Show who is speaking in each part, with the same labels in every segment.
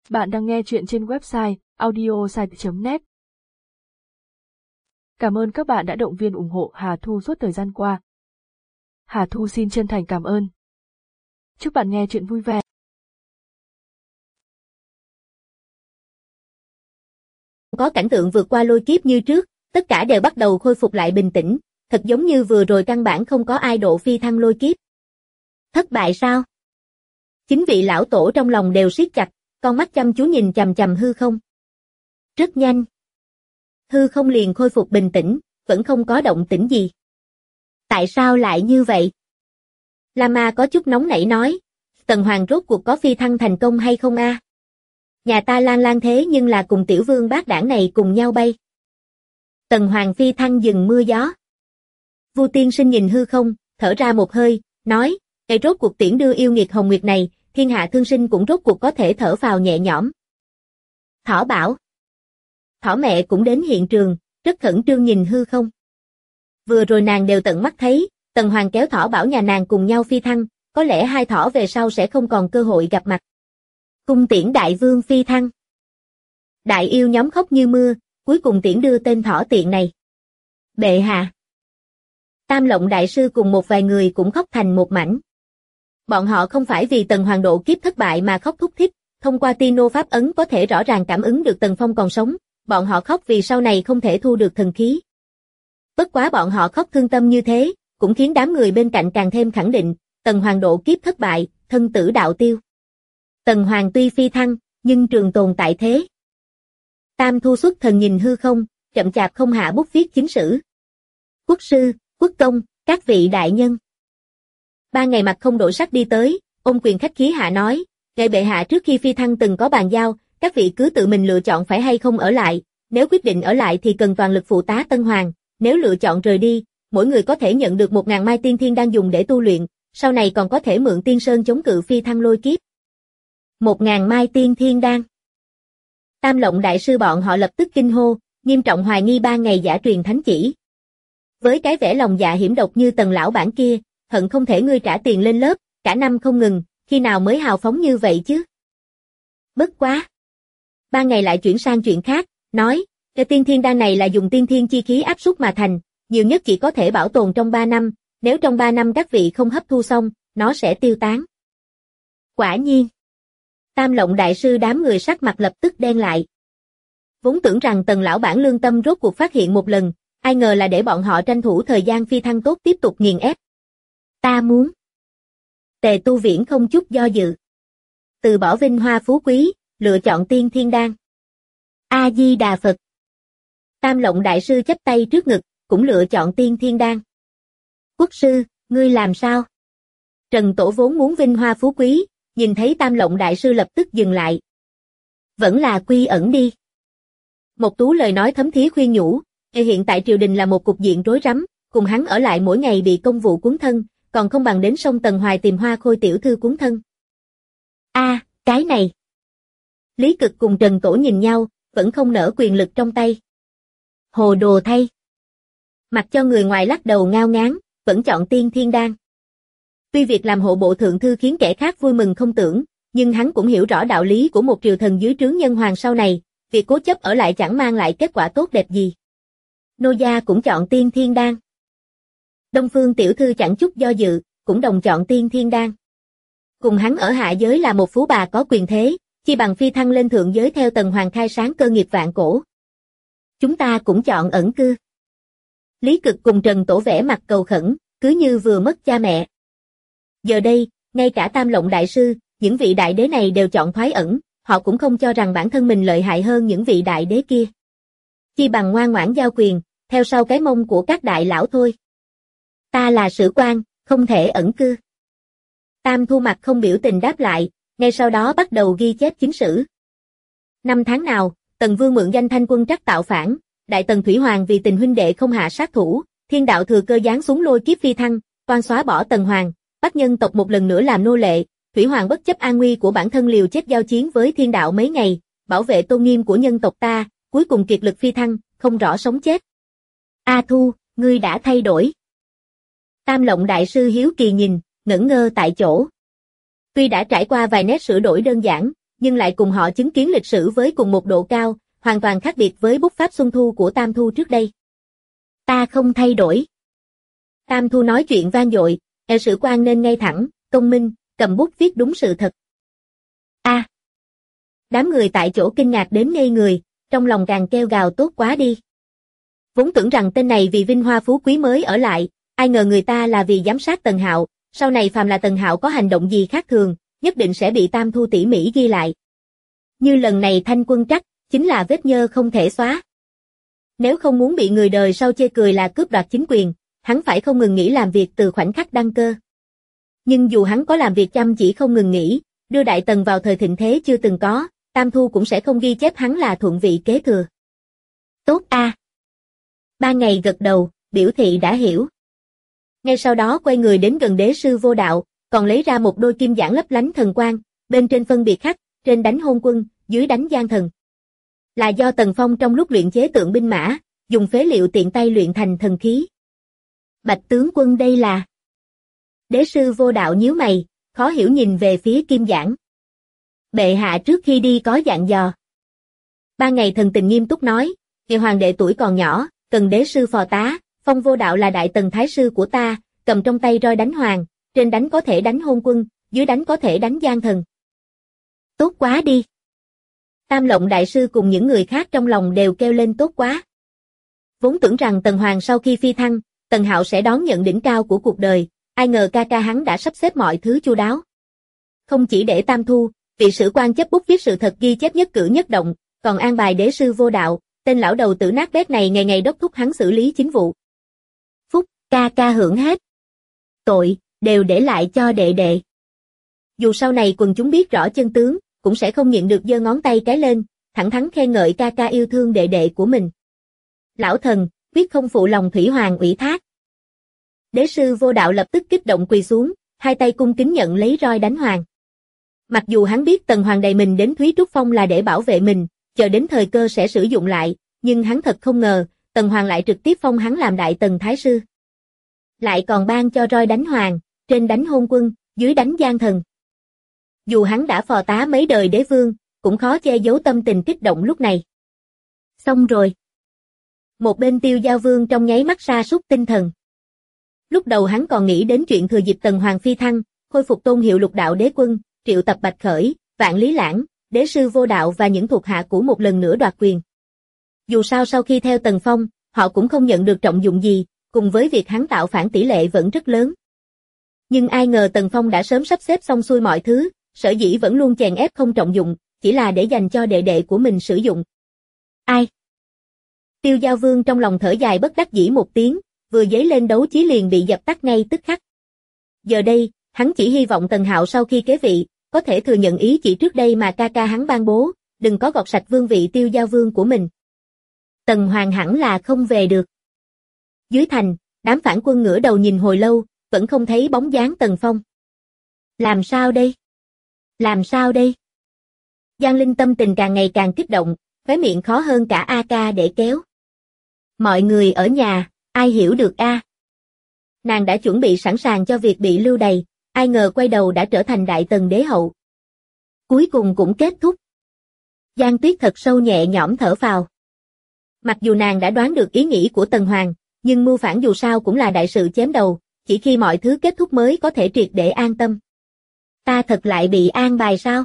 Speaker 1: Bạn đang nghe chuyện trên website audiosite.net. Cảm ơn các bạn đã động viên ủng hộ Hà Thu suốt thời gian qua. Hà Thu xin chân thành cảm ơn. Chúc bạn nghe chuyện vui vẻ.
Speaker 2: Có cảnh tượng vượt qua lôi kiếp như trước, tất cả đều bắt đầu khôi phục lại bình tĩnh, thật giống như vừa rồi căn bản không có ai độ phi thăng lôi kiếp. Thất bại sao? Chính vị lão tổ trong lòng đều siết chặt, con mắt chăm chú nhìn chằm chằm hư không. Rất nhanh. Hư không liền khôi phục bình tĩnh, vẫn không có động tĩnh gì. Tại sao lại như vậy? Lama có chút nóng nảy nói, Tần Hoàng rốt cuộc có phi thăng thành công hay không a? Nhà ta lan thế nhưng là cùng tiểu vương bát đảng này cùng nhau bay. Tần Hoàng phi thăng dừng mưa gió. Vu Tiên Sinh nhìn hư không, thở ra một hơi, nói, cái rốt cuộc tiễn đưa yêu nghiệt hồng nguyệt này, thiên hạ thương sinh cũng rốt cuộc có thể thở phào nhẹ nhõm. Thỏ bảo. Thỏ mẹ cũng đến hiện trường, rất khẩn trương nhìn hư không. Vừa rồi nàng đều tận mắt thấy, Tần Hoàng kéo Thỏ bảo nhà nàng cùng nhau phi thăng, có lẽ hai thỏ về sau sẽ không còn cơ hội gặp mặt. Cung tiễn đại vương phi thăng. Đại yêu nhóm khóc như mưa, cuối cùng tiễn đưa tên thỏ tiện này. Bệ hạ. Tam Lộng đại sư cùng một vài người cũng khóc thành một mảnh. Bọn họ không phải vì Tần Hoàng độ kiếp thất bại mà khóc thúc thích, thông qua Tino pháp ấn có thể rõ ràng cảm ứng được Tần Phong còn sống, bọn họ khóc vì sau này không thể thu được thần khí. Bất quá bọn họ khóc thương tâm như thế, cũng khiến đám người bên cạnh càng thêm khẳng định, Tần Hoàng độ kiếp thất bại, thân tử đạo tiêu. Tần Hoàng tuy phi thăng, nhưng trường tồn tại thế. Tam Thu xuất thần nhìn hư không, chậm chạp không hạ bút viết chính sử. Quốc sư, quốc công, các vị đại nhân. Ba ngày mặt không đổi sắc đi tới, ôm quyền khách khí hạ nói, ngài bệ hạ trước khi phi thăng từng có bàn giao, các vị cứ tự mình lựa chọn phải hay không ở lại, nếu quyết định ở lại thì cần toàn lực phụ tá Tân Hoàng, nếu lựa chọn rời đi, mỗi người có thể nhận được 1000 mai tiên thiên đang dùng để tu luyện, sau này còn có thể mượn tiên sơn chống cự phi thăng lôi kiếp. 1000 mai tiên thiên đan. Tam Lộng đại sư bọn họ lập tức kinh hô, nghiêm trọng hoài nghi 3 ngày giả truyền thánh chỉ. Với cái vẻ lòng dạ hiểm độc như Tần lão bản kia, hận không thể ngươi trả tiền lên lớp, cả năm không ngừng, khi nào mới hào phóng như vậy chứ? Bất quá. 3 ngày lại chuyển sang chuyện khác, nói, cái tiên thiên đan này là dùng tiên thiên chi khí áp suất mà thành, nhiều nhất chỉ có thể bảo tồn trong 3 năm, nếu trong 3 năm các vị không hấp thu xong, nó sẽ tiêu tán. Quả nhiên. Tam Lộng đại sư đám người sắc mặt lập tức đen lại. Vốn tưởng rằng Tần lão bản lương tâm rốt cuộc phát hiện một lần, ai ngờ là để bọn họ tranh thủ thời gian phi thăng tốt tiếp tục nghiền ép. Ta muốn. Tề Tu Viễn không chút do dự. Từ bỏ vinh hoa phú quý, lựa chọn tiên thiên đan. A Di Đà Phật. Tam Lộng đại sư chắp tay trước ngực, cũng lựa chọn tiên thiên đan. Quốc sư, ngươi làm sao? Trần Tổ vốn muốn vinh hoa phú quý, nhìn thấy Tam Lộng đại sư lập tức dừng lại. Vẫn là quy ẩn đi. Một Tú lời nói thấm thía khuyên nhủ, hiện tại triều đình là một cục diện rối rắm, cùng hắn ở lại mỗi ngày bị công vụ cuốn thân, còn không bằng đến sông Tần Hoài tìm Hoa Khôi tiểu thư cuốn thân. Cái này. Lý Cực cùng Trần Tổ nhìn nhau, vẫn không nỡ quyền lực trong tay. Hồ đồ thay. Mặc cho người ngoài lắc đầu ngao ngán, vẫn chọn tiên thiên đan. Tuy việc làm hộ bộ thượng thư khiến kẻ khác vui mừng không tưởng, nhưng hắn cũng hiểu rõ đạo lý của một triều thần dưới trướng nhân hoàng sau này, việc cố chấp ở lại chẳng mang lại kết quả tốt đẹp gì. Nô gia cũng chọn tiên thiên đan. Đông Phương tiểu thư chẳng chút do dự, cũng đồng chọn tiên thiên đan. Cùng hắn ở hạ giới là một phú bà có quyền thế, chi bằng phi thăng lên thượng giới theo Tần Hoàng khai sáng cơ nghiệp vạn cổ. Chúng ta cũng chọn ẩn cư. Lý Cực cùng Trần Tổ vẻ mặt cầu khẩn, cứ như vừa mất cha mẹ. Giờ đây, ngay cả Tam Lộng đại sư, những vị đại đế này đều chọn thoái ẩn, họ cũng không cho rằng bản thân mình lợi hại hơn những vị đại đế kia. Chi bằng ngoan ngoãn giao quyền, theo sau cái mông của các đại lão thôi. Ta là sử quan, không thể ẩn cư. Tam Thu mặt không biểu tình đáp lại, ngay sau đó bắt đầu ghi chép chính sử. Năm tháng nào, Tần Vương mượn danh Thanh Quân Trắc tạo phản, Đại Tần Thủy Hoàng vì tình huynh đệ không hạ sát thủ, Thiên đạo thừa cơ giáng xuống lôi kiếp phi thăng, oan xóa bỏ Tần Hoàng, bắt nhân tộc một lần nữa làm nô lệ, Thủy Hoàng bất chấp an nguy của bản thân liều chết giao chiến với thiên đạo mấy ngày, bảo vệ tôn nghiêm của nhân tộc ta, cuối cùng kiệt lực phi thăng, không rõ sống chết. A Thu, ngươi đã thay đổi. Tam Lộng đại sư hiếu kỳ nhìn, ngẩn ngơ tại chỗ. Tuy đã trải qua vài nét sửa đổi đơn giản, nhưng lại cùng họ chứng kiến lịch sử với cùng một độ cao, hoàn toàn khác biệt với bút pháp Xuân Thu của Tam Thu trước đây. Ta không thay đổi. Tam Thu nói chuyện vang dội, Sử Quan nên ngay thẳng, công minh, cầm bút viết đúng sự thật. Đám người tại chỗ kinh ngạc đến ngây người, trong lòng càng kêu gào tốt quá đi. Vốn tưởng rằng tên này vì vinh hoa phú quý mới ở lại, ai ngờ người ta là vì giám sát Tần Hạo, sau này phàm là Tần Hạo có hành động gì khác thường, nhất định sẽ bị Tam Thu tỉ mỉ ghi lại. Như lần này Thanh Quân Trắc, chính là vết nhơ không thể xóa. Nếu không muốn bị người đời sau chê cười là cướp đoạt chính quyền, hắn phải không ngừng nghỉ làm việc từ khoảnh khắc đăng cơ. Nhưng dù hắn có làm việc chăm chỉ không ngừng nghỉ, đưa Đại Tần vào thời thịnh thế chưa từng có, Tam Thu cũng sẽ không ghi chép hắn là thuận vị kế thừa. Tốt a. Ba ngày gật đầu, biểu thị đã hiểu. Ngay sau đó quay người đến gần Đế sư Vô Đạo, còn lấy ra một đôi kim giản lấp lánh thần quang, bên trên phân biệt khắc, trên đánh hôn quân, dưới đánh gian thần. Là do Tần Phong trong lúc luyện chế tượng binh mã, dùng phế liệu tiện tay luyện thành thần khí. Bạch tướng quân đây là... Đế sư Vô Đạo nhíu mày, khó hiểu nhìn về phía kim giản. Bệ hạ trước khi đi có dặn dò. Ba ngày thần tình nghiêm túc nói, vì hoàng đệ tuổi còn nhỏ, cần đế sư phò tá, phong Vô Đạo là Đại Tần thái sư của ta, cầm trong tay roi đánh hoàng, trên đánh có thể đánh hôn quân, dưới đánh có thể đánh gian thần. Tốt quá đi. Tam Lộng đại sư cùng những người khác trong lòng đều kêu lên tốt quá. Vốn tưởng rằng Tần Hoàng sau khi phi thăng, Tần Hạo sẽ đón nhận đỉnh cao của cuộc đời, ai ngờ ca ca hắn đã sắp xếp mọi thứ chu đáo. Không chỉ để Tam Thu, vị sử quan chấp bút viết sự thật ghi chép nhất cử nhất động, còn an bài đế sư Vô Đạo, tên lão đầu tử nát bét này ngày ngày đốc thúc hắn xử lý chính vụ. Phúc, ca ca hưởng hết. Tội, đều để lại cho đệ đệ. Dù sau này quần chúng biết rõ chân tướng, cũng sẽ không nhịn được giơ ngón tay cái lên, thẳng thắn khen ngợi ca ca yêu thương đệ đệ của mình. Lão thần, quyết không phụ lòng Thủy Hoàng ủy thác. Đế sư Vô Đạo lập tức kích động quỳ xuống, hai tay cung kính nhận lấy roi đánh hoàng. Mặc dù hắn biết Tần Hoàng đầy mình đến Thúy Trúc Phong là để bảo vệ mình, chờ đến thời cơ sẽ sử dụng lại, nhưng hắn thật không ngờ, Tần Hoàng lại trực tiếp phong hắn làm Đại Tần thái sư. Lại còn ban cho roi đánh hoàng, trên đánh hôn quân, dưới đánh gian thần. Dù hắn đã phò tá mấy đời đế vương, cũng khó che giấu tâm tình kích động lúc này. Xong rồi. Một bên Tiêu Giao Vương trong nháy mắt sa sút tinh thần. Lúc đầu hắn còn nghĩ đến chuyện thừa dịp Tần Hoàng phi thăng, khôi phục tôn hiệu Lục Đạo Đế Quân, triệu tập Bạch Khởi, Vạn Lý Lãng, Đế sư Vô Đạo và những thuộc hạ của một lần nữa đoạt quyền. Dù sao sau khi theo Tần Phong, họ cũng không nhận được trọng dụng gì, cùng với việc hắn tạo phản tỷ lệ vẫn rất lớn. Nhưng ai ngờ Tần Phong đã sớm sắp xếp xong xuôi mọi thứ, sở dĩ vẫn luôn chèn ép không trọng dụng, chỉ là để dành cho đệ đệ của mình sử dụng. Ai? Tiêu Giao Vương trong lòng thở dài bất đắc dĩ một tiếng, vừa dấy lên đấu chí liền bị dập tắt ngay tức khắc. Giờ đây, hắn chỉ hy vọng Tần Hạo sau khi kế vị, có thể thừa nhận ý chỉ trước đây mà ca ca hắn ban bố, đừng có gọt sạch vương vị Tiêu Giao Vương của mình. Tần Hoàng hẳn là không về được. Dưới thành, đám phản quân ngửa đầu nhìn hồi lâu, vẫn không thấy bóng dáng Tần Phong. Làm sao đây? Làm sao đây? Giang Linh tâm tình càng ngày càng kích động, khóe miệng khó hơn cả AK để kéo. Mọi người ở nhà, ai hiểu được a? Nàng đã chuẩn bị sẵn sàng cho việc bị lưu đày, ai ngờ quay đầu đã trở thành Đại Tần đế hậu. Cuối cùng cũng kết thúc. Giang Tuyết thật sâu nhẹ nhõm thở phào. Mặc dù nàng đã đoán được ý nghĩ của Tần Hoàng, nhưng mưu phản dù sao cũng là đại sự chém đầu, chỉ khi mọi thứ kết thúc mới có thể triệt để an tâm. Ta thật lại bị an bài sao?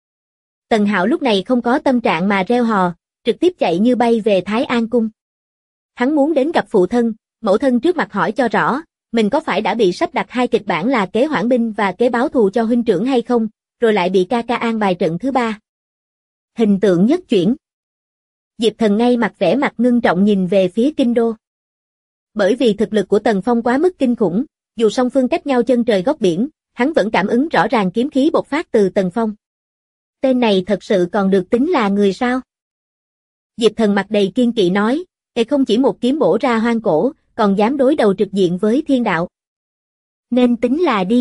Speaker 2: Tần Hạo lúc này không có tâm trạng mà reo hò, trực tiếp chạy như bay về Thái An Cung. Hắn muốn đến gặp phụ thân, mẫu thân trước mặt hỏi cho rõ, mình có phải đã bị sắp đặt hai kịch bản là kế hoãn binh và kế báo thù cho huynh trưởng hay không, rồi lại bị ca ca an bài trận thứ ba. Hình tượng nhất chuyển. Diệp Thần ngay mặt vẻ mặt ngưng trọng nhìn về phía kinh đô. Bởi vì thực lực của Tần Phong quá mức kinh khủng, dù song phương cách nhau chân trời góc biển, hắn vẫn cảm ứng rõ ràng kiếm khí bộc phát từ Tần Phong. Tên này thật sự còn được tính là người sao? Diệp Thần mặt đầy kiên kỵ nói, không chỉ một kiếm bổ ra hoang cổ, còn dám đối đầu trực diện với thiên đạo. Nên tính là đi.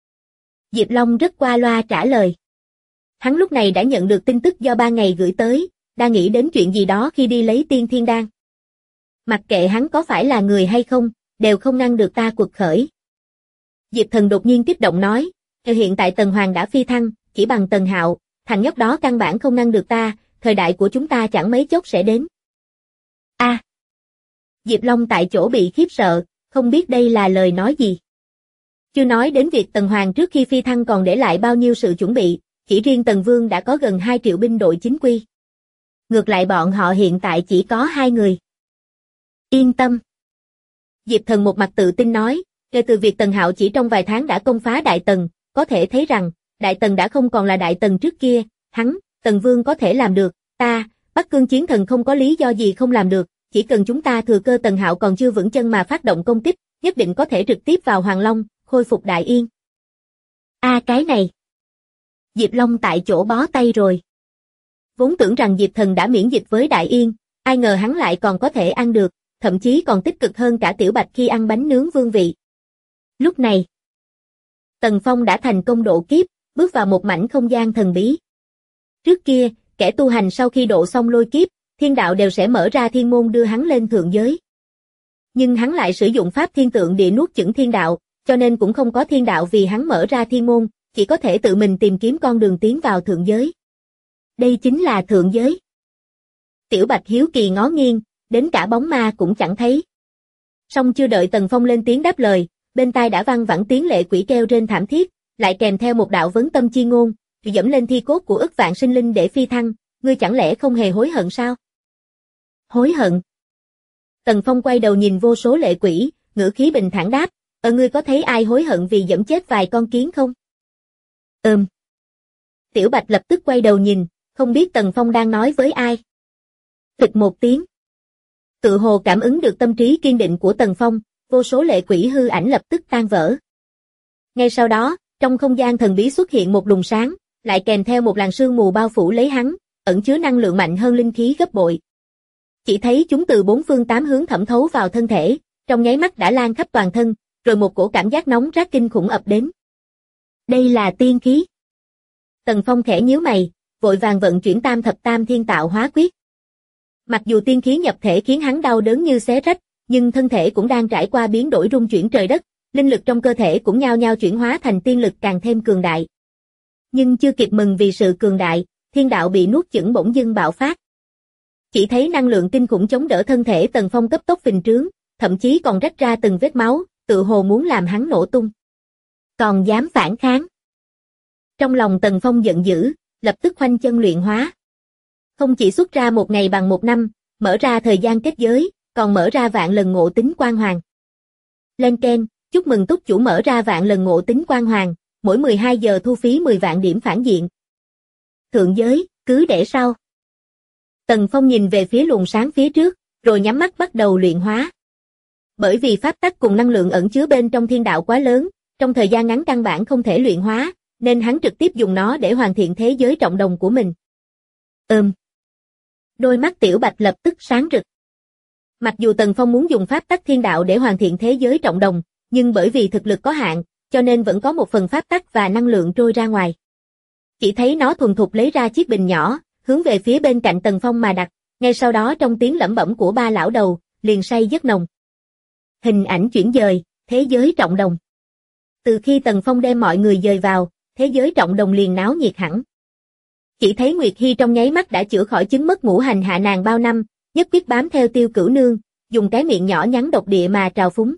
Speaker 2: Diệp Long rất qua loa trả lời. Hắn lúc này đã nhận được tin tức do 3 ngày gửi tới, đang nghĩ đến chuyện gì đó khi đi lấy tiên thiên đan. Mặc kệ hắn có phải là người hay không, đều không ngăn được ta quật khởi. Diệp Thần đột nhiên kích động nói, hiện tại Tần Hoàng đã phi thăng, chỉ bằng Tần Hạo, thằng nhóc đó căn bản không ngăn được ta, thời đại của chúng ta chẳng mấy chốc sẽ đến. A. Diệp Long tại chỗ bị khiếp sợ, không biết đây là lời nói gì. Chưa nói đến việc Tần Hoàng trước khi phi thăng còn để lại bao nhiêu sự chuẩn bị, chỉ riêng Tần Vương đã có gần 2 triệu binh đội chính quy. Ngược lại bọn họ hiện tại chỉ có 2 người. Yên tâm. Diệp Thần một mặt tự tin nói, kể từ việc Tần Hạo chỉ trong vài tháng đã công phá Đại Tần, có thể thấy rằng, Đại Tần đã không còn là Đại Tần trước kia, hắn, Tần Vương có thể làm được, ta, Bắc Cương Chiến Thần không có lý do gì không làm được, chỉ cần chúng ta thừa cơ Tần Hạo còn chưa vững chân mà phát động công kích, nhất định có thể trực tiếp vào Hoàng Long, khôi phục Đại Yên. Cái này. Diệp Long tại chỗ bó tay rồi. Vốn tưởng rằng Diệp Thần đã miễn dịch với Đại Yên, ai ngờ hắn lại còn có thể ăn được, thậm chí còn tích cực hơn cả Tiểu Bạch khi ăn bánh nướng vương vị. Lúc này, Tần Phong đã thành công độ kiếp, bước vào một mảnh không gian thần bí. Trước kia, kẻ tu hành sau khi độ xong lôi kiếp, thiên đạo đều sẽ mở ra thiên môn đưa hắn lên thượng giới. Nhưng hắn lại sử dụng pháp thiên tượng địa nuốt chửng thiên đạo, cho nên cũng không có thiên đạo vì hắn mở ra thiên môn, chỉ có thể tự mình tìm kiếm con đường tiến vào thượng giới. Đây chính là thượng giới. Tiểu Bạch hiếu kỳ ngó nghiêng, đến cả bóng ma cũng chẳng thấy. Song chưa đợi Tần Phong lên tiếng đáp lời, bên tai đã văng vẳng tiếng lệ quỷ kêu rên thảm thiết, lại kèm theo một đạo vấn tâm chi ngôn, dẫm lên thi cốt của ức vạn sinh linh để phi thăng, ngươi chẳng lẽ không hề hối hận sao? Hối hận? Tần Phong quay đầu nhìn vô số lệ quỷ, ngữ khí bình thản đáp, ngươi có thấy ai hối hận vì dẫm chết vài con kiến không? Tiểu Bạch lập tức quay đầu nhìn, không biết Tần Phong đang nói với ai. Phịch một tiếng. Tự hồ cảm ứng được tâm trí kiên định của Tần Phong, vô số lệ quỷ hư ảnh lập tức tan vỡ. Ngay sau đó, trong không gian thần bí xuất hiện một luồng sáng, lại kèm theo một làn sương mù bao phủ lấy hắn, ẩn chứa năng lượng mạnh hơn linh khí gấp bội. Chỉ thấy chúng từ 4 phương 8 hướng thẩm thấu vào thân thể, trong nháy mắt đã lan khắp toàn thân, rồi một cổ cảm giác nóng rát kinh khủng ập đến. Đây là tiên khí. Tần Phong khẽ nhíu mày, vội vàng vận chuyển Tam Thập Tam Thiên Tạo Hóa Quyết. Mặc dù tiên khí nhập thể khiến hắn đau đớn như xé rách, nhưng thân thể cũng đang trải qua biến đổi rung chuyển trời đất, linh lực trong cơ thể cũng nhao nhao chuyển hóa thành tiên lực càng thêm cường đại. Nhưng chưa kịp mừng vì sự cường đại, thiên đạo bị nuốt chửng bỗng dưng bạo phát. Chỉ thấy năng lượng kinh khủng chống đỡ thân thể Tần Phong cấp tốc phình trướng, thậm chí còn rách ra từng vết máu, tự hồ muốn làm hắn nổ tung. Còn dám phản kháng. Trong lòng Tần Phong giận dữ, lập tức khoanh chân luyện hóa. Không chỉ xuất ra 1 ngày bằng 1 năm, mở ra thời gian kết giới, còn mở ra vạn lần ngộ tính quang hoàng. Lên keng, chúc mừng túc chủ mở ra vạn lần ngộ tính quang hoàng, mỗi 12 giờ thu phí 10 vạn điểm phản diện. Thượng giới, cứ để sau. Tần Phong nhìn về phía luồng sáng phía trước, rồi nhắm mắt bắt đầu luyện hóa. Bởi vì pháp tắc cùng năng lượng ẩn chứa bên trong thiên đạo quá lớn, trong thời gian ngắn căn bản không thể luyện hóa, nên hắn trực tiếp dùng nó để hoàn thiện thế giới trọng đồng của mình. Đôi mắt Tiểu Bạch lập tức sáng rực. Mặc dù Tần Phong muốn dùng pháp tắc thiên đạo để hoàn thiện thế giới trọng đồng, nhưng bởi vì thực lực có hạn, cho nên vẫn có một phần pháp tắc và năng lượng trôi ra ngoài. Chỉ thấy nó thuần thục lấy ra chiếc bình nhỏ, hướng về phía bên cạnh Tần Phong mà đặt, ngay sau đó trong tiếng lẩm bẩm của 3 lão đầu, liền say giấc nồng. Hình ảnh chuyển dời, thế giới trọng đồng. Từ khi Tần Phong đem mọi người dời vào, thế giới trọng đồng liền náo nhiệt hẳn. Chỉ thấy Nguyệt Hy trong nháy mắt đã chữa khỏi chứng mất ngũ hành hạ nàng bao năm, nhất quyết bám theo Tiêu Cửu Nương, dùng cái miệng nhỏ nhắn độc địa mà trào phúng.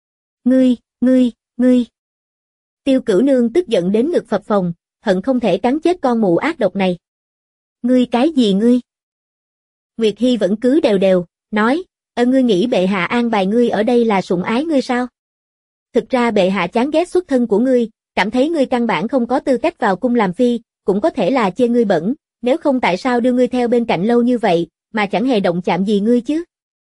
Speaker 2: Ngươi. Tiêu Cửu Nương tức giận đến ngực phập phồng, hận không thể cắn chết con mụ ác độc này. Ngươi cái gì ngươi? Nguyệt Hy vẫn cứ đều, nói, ngươi nghĩ bệ hạ an bài ngươi ở đây là sủng ái ngươi sao? Thực ra bệ hạ chán ghét xuất thân của ngươi, cảm thấy ngươi căn bản không có tư cách vào cung làm phi, cũng có thể là chê ngươi bẩn, nếu không tại sao đưa ngươi theo bên cạnh lâu như vậy, mà chẳng hề động chạm gì ngươi chứ?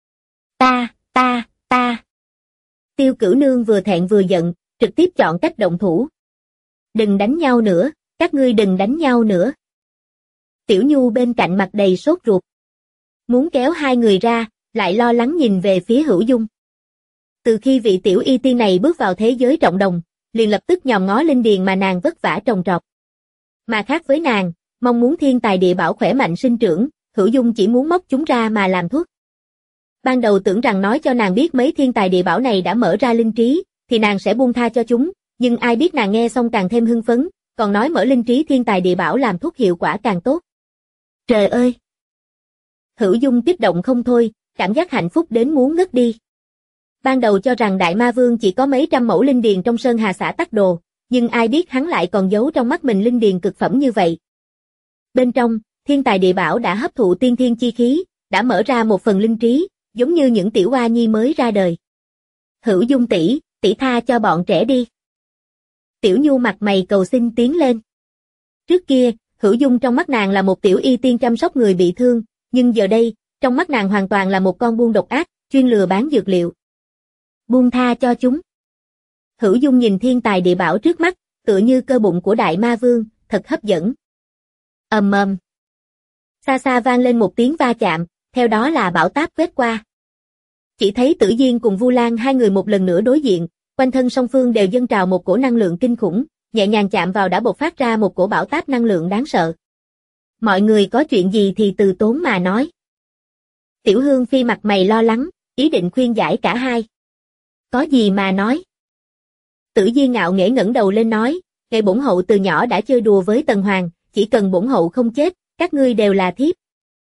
Speaker 2: Ta. Tiêu Cửu Nương vừa thẹn vừa giận, trực tiếp chọn cách động thủ. Đừng đánh nhau nữa, các ngươi đừng đánh nhau nữa. Tiểu Nhu bên cạnh mặt đầy sốt ruột. Muốn kéo 2 người ra, lại lo lắng nhìn về phía Hữu Dung. Từ khi vị tiểu y tiên này bước vào thế giới trọng đồng, liền lập tức nhòm ngó linh điền mà nàng vất vả trồng trọt. Mà khác với nàng, mong muốn thiên tài địa bảo khỏe mạnh sinh trưởng, Hữu Dung chỉ muốn móc chúng ra mà làm thuốc. Ban đầu tưởng rằng nói cho nàng biết mấy thiên tài địa bảo này đã mở ra linh trí, thì nàng sẽ buông tha cho chúng, nhưng ai biết nàng nghe xong càng thêm hưng phấn, còn nói mở linh trí thiên tài địa bảo làm thuốc hiệu quả càng tốt. Trời ơi! Hữu Dung kích động không thôi, cảm giác hạnh phúc đến muốn ngất đi. Ban đầu cho rằng Đại Ma Vương chỉ có mấy trăm mẫu linh điền trong Sơn Hà xã Tắc Đồ, nhưng ai biết hắn lại còn giấu trong mắt mình linh điền cực phẩm như vậy. Bên trong, thiên tài địa bảo đã hấp thụ tiên thiên chi khí, đã mở ra một phần linh trí, giống như những tiểu oa nhi mới ra đời. Hữu Dung tỷ, tỷ tha cho bọn trẻ đi. Tiểu Nhu mặt mày cầu xin tiến lên. Trước kia, Hữu Dung trong mắt nàng là một tiểu y tiên chăm sóc người bị thương, nhưng giờ đây, trong mắt nàng hoàn toàn là một con buôn độc ác, chuyên lừa bán dược liệu. Buông tha cho chúng. Hữu Dung nhìn thiên tài địa bảo trước mắt, tựa như cơ bụng của Đại Ma Vương, thật hấp dẫn. Ầm ầm. Xa xa vang lên một tiếng va chạm, theo đó là bão táp quét qua. Chỉ thấy Tử Diên cùng Vu Lan hai người một lần nữa đối diện, quanh thân song phương đều dâng trào một cổ năng lượng kinh khủng, nhẹ nhàng chạm vào đã bộc phát ra một cổ bão táp năng lượng đáng sợ. Mọi người có chuyện gì thì từ tốn mà nói. Tiểu Hương Phi mặt mày lo lắng, ý định khuyên giải cả hai. Có gì mà nói. Tử Diên ngạo nghễ ngẩng đầu lên nói, ngày bổn hậu từ nhỏ đã chơi đùa với Tần Hoàng, chỉ cần bổn hậu không chết, các ngươi đều là thiếp.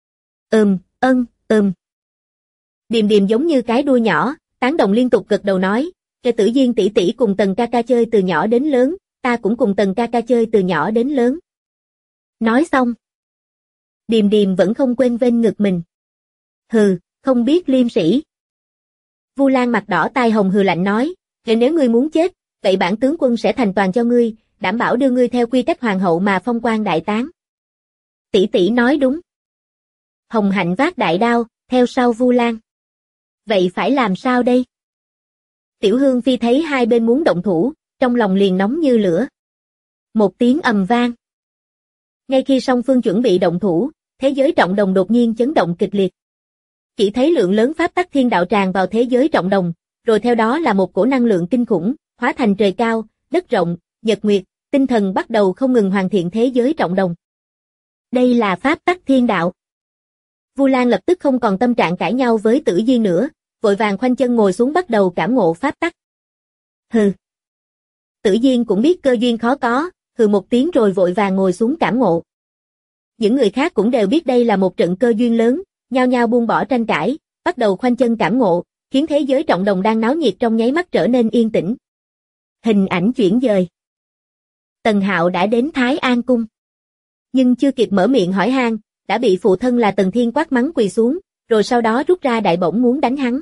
Speaker 2: Điềm Điềm giống như cái đuôi nhỏ, tán đồng liên tục gật đầu nói, cái Tử Diên tỷ tỷ cùng Tần ca ca chơi từ nhỏ đến lớn, ta cũng cùng Tần ca ca chơi từ nhỏ đến lớn. Nói xong, Điềm Điềm vẫn không quên vênh ngực mình. Hừ, không biết liêm sĩ. Vu Lan mặt đỏ tai hồng hừ lạnh nói, nếu ngươi muốn chết, vậy bản tướng quân sẽ thành toàn cho ngươi, đảm bảo đưa ngươi theo quy cách hoàng hậu mà phong quan đại táng. Tỷ tỷ nói đúng. Hồng Hạnh vác đại đao, theo sau Vu Lan. Vậy phải làm sao đây? Tiểu Hương Phi thấy hai bên muốn động thủ, trong lòng liền nóng như lửa. Một tiếng ầm vang. Ngay khi song phương chuẩn bị động thủ, thế giới trọng đồng đột nhiên chấn động kịch liệt. Chỉ thấy lượng lớn pháp tắc thiên đạo tràn vào thế giới trọng đồng, rồi theo đó là một cổ năng lượng kinh khủng, hóa thành trời cao, đất rộng, nhật nguyệt, tinh thần bắt đầu không ngừng hoàn thiện thế giới trọng đồng. Đây là pháp tắc thiên đạo. Vu Lan lập tức không còn tâm trạng cãi nhau với Tử Diên nữa, vội vàng khoanh chân ngồi xuống bắt đầu cảm ngộ pháp tắc. Hừ. Tử Diên cũng biết cơ duyên khó có, hừ một tiếng rồi vội vàng ngồi xuống cảm ngộ. Những người khác cũng đều biết đây là một trận cơ duyên lớn, nhao nhao buông bỏ tranh cãi, bắt đầu khoanh chân cảm ngộ, khiến thế giới trọng đồng đang náo nhiệt trong nháy mắt trở nên yên tĩnh. Hình ảnh chuyển dời. Tần Hạo đã đến Thái An cung. Nhưng chưa kịp mở miệng hỏi han, đã bị phụ thân là Tần Thiên quát mắng quỳ xuống, rồi sau đó rút ra đại bổng muốn đánh hắn.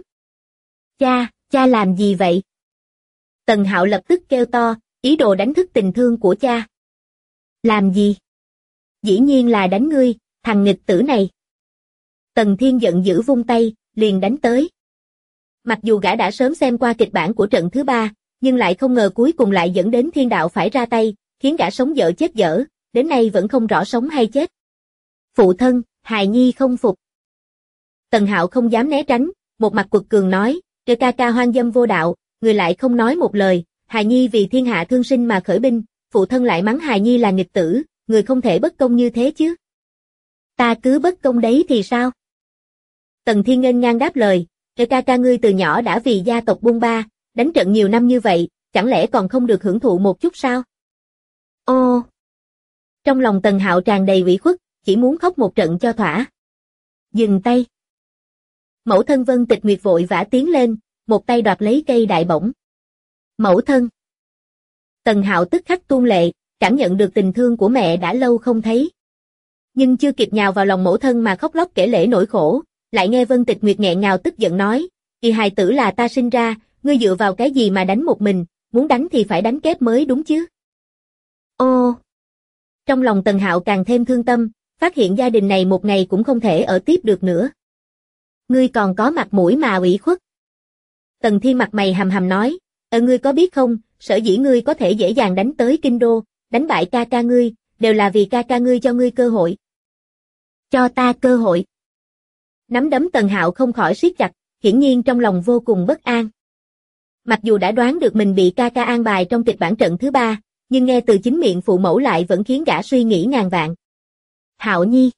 Speaker 2: Cha làm gì vậy? Tần Hạo lập tức kêu to, ý đồ đánh thức tình thương của cha. Làm gì? Dĩ nhiên là đánh ngươi, thằng nghịch tử này. Tần Thiên giận dữ vung tay, liền đánh tới. Mặc dù gã đã sớm xem qua kịch bản của trận thứ 3, nhưng lại không ngờ cuối cùng lại dẫn đến thiên đạo phải ra tay, khiến gã sống dở chết dở, đến nay vẫn không rõ sống hay chết. Phụ thân, hài nhi không phục. Tần Hạo không dám né tránh, một mặt quật cường nói, kêu ca ca hoang dâm vô đạo, người lại không nói một lời, hài nhi vì thiên hạ thương sinh mà khởi binh, phụ thân lại mắng hài nhi là nghịch tử, người không thể bất công như thế chứ. Ta cứ bất công đấy thì sao? Tần Thiên nghênh ngang đáp lời, kêu ca ca ngươi từ nhỏ đã vì gia tộc buôn ba, đánh trận nhiều năm như vậy, chẳng lẽ còn không được hưởng thụ một chút sao? Ô! Trong lòng Tần Hạo tràn đầy ủy khuất, chỉ muốn khóc một trận cho thỏa. Dừng tay. Mẫu thân Vân Tịch Nguyệt vội vã tiến lên, một tay đoạt lấy cây đại bổng. Mẫu thân. Tần Hạo tức khắc tuôn lệ, cảm nhận được tình thương của mẹ đã lâu không thấy. Nhưng chưa kịp nhào vào lòng mẫu thân mà khóc lóc kể lể nỗi khổ, lại nghe Vân Tịch Nguyệt nghẹn ngào tức giận nói, "Kỳ hài tử là ta sinh ra, ngươi dựa vào cái gì mà đánh một mình, muốn đánh thì phải đánh kép mới đúng chứ." Ô! Trong lòng Tần Hạo càng thêm thương tâm, phát hiện gia đình này một ngày cũng không thể ở tiếp được nữa. Ngươi còn có mặt mũi mà ủy khuất. Tần Thiên mặt mày hầm hầm nói, ngươi có biết không, sở dĩ ngươi có thể dễ dàng đánh tới Kinh Đô, đánh bại ca ca ngươi, đều là vì ca ca ngươi cho ngươi cơ hội. Cho ta cơ hội. Nắm đấm Tần Hạo không khỏi siết chặt, hiển nhiên trong lòng vô cùng bất an. Mặc dù đã đoán được mình bị ca ca an bài trong kịch bản trận thứ 3, nhưng nghe từ chính miệng phụ mẫu lại vẫn khiến gã suy nghĩ ngàn vạn. Hạo nhi.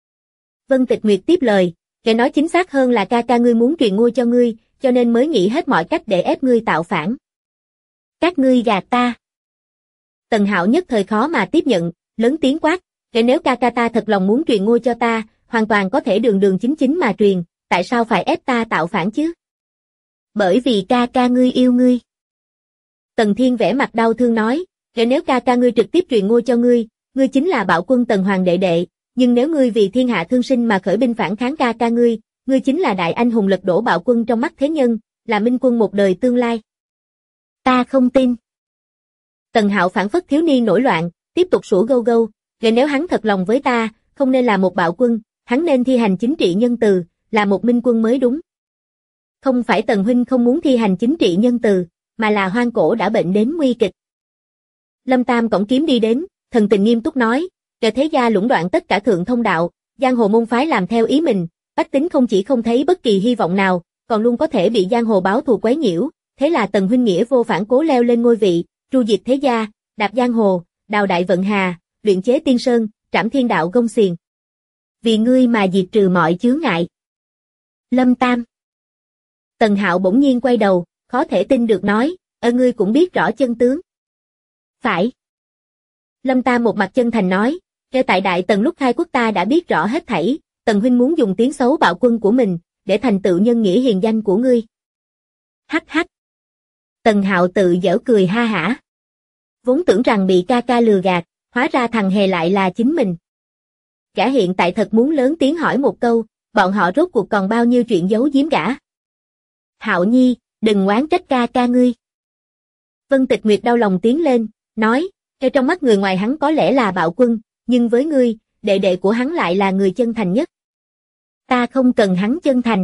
Speaker 2: Vân Tịch Nguyệt tiếp lời, kẻ nói chính xác hơn là ca ca ngươi muốn truyền ngôi cho ngươi, cho nên mới nghĩ hết mọi cách để ép ngươi tạo phản. Các ngươi gạt ta. Tần Hạo nhất thời khó mà tiếp nhận, lớn tiếng quát, nếu ca ca ta thật lòng muốn truyền ngôi cho ta, hoàn toàn có thể đường đường chính chính mà truyền, tại sao phải ép ta tạo phản chứ? Bởi vì ca ca ngươi yêu ngươi. Tần Thiên vẻ mặt đau thương nói, nếu ca ca ngươi trực tiếp truyền ngôi cho ngươi, ngươi chính là bạo quân Tần Hoàng đệ đệ, nhưng nếu ngươi vì thiên hạ thương sinh mà khởi binh phản kháng ca ca ngươi chính là đại anh hùng lật đổ bạo quân trong mắt thế nhân, là minh quân một đời tương lai. Ta không tin. Tần Hạo phản phất thiếu niên nổi loạn, tiếp tục sủa gâu gâu, nếu hắn thật lòng với ta, không nên là một bạo quân, hắn nên thi hành chính trị nhân từ, là một minh quân mới đúng. Không phải Tần huynh không muốn thi hành chính trị nhân từ, mà là hoang cổ đã bệnh đến nguy kịch. Lâm Tam cõng kiếm đi đến, thần tình nghiêm túc nói, thế gia lũng đoạn tất cả thượng thông đạo, giang hồ môn phái làm theo ý mình, bách tính không chỉ không thấy bất kỳ hy vọng nào, còn luôn có thể bị giang hồ báo thù quấy nhiễu, thế là Tần huynh nghĩa vô phản cố leo lên ngôi vị, tru diệt thế gia, đạp giang hồ, đào đại vận hà, luyện chế tiên sơn, trảm thiên đạo gông xiềng. Vì ngươi mà diệt trừ mọi chướng ngại. Lâm Tam. Tần Hạo bỗng nhiên quay đầu, khó thể tin được nói, ngươi cũng biết rõ chân tướng. Phải. Lâm Tam một mặt chân thành nói, tại Đại Tần lúc khai quốc ta đã biết rõ hết thảy, Tần huynh muốn dùng tiếng xấu bạo quân của mình, để thành tựu nhân nghĩa hiền danh của ngươi. Hắc hắc. Tần Hạo tự giễu cười ha hả. Vốn tưởng rằng bị ca ca lừa gạt, hóa ra thằng hề lại là chính mình. Gã hiện tại thật muốn lớn tiếng hỏi một câu, bọn họ rốt cuộc còn bao nhiêu chuyện giấu giếm gã. Hạo Nhi, đừng oán trách ca ca ngươi. Vân Tịch Nguyệt đau lòng tiến lên, nói, trong mắt người ngoài hắn có lẽ là bạo quân, nhưng với ngươi, đệ đệ của hắn lại là người chân thành nhất. Ta không cần hắn chân thành.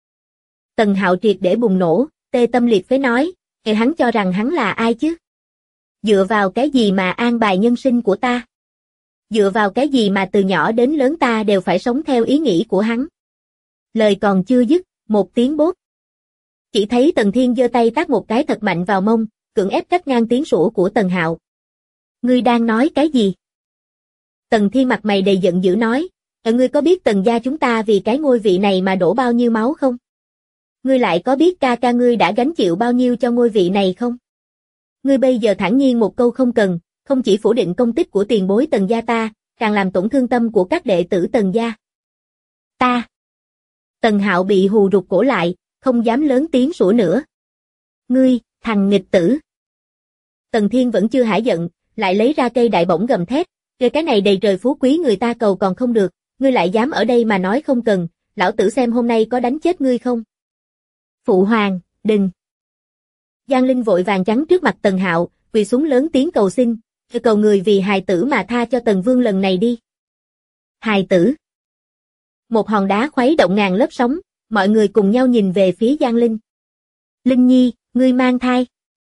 Speaker 2: Tần Hạo triệt để bùng nổ, tê tâm liệt phế nói, hắn cho rằng hắn là ai chứ? Dựa vào cái gì mà an bài nhân sinh của ta? Dựa vào cái gì mà từ nhỏ đến lớn ta đều phải sống theo ý nghĩ của hắn? Lời còn chưa dứt, một tiếng bốp. Chỉ thấy Tần Thiên giơ tay tát một cái thật mạnh vào mông, cưỡng ép cắt ngang tiếng sủa của Tần Hạo. Ngươi đang nói cái gì? Tần Thiên mặt mày đầy giận dữ nói, ngươi có biết Tần gia chúng ta vì cái ngôi vị này mà đổ bao nhiêu máu không? Ngươi lại có biết ca ca ngươi đã gánh chịu bao nhiêu cho ngôi vị này không? Ngươi bây giờ thản nhiên một câu không cần, không chỉ phủ định công tích của tiền bối Tần gia ta, càng làm tổn thương tâm của các đệ tử Tần gia. Ta. Tần Hạo bị hù rụt cổ lại, không dám lớn tiếng sủa nữa. Ngươi, thằng nghịch tử. Tần Thiên vẫn chưa hả giận, lại lấy ra cây đại bổng gầm thét, cái này đầy trời phú quý người ta cầu còn không được, ngươi lại dám ở đây mà nói không cần, lão tử xem hôm nay có đánh chết ngươi không? Phụ hoàng, đừng. Giang Linh vội vàng chắn trước mặt Tần Hạo, quỳ xuống lớn tiếng cầu xin, cầu người vì hài tử mà tha cho Tần Vương lần này đi. Hài tử. Một hòn đá khuấy động ngàn lớp sóng, mọi người cùng nhau nhìn về phía Giang Linh. Linh Nhi, ngươi mang thai.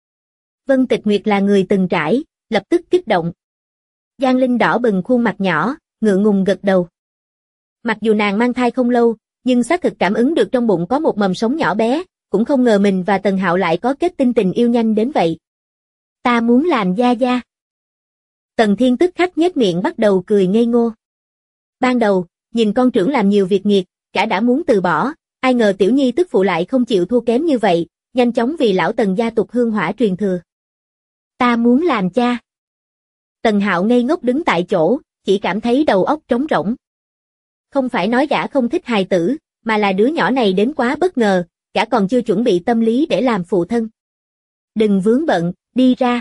Speaker 2: Vân Tịch Nguyệt là người từng trải, lập tức kích động. Giang Linh đỏ bừng khuôn mặt nhỏ, ngượng ngùng gật đầu. Mặc dù nàng mang thai không lâu, nhưng xác thực cảm ứng được trong bụng có một mầm sống nhỏ bé, cũng không ngờ mình và Tần Hạo lại có kết tinh tình yêu nhanh đến vậy. Ta muốn làm gia gia. Tần Thiên tức khắc nhếch miệng bắt đầu cười ngây ngô. Ban đầu, nhìn con trưởng làm nhiều việc nghiệt, cả đã muốn từ bỏ, ai ngờ tiểu nhi tức phụ lại không chịu thua kém như vậy, nhanh chóng vì lão Tần gia tục hương hỏa truyền thừa. Ta muốn làm cha. Tần Hạo ngây ngốc đứng tại chỗ, chỉ cảm thấy đầu óc trống rỗng. Không phải nói gã không thích hài tử, mà là đứa nhỏ này đến quá bất ngờ, gã còn chưa chuẩn bị tâm lý để làm phụ thân. Đừng vướng bận, đi ra.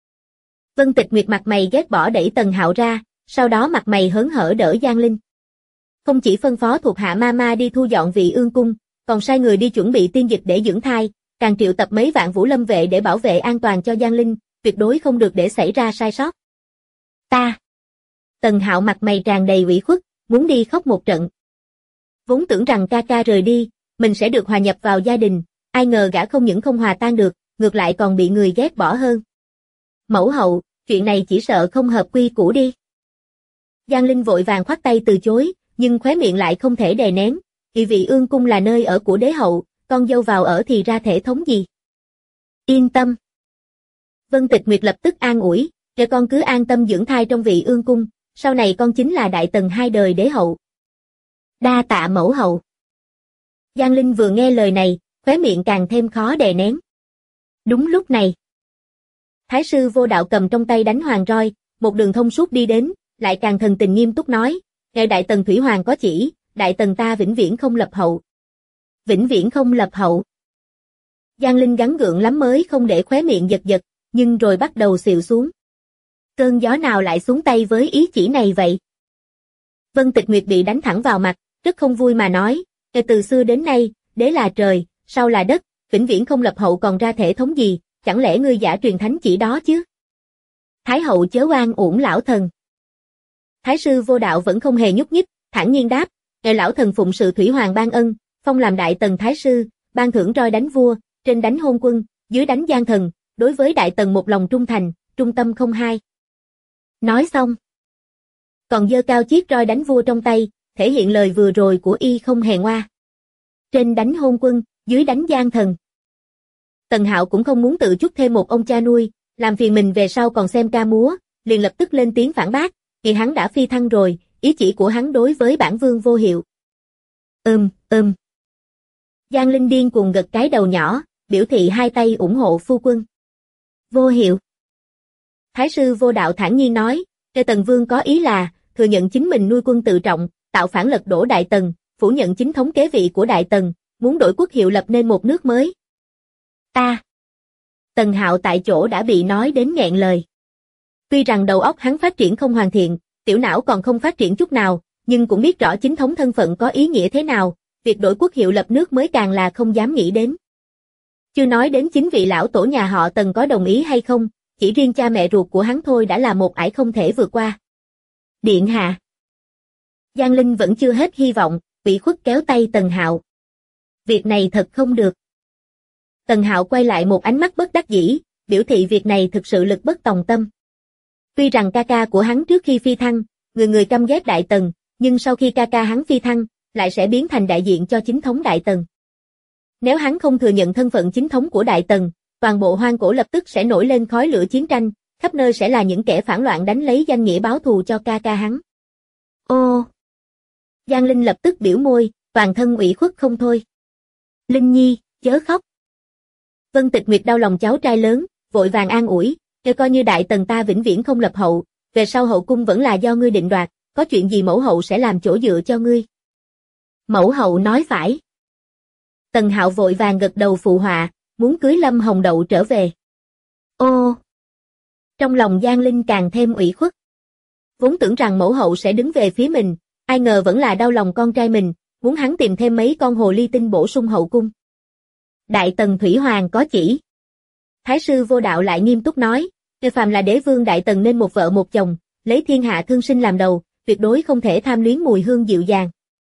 Speaker 2: Vân Tịch Nguyệt mặt mày ghét bỏ đẩy Tần Hạo ra, sau đó mặt mày hớn hở đỡ Giang Linh. Không chỉ phân phó thuộc hạ Mama đi thu dọn vị ương cung, còn sai người đi chuẩn bị tiên dịch để dưỡng thai, càng triệu tập mấy vạn Vũ Lâm vệ để bảo vệ an toàn cho Giang Linh, tuyệt đối không được để xảy ra sai sót. Ta. Tần Hạo mặt mày tràn đầy ủy khuất, muốn đi khóc một trận. Vốn tưởng rằng ca ca rời đi, mình sẽ được hòa nhập vào gia đình, ai ngờ gã không những không hòa tan được, ngược lại còn bị người ghét bỏ hơn. Mẫu hậu, chuyện này chỉ sợ không hợp quy củ đi. Giang Linh vội vàng khoát tay từ chối, nhưng khóe miệng lại không thể đè nén, vì vị ương cung là nơi ở của đế hậu, con dâu vào ở thì ra thể thống gì. Yên tâm. Vân Tịch Nguyệt lập tức an ủi, cho con cứ an tâm dưỡng thai trong vị ương cung, sau này con chính là Đại Tần 2 đời đế hậu. Đa tạ mẫu hậu. Giang Linh vừa nghe lời này, khóe miệng càng thêm khó đè nén. Đúng lúc này, Thái sư Vô Đạo cầm trong tay đánh hoàng roi, một đường thông suốt đi đến, lại càng thần tình nghiêm túc nói, nghe Đại Tần Thủy Hoàng có chỉ, Đại Tần ta vĩnh viễn không lập hậu. Vĩnh viễn không lập hậu. Giang Linh gắng gượng lắm mới không để khóe miệng giật giật, nhưng rồi bắt đầu xìu xuống. Cơn gió nào lại xuống tay với ý chỉ này vậy? Vân Tịch Nguyệt bị đánh thẳng vào mặt, rất không vui mà nói, từ xưa đến nay, đế là trời, sau là đất, vĩnh viễn không lập hậu còn ra thể thống gì, chẳng lẽ ngươi giả truyền thánh chỉ đó chứ? Thái hậu chớ oan uổng lão thần. Thái sư Vô Đạo vẫn không hề nhúc nhích, thản nhiên đáp, lão thần phụng sự Thủy Hoàng ban ân, phong làm Đại Tần Thái sư, ban thưởng roi đánh vua, trên đánh hôn quân, dưới đánh gian thần, đối với Đại Tần một lòng trung thành, trung tâm không hai. Nói xong, còn giơ cao chiếc roi đánh vua trong tay, thể hiện lời vừa rồi của y không hề ngoa. Trên đánh hôn quân, dưới đánh gian thần. Tần Hạo cũng không muốn tự chuất thêm một ông cha nuôi, làm phiền mình về sau còn xem ca múa, liền lập tức lên tiếng phản bác, vì hắn đã phi thăng rồi, ý chỉ của hắn đối với bản vương vô hiệu. Giang Linh điên cuồng gật cái đầu nhỏ, biểu thị hai tay ủng hộ phu quân. Vô hiệu. Thái sư Vô Đạo thản nhiên nói, Tần vương có ý là, thừa nhận chính mình nuôi quân tự trọng, tạo phản lật đổ Đại Tần, phủ nhận chính thống kế vị của Đại Tần, muốn đổi quốc hiệu lập nên một nước mới. Tần Hạo tại chỗ đã bị nói đến nghẹn lời. Tuy rằng đầu óc hắn phát triển không hoàn thiện, tiểu não còn không phát triển chút nào, nhưng cũng biết rõ chính thống thân phận có ý nghĩa thế nào, việc đổi quốc hiệu lập nước mới càng là không dám nghĩ đến. Chưa nói đến chính vị lão tổ nhà họ Tần có đồng ý hay không, chỉ riêng cha mẹ ruột của hắn thôi đã là một ải không thể vượt qua. Điện hạ. Giang Linh vẫn chưa hết hy vọng, ủy khuất kéo tay Tần Hạo. Việc này thật không được. Tần Hạo quay lại một ánh mắt bất đắc dĩ, biểu thị việc này thực sự lực bất tòng tâm. Tuy rằng ca ca của hắn trước khi phi thăng, người người căm ghét Đại Tần, nhưng sau khi ca ca hắn phi thăng, lại sẽ biến thành đại diện cho chính thống Đại Tần. Nếu hắn không thừa nhận thân phận chính thống của Đại Tần, toàn bộ hoang cổ lập tức sẽ nổi lên khói lửa chiến tranh, khắp nơi sẽ là những kẻ phản loạn đánh lấy danh nghĩa báo thù cho ca ca hắn. Ô! Giang Linh lập tức biểu môi, toàn thân ủy khuất không thôi. Linh Nhi, chớ khóc. Vân Tịch Nguyệt đau lòng cháu trai lớn, vội vàng an ủi, coi như Đại Tần ta vĩnh viễn không lập hậu, về sau hậu cung vẫn là do ngươi định đoạt, có chuyện gì mẫu hậu sẽ làm chỗ dựa cho ngươi. Mẫu hậu nói phải. Tần Hạo vội vàng gật đầu phụ họa, muốn cưới Lâm Hồng Đậu trở về. Ô! Trong lòng Giang Linh càng thêm ủy khuất. Vốn tưởng rằng mẫu hậu sẽ đứng về phía mình, ai ngờ vẫn là đau lòng con trai mình, muốn hắn tìm thêm mấy con hồ ly tinh bổ sung hậu cung. Đại Tần Thủy Hoàng có chỉ. Thái sư Vô Đạo lại nghiêm túc nói, phàm là đế vương Đại Tần nên một vợ một chồng, lấy thiên hạ thương sinh làm đầu, tuyệt đối không thể tham luyến mùi hương dịu dàng.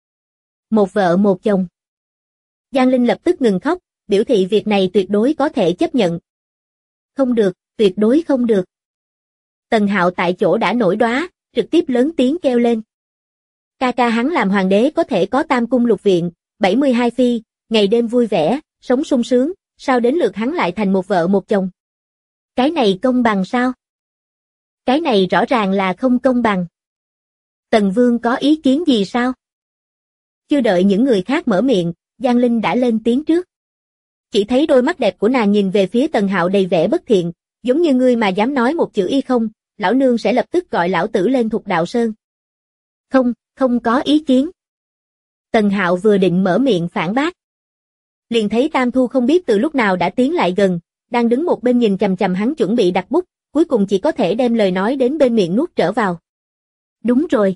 Speaker 2: Một vợ một chồng. Giang Linh lập tức ngừng khóc, biểu thị việc này tuyệt đối có thể chấp nhận. Không được, tuyệt đối không được. Tần Hạo tại chỗ đã nổi đoá, trực tiếp lớn tiếng kêu lên. Ca ca hắn làm hoàng đế có thể có tam cung lục viện, 72 phi, ngày đêm vui vẻ, sống sung sướng, sao đến lượt hắn lại thành một vợ một chồng? Cái này công bằng sao? Cái này rõ ràng là không công bằng. Tần Vương có ý kiến gì sao? Chưa đợi những người khác mở miệng, Giang Linh đã lên tiếng trước. Chỉ thấy đôi mắt đẹp của nàng nhìn về phía Tần Hạo đầy vẻ bất thiện, giống như ngươi mà dám nói một chữ y không, lão nương sẽ lập tức gọi lão tử lên Thục Đạo Sơn. Không có ý kiến. Tần Hạo vừa định mở miệng phản bác. Liền thấy Tam Thu không biết từ lúc nào đã tiến lại gần, đang đứng một bên nhìn chằm chằm hắn chuẩn bị đặt bút, cuối cùng chỉ có thể đem lời nói đến bên miệng nuốt trở vào. Đúng rồi.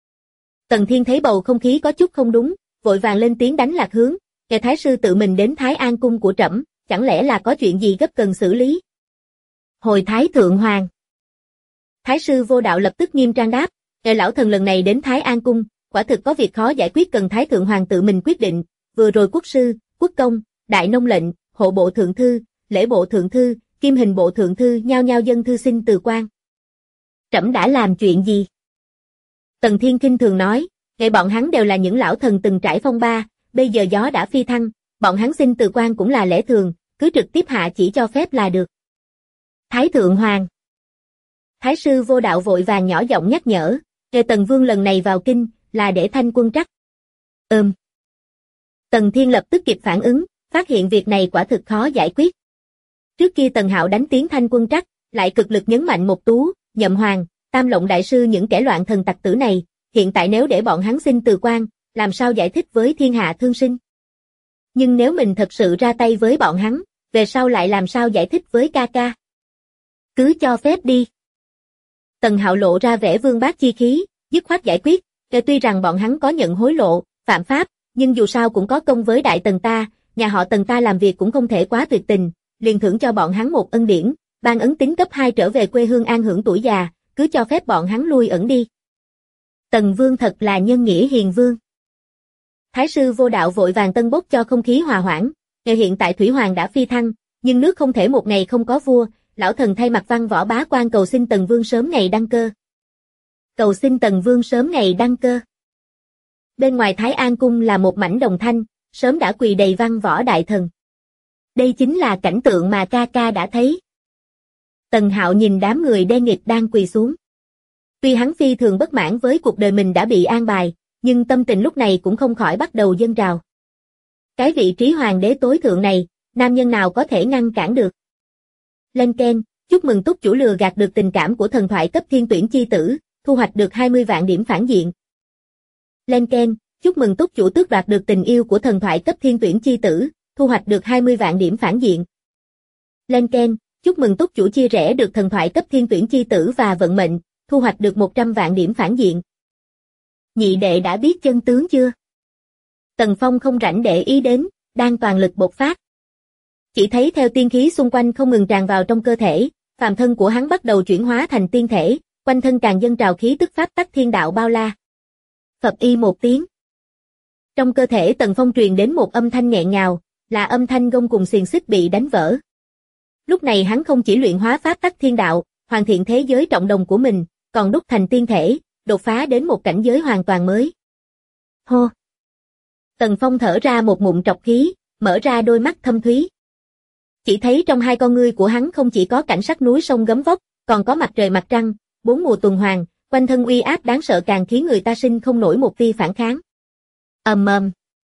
Speaker 2: Tần Thiên thấy bầu không khí có chút không đúng, vội vàng lên tiếng đánh lạc hướng, kẻ thái sư tự mình đến Thái An cung của trẫm, chẳng lẽ là có chuyện gì gấp cần xử lý? Hồi Thái Thượng Hoàng. Thái sư Vô Đạo lập tức nghiêm trang đáp, lão thần lần này đến Thái An cung, quả thực có việc khó giải quyết cần Thái Thượng Hoàng tự mình quyết định, vừa rồi quốc sư, quốc công, đại nông lệnh, hộ bộ thượng thư, lễ bộ thượng thư, kim hình bộ thượng thư nhao nhao dâng thư xin từ quan. Trẫm đã làm chuyện gì? Tần Thiên khinh thường nói, bọn hắn đều là những lão thần từng trải phong ba, bây giờ gió đã phi thăng, bọn hắn xin từ quan cũng là lẽ thường, cứ trực tiếp hạ chỉ cho phép là được. Thái Thượng Hoàng. Thái sư Vô Đạo vội vàng nhỏ giọng nhắc nhở, Tần Vương lần này vào kinh, là để thanh quân trắc. Tần Thiên lập tức kịp phản ứng, phát hiện việc này quả thực khó giải quyết. Trước kia Tần Hạo đánh tiếng thanh quân trắc, lại cực lực nhấn mạnh Mộc Tú, Nhậm Hoàng, Tam Lộng đại sư những kẻ loạn thần tặc tử này, hiện tại nếu để bọn hắn xin từ quan, làm sao giải thích với thiên hạ thương sinh? Nhưng nếu mình thật sự ra tay với bọn hắn, về sau lại làm sao giải thích với ca ca? Cứ cho phép đi. Tần Hạo lộ ra vẻ vương bác chi khí, dứt khoát giải quyết, tuy rằng bọn hắn có nhận hối lộ, phạm pháp, nhưng dù sao cũng có công với Đại Tần ta, nhà họ Tần ta làm việc cũng không thể quá tuyệt tình, liền thưởng cho bọn hắn một ân điển, ban ấn tín cấp 2 trở về quê hương an hưởng tuổi già, cứ cho phép bọn hắn lui ẩn đi. Tần Vương thật là nhân nghĩa hiền vương. Thái sư Vô Đạo vội vàng tân bốc cho không khí hòa hoãn, hiện tại Thủy Hoàng đã phi thăng, nhưng nước không thể một ngày không có vua, lão thần thay mặt văn võ bá quan cầu xin Tần Vương sớm ngày đăng cơ. Cầu xin Tần Vương sớm ngày đăng cơ. Bên ngoài Thái An cung là một mảnh đồng thanh, sớm đã quỳ đầy văn võ đại thần. Đây chính là cảnh tượng mà ca ca đã thấy. Tần Hạo nhìn đám người đen nghịt đang quỳ xuống. Tuy hắn phi thường bất mãn với cuộc đời mình đã bị an bài, nhưng tâm tình lúc này cũng không khỏi bắt đầu dâng trào. Cái vị trí hoàng đế tối thượng này, nam nhân nào có thể ngăn cản được? Lên keng, chúc mừng túc chủ lừa gạt được tình cảm của thần thoại cấp thiên tuyển chi tử, thu hoạch được 20 vạn điểm phản diện. Lên keng, chúc mừng túc chủ tước đoạt được tình yêu của thần thoại cấp thiên tuyển chi tử, thu hoạch được 20 vạn điểm phản diện. Lên keng, chúc mừng túc chủ chia rẽ được thần thoại cấp thiên tuyển chi tử và vận mệnh, thu hoạch được 100 vạn điểm phản diện. Nhị đệ đã biết chân tướng chưa? Tần Phong không rảnh để ý đến, đang toàn lực bộc phát. Chỉ thấy theo tiên khí xung quanh không ngừng tràn vào trong cơ thể, phàm thân của hắn bắt đầu chuyển hóa thành tiên thể, quanh thân càng dâng trào khí tức pháp tắc thiên đạo bao la. Phập y một tiếng. Trong cơ thể Tần Phong truyền đến một âm thanh nghẹn ngào, là âm thanh gông cùng xiềng xích bị đánh vỡ. Lúc này hắn không chỉ luyện hóa pháp tắc thiên đạo, hoàn thiện thế giới trọng đồng của mình, còn đúc thành tiên thể, đột phá đến một cảnh giới hoàn toàn mới. Hô! Tần Phong thở ra một ngụm trọc khí, mở ra đôi mắt thâm thúy. Chỉ thấy trong hai con ngươi của hắn không chỉ có cảnh sắc núi sông gấm vóc, còn có mặt trời mặt trăng, bốn mùa tuần hoàn, quanh thân uy áp đáng sợ càng khiến người ta sinh không nổi một tia phản kháng. Ầm ầm.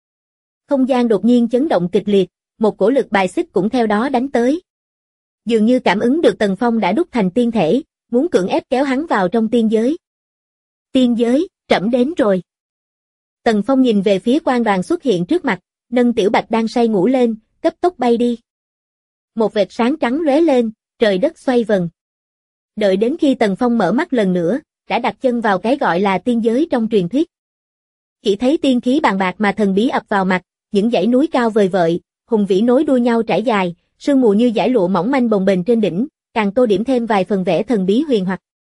Speaker 2: Không gian đột nhiên chấn động kịch liệt, một cổ lực bài xích cũng theo đó đánh tới. Dường như cảm ứng được Tần Phong đã đúc thành tiên thể, muốn cưỡng ép kéo hắn vào trong tiên giới. Tiên giới, trẫm đến rồi. Tần Phong nhìn về phía quan đoàn xuất hiện trước mặt, nâng Tiểu Bạch đang say ngủ lên, cấp tốc bay đi. Một vệt sáng trắng lóe lên, trời đất xoay vần. Đợi đến khi Tần Phong mở mắt lần nữa, đã đặt chân vào cái gọi là tiên giới trong truyền thuyết. Chỉ thấy tiên khí bàn bạc mà thần bí ập vào mặt, những dãy núi cao vời vợi, hùng vĩ nối đuôi nhau trải dài, sương mù như dải lụa mỏng manh bồng bềnh trên đỉnh, càng tô điểm thêm vài phần vẻ thần bí huyền hoặc.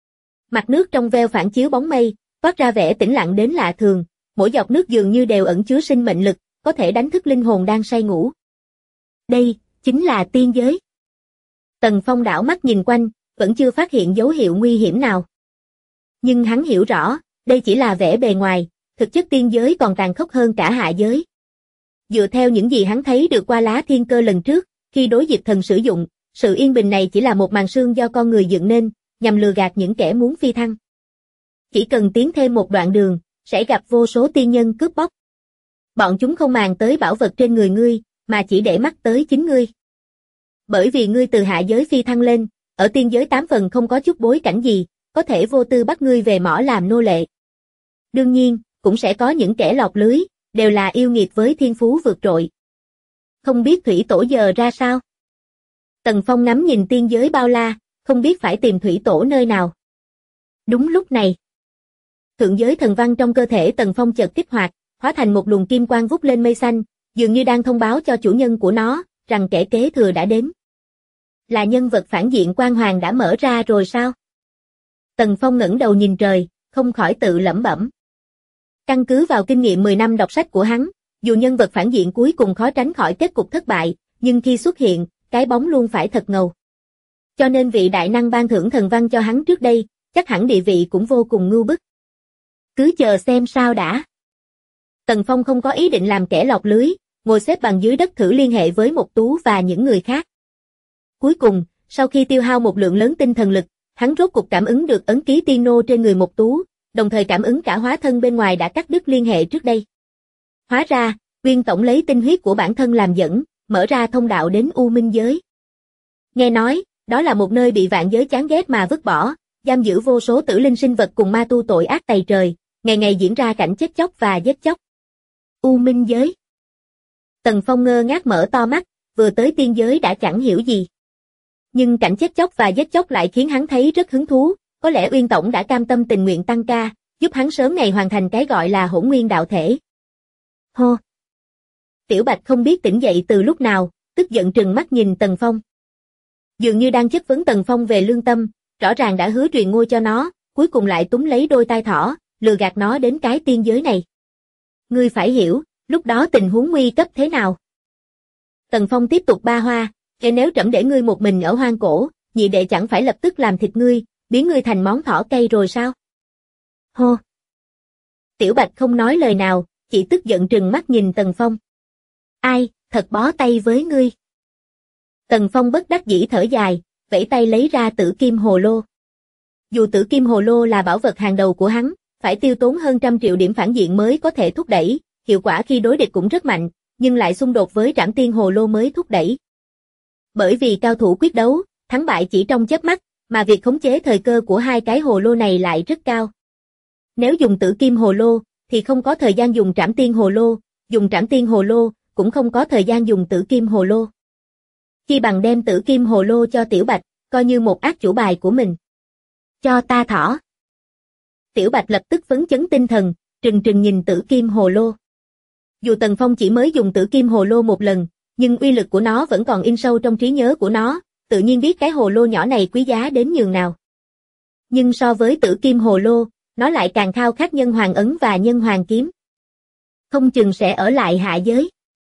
Speaker 2: Mặt nước trong veo phản chiếu bóng mây, toát ra vẻ tĩnh lặng đến lạ thường, mỗi giọt nước dường như đều ẩn chứa sinh mệnh lực, có thể đánh thức linh hồn đang say ngủ. Đây chính là tiên giới. Tần Phong đảo mắt nhìn quanh, vẫn chưa phát hiện dấu hiệu nguy hiểm nào. Nhưng hắn hiểu rõ, đây chỉ là vẻ bề ngoài, thực chất tiên giới còn tàn khốc hơn cả hạ giới. Dựa theo những gì hắn thấy được qua lá thiên cơ lần trước, khi đối dịch thần sử dụng, sự yên bình này chỉ là một màn sương do con người dựng nên, nhằm lừa gạt những kẻ muốn phi thăng. Chỉ cần tiến thêm một đoạn đường, sẽ gặp vô số tiên nhân cướp bóc. Bọn chúng không màng tới bảo vật trên người ngươi, mà chỉ để mắt tới chính ngươi. Bởi vì ngươi từ hạ giới phi thăng lên, ở tiên giới 8 phần không có chút bối cảnh gì, có thể vô tư bắt ngươi về mỏ làm nô lệ. Đương nhiên, cũng sẽ có những kẻ lọt lưới, đều là yêu nghiệt với thiên phú vượt trội. Không biết thủy tổ giờ ra sao? Tần Phong ngắm nhìn tiên giới bao la, không biết phải tìm thủy tổ nơi nào. Đúng lúc này, thượng giới thần văn trong cơ thể Tần Phong chợt kích hoạt, hóa thành một luồng kim quang vút lên mây xanh, dường như đang thông báo cho chủ nhân của nó, rằng kẻ kế thừa đã đến. Là nhân vật phản diện Quan Hoàng đã mở ra rồi sao? Tần Phong ngẩng đầu nhìn trời, không khỏi tự lẩm bẩm. Căn cứ vào kinh nghiệm 10 năm đọc sách của hắn, dù nhân vật phản diện cuối cùng khó tránh khỏi kết cục thất bại, nhưng khi xuất hiện, cái bóng luôn phải thật ngầu. Cho nên vị đại năng ban thưởng thần văn cho hắn trước đây, chắc hẳn địa vị cũng vô cùng ngưu bức. Cứ chờ xem sao đã. Tần Phong không có ý định làm kẻ lọt lưới, ngồi xếp bằng dưới đất thử liên hệ với Mộc Tú và những người khác. Cuối cùng, sau khi tiêu hao một lượng lớn tinh thần lực, hắn rốt cục cảm ứng được ấn ký tiên nô trên người Mộc Tú, đồng thời cảm ứng cả hóa thân bên ngoài đã cắt đứt liên hệ trước đây. Hóa ra, Viên Tổng lấy tinh huyết của bản thân làm dẫn, mở ra thông đạo đến U Minh giới. Nghe nói, Đó là một nơi bị vạn giới chán ghét mà vứt bỏ, giam giữ vô số tử linh sinh vật cùng ma tu tội ác tày trời, ngày ngày diễn ra cảnh chết chóc và giết chóc. U Minh giới. Tần Phong ngơ ngác mở to mắt, vừa tới tiên giới đã chẳng hiểu gì. Nhưng cảnh chết chóc và giết chóc lại khiến hắn thấy rất hứng thú, có lẽ Uyên Tổng đã cam tâm tình nguyện tăng ca, giúp hắn sớm ngày hoàn thành cái gọi là hỗn nguyên đạo thể. Hô! Tiểu Bạch không biết tỉnh dậy từ lúc nào, tức giận trừng mắt nhìn Tần Phong. Dường như đang chất vấn Tần Phong về lương tâm, rõ ràng đã hứa truyền ngôi cho nó, cuối cùng lại túm lấy đôi tai thỏ, lừa gạt nó đến cái tiên giới này. Ngươi phải hiểu, lúc đó tình huống nguy cấp thế nào. Tần Phong tiếp tục ba hoa, nếu trẫm để ngươi một mình ở hoang cổ, nhị đệ chẳng phải lập tức làm thịt ngươi, biến ngươi thành món thỏ cây rồi sao? Hô! Tiểu Bạch không nói lời nào, chỉ tức giận trừng mắt nhìn Tần Phong. Ai, thật bó tay với ngươi. Tần Phong bất đắc dĩ thở dài, vẫy tay lấy ra tử kim hồ lô. Dù tử kim hồ lô là bảo vật hàng đầu của hắn, phải tiêu tốn hơn 100 triệu điểm phản diện mới có thể thúc đẩy, hiệu quả khi đối địch cũng rất mạnh, nhưng lại xung đột với trảm tiên hồ lô mới thúc đẩy. Bởi vì cao thủ quyết đấu, thắng bại chỉ trong chớp mắt, mà việc khống chế thời cơ của hai cái hồ lô này lại rất cao. Nếu dùng tử kim hồ lô, thì không có thời gian dùng trảm tiên hồ lô, dùng trảm tiên hồ lô, cũng không có thời gian dùng tử kim hồ lô. Chi bằng đem tử kim hồ lô cho Tiểu Bạch, coi như một át chủ bài của mình. Cho ta thỏ. Tiểu Bạch lập tức phấn chấn tinh thần, trừng trừng nhìn tử kim hồ lô. Dù Tần Phong chỉ mới dùng tử kim hồ lô một lần, nhưng uy lực của nó vẫn còn in sâu trong trí nhớ của nó, tự nhiên biết cái hồ lô nhỏ này quý giá đến nhường nào. Nhưng so với tử kim hồ lô, nó lại càng khao khát nhân hoàng ấn và nhân hoàng kiếm. Không chừng sẽ ở lại hạ giới.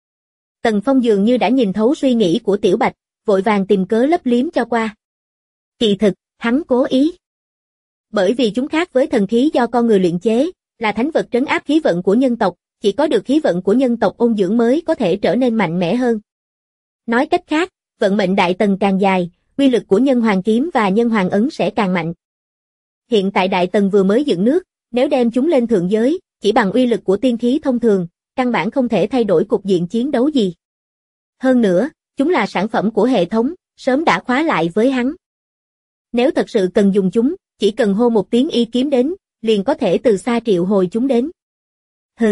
Speaker 2: Tần Phong dường như đã nhìn thấu suy nghĩ của Tiểu Bạch, vội vàng tìm cớ lấp liếm cho qua. Kỳ thực, hắn cố ý. Bởi vì chúng khác với thần khí do con người luyện chế, là thánh vật trấn áp khí vận của nhân tộc, chỉ có được khí vận của nhân tộc ôn dưỡng mới có thể trở nên mạnh mẽ hơn. Nói cách khác, vận mệnh đại tần càng dài, uy lực của nhân hoàng kiếm và nhân hoàng ấn sẽ càng mạnh. Hiện tại đại tần vừa mới dựng nước, nếu đem chúng lên thượng giới, chỉ bằng uy lực của tiên khí thông thường, căn bản không thể thay đổi cục diện chiến đấu gì. Hơn nữa, chúng là sản phẩm của hệ thống, sớm đã khóa lại với hắn. Nếu thật sự cần dùng chúng, chỉ cần hô một tiếng y kiếm đến, liền có thể từ xa triệu hồi chúng đến. Hừ.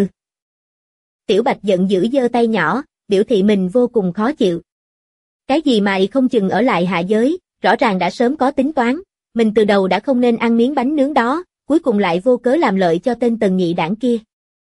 Speaker 2: Tiểu Bạch giận dữ giơ tay nhỏ, biểu thị mình vô cùng khó chịu. Cái gì mà không chừng ở lại hạ giới, rõ ràng đã sớm có tính toán, mình từ đầu đã không nên ăn miếng bánh nướng đó, cuối cùng lại vô cớ làm lợi cho tên Tần nhị đảng kia.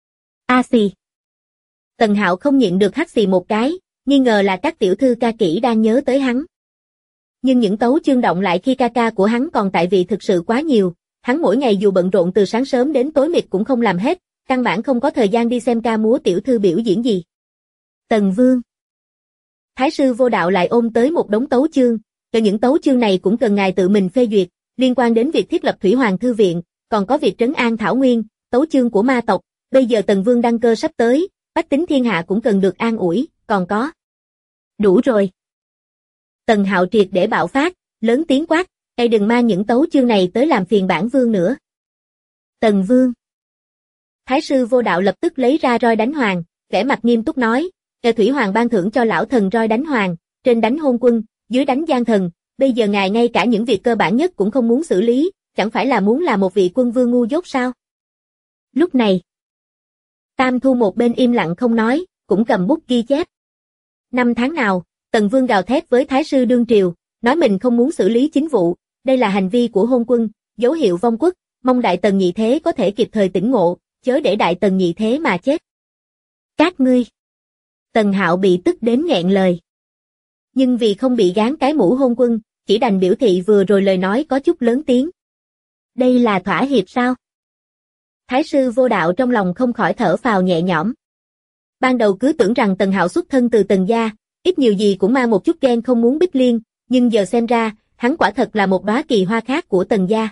Speaker 2: A xì. Tần Hạo không nhịn được hắt xì một cái, nghi ngờ là các tiểu thư ca kỹ đang nhớ tới hắn. Nhưng những tấu chương động lại khi ca ca của hắn còn tại vị thực sự quá nhiều, hắn mỗi ngày dù bận rộn từ sáng sớm đến tối mịt cũng không làm hết, căn bản không có thời gian đi xem ca múa tiểu thư biểu diễn gì. Tần Vương. Thái sư Vô Đạo lại ôm tới một đống tấu chương, cho những tấu chương này cũng cần ngài tự mình phê duyệt, liên quan đến việc thiết lập Thủy Hoàng Thư Viện, còn có việc trấn an Thảo Nguyên, tấu chương của ma tộc, bây giờ Tần Vương đăng cơ sắp tới, bách tính thiên hạ cũng cần được an ủi, còn có. Đủ rồi. Tần Hạo triệt để bạo phát, lớn tiếng quát, "Ê đừng mang những tấu chương này tới làm phiền bản vương nữa." Tần Vương. Thái sư Vô Đạo lập tức lấy ra roi đánh hoàng, vẻ mặt nghiêm túc nói, Thủy Hoàng ban thưởng cho lão thần roi đánh hoàng, trên đánh hôn quân, dưới đánh gian thần, bây giờ ngài ngay cả những việc cơ bản nhất cũng không muốn xử lý, chẳng phải là muốn là một vị quân vương ngu dốt sao? Lúc này, Tam Thu một bên im lặng không nói, cũng cầm bút ghi chép. 5 tháng nào, Tần Vương gào thét với Thái sư đương triều, nói mình không muốn xử lý chính vụ, đây là hành vi của hôn quân, dấu hiệu vong quốc, mong Đại Tần nhị thế có thể kịp thời tỉnh ngộ, chớ để Đại Tần nhị thế mà chết. Các ngươi. Tần Hạo bị tức đến nghẹn lời. Nhưng vì không bị gán cái mũ hôn quân, chỉ đành biểu thị vừa rồi lời nói có chút lớn tiếng. Đây là thỏa hiệp sao? Thái sư Vô Đạo trong lòng không khỏi thở phào nhẹ nhõm. Ban đầu cứ tưởng rằng Tần Hạo xuất thân từ Tần gia, ít nhiều gì cũng mang một chút ghen không muốn Bích Liên, nhưng giờ xem ra, hắn quả thật là một đóa kỳ hoa khác của Tần gia.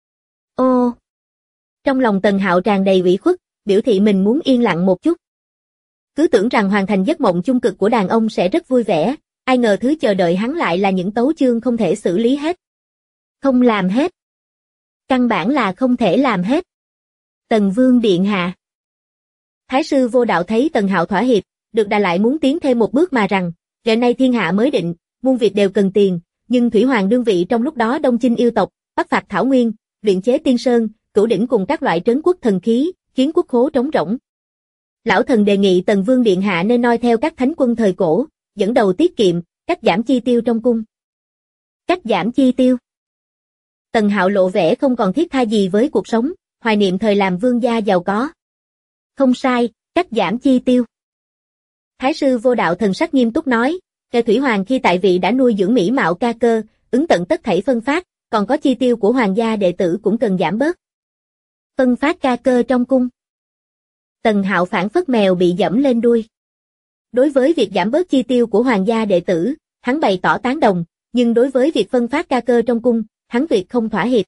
Speaker 2: Ô! Trong lòng Tần Hạo tràn đầy ủy khuất, biểu thị mình muốn yên lặng một chút. Cứ tưởng rằng hoàn thành giấc mộng chung cực của đàn ông sẽ rất vui vẻ, ai ngờ thứ chờ đợi hắn lại là những tấu chương không thể xử lý hết. Không làm hết. Căn bản là không thể làm hết. Tần Vương điện hạ. Thái sư Vô Đạo thấy Tần Hạo thỏa hiệp, được đà lại muốn tiến thêm một bước mà rằng, giờ nay thiên hạ mới định, muôn việc đều cần tiền, nhưng Thủy Hoàng đương vị trong lúc đó đông chinh yêu tộc, bắc phạt Thảo Nguyên, luyện chế tiên sơn, cửu đỉnh cùng các loại trấn quốc thần khí, khiến quốc khố trống rỗng. Lão thần đề nghị Tần Vương điện hạ nên noi theo các thánh quân thời cổ, dẫn đầu tiết kiệm, cắt giảm chi tiêu trong cung. Cắt giảm chi tiêu. Tần Hạo lộ vẻ không còn thiết tha gì với cuộc sống, hoài niệm thời làm vương gia giàu có. Không sai, cắt giảm chi tiêu. Thái sư Vô Đạo thần sắc nghiêm túc nói, Kẻ Thủy Hoàng khi tại vị đã nuôi dưỡng mỹ mạo ca cơ, ứng tận tất thảy phân phát, còn có chi tiêu của hoàng gia đệ tử cũng cần giảm bớt. Phân phát ca cơ trong cung. Tần Hạo phản phất mèo bị dẫm lên đuôi. Đối với việc giảm bớt chi tiêu của hoàng gia đệ tử, hắn bày tỏ tán đồng, nhưng đối với việc phân phát ca cơ trong cung, hắn tuyệt không thỏa hiệp.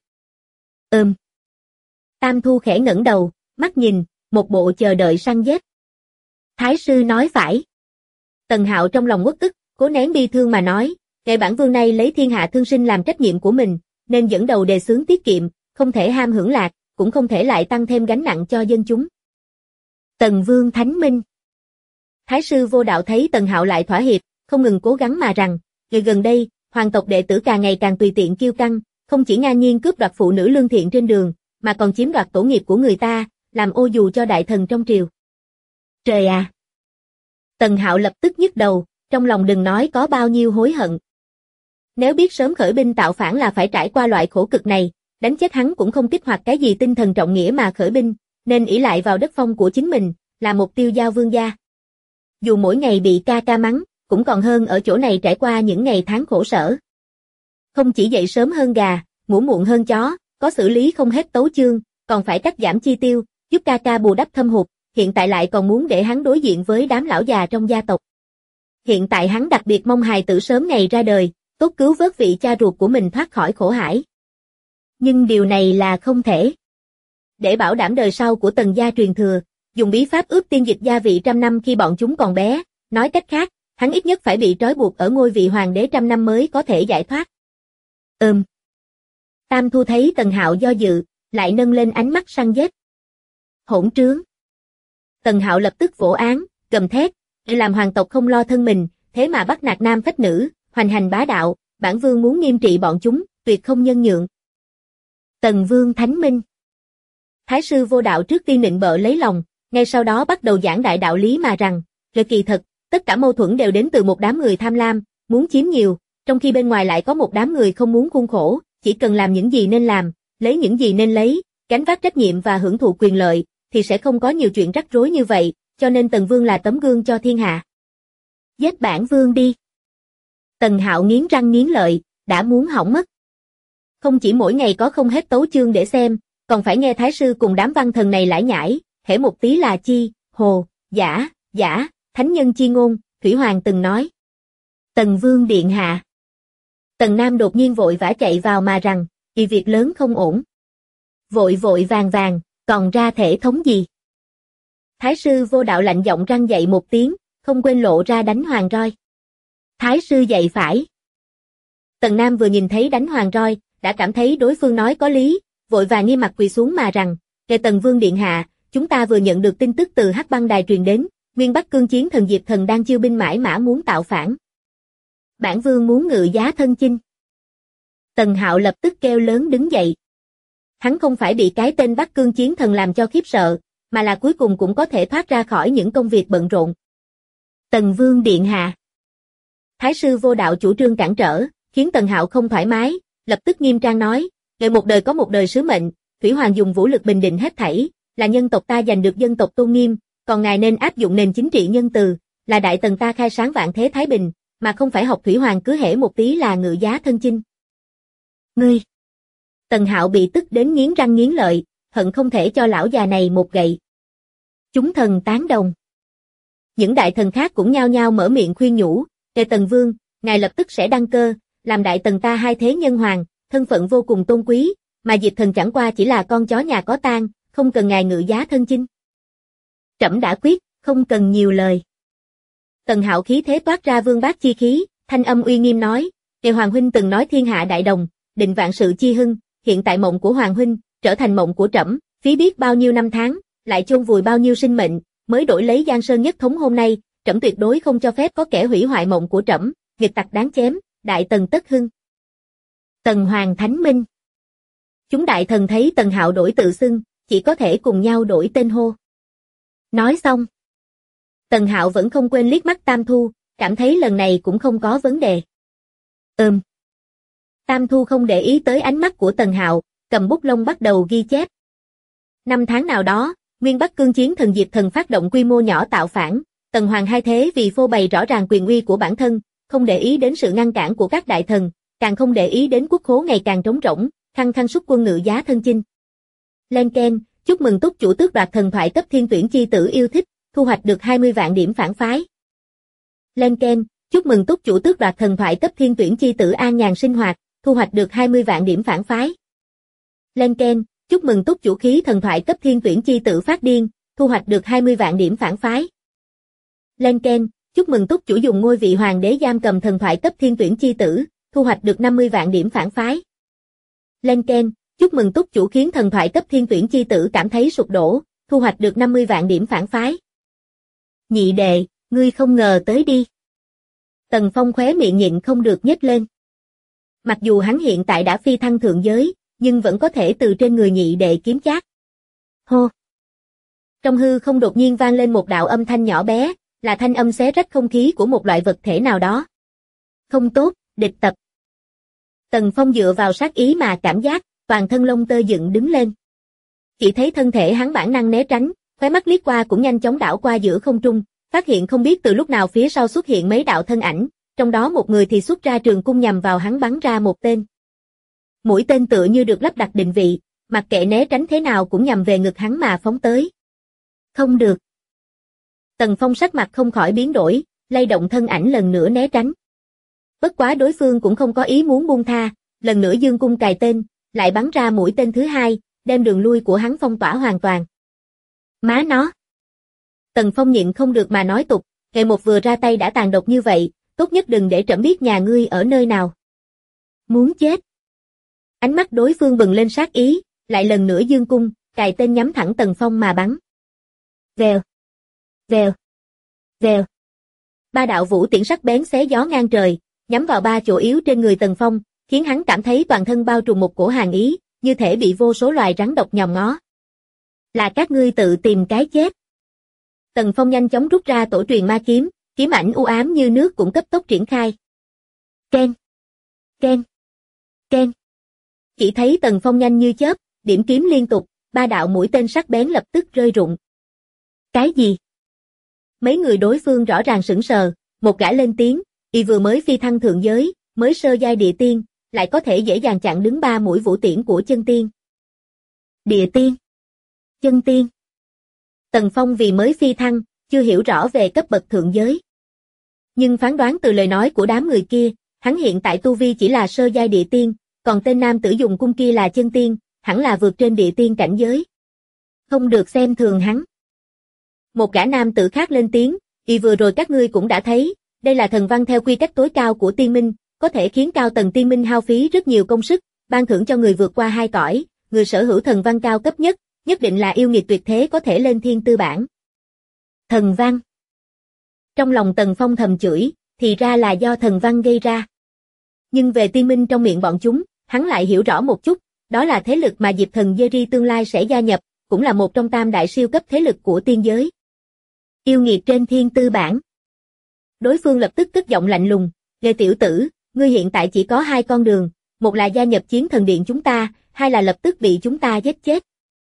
Speaker 2: Tam Thu khẽ ngẩng đầu, mắt nhìn, một bộ chờ đợi săn giết. Thái sư nói phải. Tần Hạo trong lòng uất ức, cố nén bi thương mà nói, kẻ bản vương này lấy thiên hạ thương sinh làm trách nhiệm của mình, nên dẫn đầu đề xướng tiết kiệm, không thể ham hưởng lạc, cũng không thể lại tăng thêm gánh nặng cho dân chúng. Tần Vương thánh minh. Thái sư Vô Đạo thấy Tần Hạo lại thỏa hiệp, không ngừng cố gắng mà rằng, ngày gần đây, hoàng tộc đệ tử càng ngày càng tùy tiện kiêu căng, không chỉ ngang nhiên cướp đoạt phụ nữ lương thiện trên đường, mà còn chiếm đoạt tổ nghiệp của người ta, làm ô dù cho đại thần trong triều. Trời à! Tần Hạo lập tức nhức đầu, trong lòng đừng nói có bao nhiêu hối hận. Nếu biết sớm khởi binh tạo phản là phải trải qua loại khổ cực này, đánh chết hắn cũng không kích hoạt cái gì tinh thần trọng nghĩa mà khởi binh, nên ỷ lại vào đất phong của chính mình, là một tiêu giao vương gia. Dù mỗi ngày bị ca ca mắng, cũng còn hơn ở chỗ này trải qua những ngày tháng khổ sở. Không chỉ dậy sớm hơn gà, ngủ muộn hơn chó, có xử lý không hết tấu chương, còn phải cắt giảm chi tiêu, giúp ca ca bù đắp thâm hụt, hiện tại lại còn muốn để hắn đối diện với đám lão già trong gia tộc. Hiện tại hắn đặc biệt mong hài tử sớm ngày ra đời, tốt cứu vớt vị cha ruột của mình thoát khỏi khổ hải. Nhưng điều này là không thể. Để bảo đảm đời sau của Tần gia truyền thừa, dùng bí pháp ướp tiên dịch gia vị 100 năm khi bọn chúng còn bé, nói cách khác, hắn ít nhất phải bị trói buộc ở ngôi vị hoàng đế 100 năm mới có thể giải thoát. Tam Thu thấy Tần Hạo do dự, lại nâng lên ánh mắt săn giết. Hỗn trướng. Tần Hạo lập tức vỗ án, gầm thét, làm hoàng tộc không lo thân mình, thế mà bắt nạt nam phách nữ, hoành hành bá đạo, bản vương muốn nghiêm trị bọn chúng, tuyệt không nhân nhượng. Tần Vương thánh minh. Thái sư Vô Đạo trước tiên nịnh bợ lấy lòng, ngay sau đó bắt đầu giảng đại đạo lý mà rằng, kỳ thật, tất cả mâu thuẫn đều đến từ một đám người tham lam, muốn chiếm nhiều, trong khi bên ngoài lại có một đám người không muốn khuôn khổ, chỉ cần làm những gì nên làm, lấy những gì nên lấy, gánh vác trách nhiệm và hưởng thụ quyền lợi, thì sẽ không có nhiều chuyện rắc rối như vậy, cho nên Tần Vương là tấm gương cho thiên hạ. Giết bản vương đi. Tần Hạo nghiến răng nghiến lợi, đã muốn hỏng mất. Không chỉ mỗi ngày có không hết tấu chương để xem, còn phải nghe thái sư cùng đám văn thần này lải nhải, hễ một tí là chi, hồ, giả, thánh nhân chi ngôn, Thủy Hoàng từng nói. Tần Vương điện hạ. Tần Nam đột nhiên vội vã chạy vào mà rằng, việc lớn không ổn. Vội vàng, còn ra thể thống gì? Thái sư Vô Đạo lạnh giọng răn dậy một tiếng, không quên lộ ra đánh hoàng roi. Thái sư dậy phải. Tần Nam vừa nhìn thấy đánh hoàng roi, đã cảm thấy đối phương nói có lý, vội vàng nghiêm mặt quỳ xuống mà rằng, kệ Tần Vương điện hạ, chúng ta vừa nhận được tin tức từ Hắc Băng Đài truyền đến, Nguyên Bắc Cương chiến thần Diệp Thần đang chiêu binh mãi mã muốn tạo phản. Bản vương muốn ngự giá thân chinh. Tần Hạo lập tức kêu lớn đứng dậy. Hắn không phải bị cái tên Bắc Cương chiến thần làm cho khiếp sợ, mà là cuối cùng cũng có thể thoát ra khỏi những công việc bận rộn. Tần Vương điện hạ. Thái sư Vô Đạo chủ trương cản trở, khiến Tần Hạo không thoải mái, lập tức nghiêm trang nói, người một đời có một đời sứ mệnh, Thủy Hoàng dùng vũ lực bình định hết thảy, là nhân tộc ta giành được dân tộc tôn nghiêm, còn ngài nên áp dụng nền chính trị nhân từ, là đại tần ta khai sáng vạn thế thái bình, mà không phải học Thủy Hoàng cứ hễ một tí là ngự giá thân chinh. Ngươi! Tần Hạo bị tức đến nghiến răng nghiến lợi, hận không thể cho lão già này một gậy. Chúng thần tán đồng. Những đại thần khác cũng nhao nhao mở miệng khuyên nhủ, kệ Tần Vương, ngài lập tức sẽ đăng cơ, làm đại tần ta hai thế nhân hoàng, thân phận vô cùng tôn quý, mà Diệp Thần chẳng qua chỉ là con chó nhà có tang, không cần ngài ngự giá thân chinh. Trẫm đã quyết, không cần nhiều lời. Tần Hạo khí thế toát ra vương bác chi khí, thanh âm uy nghiêm nói, kệ Hoàng huynh từng nói thiên hạ đại đồng, định vạn sự chi hưng, hiện tại mộng của Hoàng huynh trở thành mộng của trẫm, phí biết bao nhiêu năm tháng, lại chôn vùi bao nhiêu sinh mệnh, mới đổi lấy Giang Sơn nhất thống hôm nay, trẫm tuyệt đối không cho phép có kẻ hủy hoại mộng của trẫm, nghịch tặc đáng chém, đại tần tất hưng. Tần Hoàng Thánh Minh. Chúng đại thần thấy Tần Hạo đổi tự xưng, chỉ có thể cùng nhau đổi tên hô. Nói xong, Tần Hạo vẫn không quên liếc mắt Tam Thu, cảm thấy lần này cũng không có vấn đề. Tam Thu không để ý tới ánh mắt của Tần Hạo, cầm bút lông bắt đầu ghi chép. Năm tháng nào đó, Nguyên Bắc Cương Chiến Thần Diệp Thần phát động quy mô nhỏ tạo phản, Tần Hoàng hai thế vì phô bày rõ ràng quyền uy của bản thân, không để ý đến sự ngăn cản của các đại thần, càng không để ý đến quốc khố ngày càng trống rỗng, khăng khăng xuất quân ngự giá thân chinh. Lên keng, chúc mừng túc chủ tước đoạt thần thoại cấp thiên tuyển chi tử yêu thích, thu hoạch được 20 vạn điểm phản phái. Lên keng, chúc mừng túc chủ tước đoạt thần thoại cấp thiên tuyển chi tử an nhàn sinh hoạt, thu hoạch được 20 vạn điểm phản phái. Lên keng, chúc mừng túc chủ khí thần thoại cấp thiên tuyển chi tử phát điên, thu hoạch được 20 vạn điểm phản phái. Lên keng, chúc mừng túc chủ dùng ngôi vị hoàng đế giam cầm thần thoại cấp thiên tuyển chi tử, thu hoạch được 50 vạn điểm phản phái. Lên keng, chúc mừng túc chủ khiến thần thoại cấp thiên tuyển chi tử cảm thấy sụp đổ, thu hoạch được 50 vạn điểm phản phái. Nhị đệ, ngươi không ngờ tới đi. Tần Phong khóe miệng nhịn không được nhếch lên. Mặc dù hắn hiện tại đã phi thăng thượng giới, nhưng vẫn có thể từ trên người nhị đệ kiếm chác. Hô! Trong hư không đột nhiên vang lên một đạo âm thanh nhỏ bé, là thanh âm xé rách không khí của một loại vật thể nào đó. Không tốt, địch tập. Tần Phong dựa vào sát ý mà cảm giác, toàn thân lông tơ dựng đứng lên. Chỉ thấy thân thể hắn bản năng né tránh, khóe mắt liếc qua cũng nhanh chóng đảo qua giữa không trung, phát hiện không biết từ lúc nào phía sau xuất hiện mấy đạo thân ảnh, trong đó một người thì xuất ra trường cung nhằm vào hắn bắn ra một tên. Mũi tên tựa như được lắp đặt định vị, mặc kệ né tránh thế nào cũng nhằm về ngực hắn mà phóng tới. Không được. Tần Phong sắc mặt không khỏi biến đổi, lay động thân ảnh lần nữa né tránh. Bất quá đối phương cũng không có ý muốn buông tha, lần nữa dương cung cài tên, lại bắn ra mũi tên thứ hai, đem đường lui của hắn phong tỏa hoàn toàn. Má nó! Tần Phong nhịn không được mà nói tục, ngày một vừa ra tay đã tàn độc như vậy, tốt nhất đừng để trẫm biết nhà ngươi ở nơi nào. Muốn chết! Ánh mắt đối phương bừng lên sát ý, lại lần nữa dương cung, cài tên nhắm thẳng Tần Phong mà bắn. Vèo! Vèo! Vèo! Ba đạo vũ tiễn sắc bén xé gió ngang trời, nhắm vào ba chỗ yếu trên người Tần Phong, khiến hắn cảm thấy toàn thân bao trùm một cổ hàn ý, như thể bị vô số loài rắn độc nhòm ngó. Là các ngươi tự tìm cái chết. Tần Phong nhanh chóng rút ra tổ truyền ma kiếm, kiếm ảnh u ám như nước cũng cấp tốc triển khai. Ken! Ken! Ken! Chỉ thấy Tần Phong nhanh như chớp, điểm kiếm liên tục, ba đạo mũi tên sắc bén lập tức rơi rụng. Cái gì? Mấy người đối phương rõ ràng sững sờ, một gã lên tiếng, y vừa mới phi thăng thượng giới, mới sơ giai địa tiên, lại có thể dễ dàng chặn đứng ba mũi vũ tiễn của chân tiên. Địa tiên? Chân tiên? Tần Phong vì mới phi thăng, chưa hiểu rõ về cấp bậc thượng giới. Nhưng phán đoán từ lời nói của đám người kia, hắn hiện tại tu vi chỉ là sơ giai địa tiên, còn tên nam tử dùng cung kia là chân tiên, hẳn là vượt trên địa tiên cảnh giới. Không được xem thường hắn. Một gã nam tử khác lên tiếng, y vừa rồi các ngươi cũng đã thấy, đây là thần văn theo quy cách tối cao của tiên minh, có thể khiến cao tầng tiên minh hao phí rất nhiều công sức, ban thưởng cho người vượt qua 2 cõi, người sở hữu thần văn cao cấp nhất, nhất định là yêu nghiệt tuyệt thế có thể lên thiên tư bản. Thần văn. Trong lòng Tần Phong thầm chửi, thì ra là do thần văn gây ra. Nhưng về tiên minh trong miệng bọn chúng, hắn lại hiểu rõ một chút, đó là thế lực mà Diệp Thần Jerry tương lai sẽ gia nhập, cũng là một trong tam đại siêu cấp thế lực của tiên giới. Yêu nghiệt trên thiên tư bản. Đối phương lập tức cất giọng lạnh lùng, "Lê tiểu tử, ngươi hiện tại chỉ có 2 con đường, một là gia nhập chiến thần điện chúng ta, hai là lập tức bị chúng ta giết chết."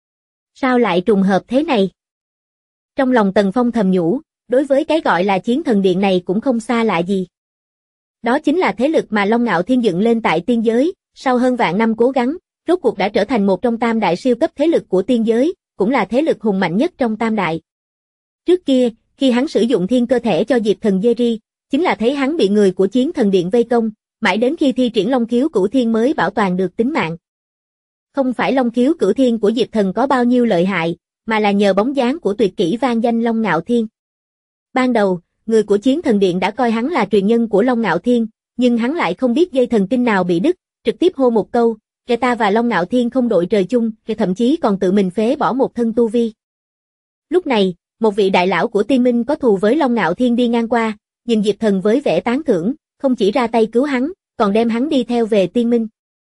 Speaker 2: Sao lại trùng hợp thế này? Trong lòng Tần Phong thầm nhủ, đối với cái gọi là chiến thần điện này cũng không xa lạ gì. Đó chính là thế lực mà Long Ngạo Thiên dựng lên tại tiên giới, sau hơn vạn năm cố gắng, rốt cuộc đã trở thành một trong tam đại siêu cấp thế lực của tiên giới, cũng là thế lực hùng mạnh nhất trong tam đại. Trước kia, khi hắn sử dụng thiên cơ thể cho Diệp Thần Jerry, chính là thấy hắn bị người của chiến thần điện vây công, mãi đến khi thi triển Long Khiếu Cửu Thiên mới bảo toàn được tính mạng. Không phải Long Khiếu Cửu Thiên của Diệp Thần có bao nhiêu lợi hại, mà là nhờ bóng dáng của tuyệt kỹ vang danh Long Ngạo Thiên. Ban đầu, người của chiến thần điện đã coi hắn là truyền nhân của Long Ngạo Thiên, nhưng hắn lại không biết dây thần kinh nào bị đứt, trực tiếp hô một câu, "Kẻ ta và Long Ngạo Thiên không đội trời chung", kẻ thậm chí còn tự mình phế bỏ một thân tu vi. Lúc này, một vị đại lão của tiên minh có thù với Long Ngạo Thiên đi ngang qua, nhìn Diệp Thần với vẻ tán thưởng, không chỉ ra tay cứu hắn, còn đem hắn đi theo về tiên minh.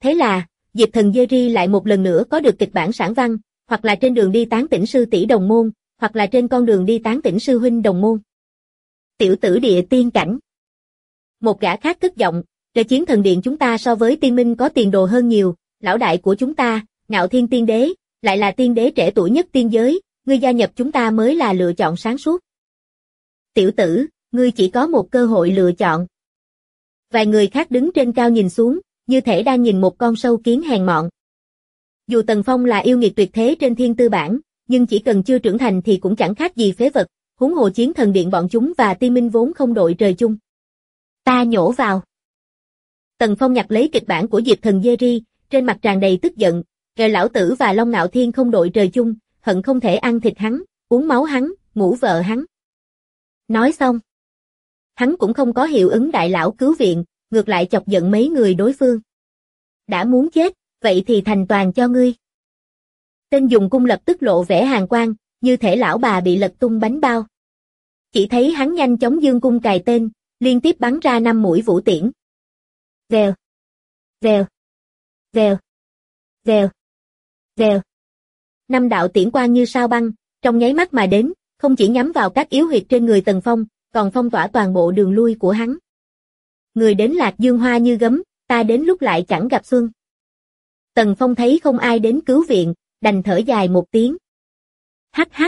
Speaker 2: Thế là, Diệp Thần Jerry lại một lần nữa có được kịch bản sản văn, hoặc là trên đường đi tán tỉnh sư tỷ đồng môn, hoặc là trên con đường đi tán tỉnh sư huynh đồng môn. Tiểu tử địa tiên cảnh. Một gã khác cất giọng, Trời Chiến Thần Điện chúng ta so với tiên minh có tiền đồ hơn nhiều, lão đại của chúng ta, Ngạo Thiên Tiên Đế, lại là tiên đế trẻ tuổi nhất tiên giới, ngươi gia nhập chúng ta mới là lựa chọn sáng suốt. Tiểu tử, ngươi chỉ có một cơ hội lựa chọn. Vài người khác đứng trên cao nhìn xuống, như thể đang nhìn một con sâu kiến hèn mọn. Dù Tần Phong là yêu nghiệt tuyệt thế trên thiên tư bản, nhưng chỉ cần chưa trưởng thành thì cũng chẳng khác gì phế vật, huống hồ Chiến Thần Điện bọn chúng và tiên minh vốn không đội trời chung. Ta nhổ vào. Tần Phong nhặt lấy kịch bản của Diệp Thần Jerry, trên mặt tràn đầy tức giận, rồi lão tử và Long Nạo Thiên không đội trời chung, hận không thể ăn thịt hắn, uống máu hắn, ngủ vợ hắn. Nói xong, hắn cũng không có hiệu ứng đại lão cứu viện, ngược lại chọc giận mấy người đối phương. Đã muốn chết, vậy thì thành toàn cho ngươi. Tên dùng cung lập tức lộ vẻ hàn quang, như thể lão bà bị lật tung bánh bao. Chỉ thấy hắn nhanh chóng dương cung cài tên, liên tiếp bắn ra 5 mũi vũ tiễn. Vèo, vèo, vèo, vèo, vèo. 5 đạo tiễn quang như sao băng, trong nháy mắt mà đến, không chỉ nhắm vào các yếu huyệt trên người Tần Phong, còn phong tỏa toàn bộ đường lui của hắn. Người đến Lạc Dương hoa như gấm, ta đến lúc lại chẳng gặp xuân. Tần Phong thấy không ai đến cứu viện, đành thở dài một tiếng. Hắc hắc.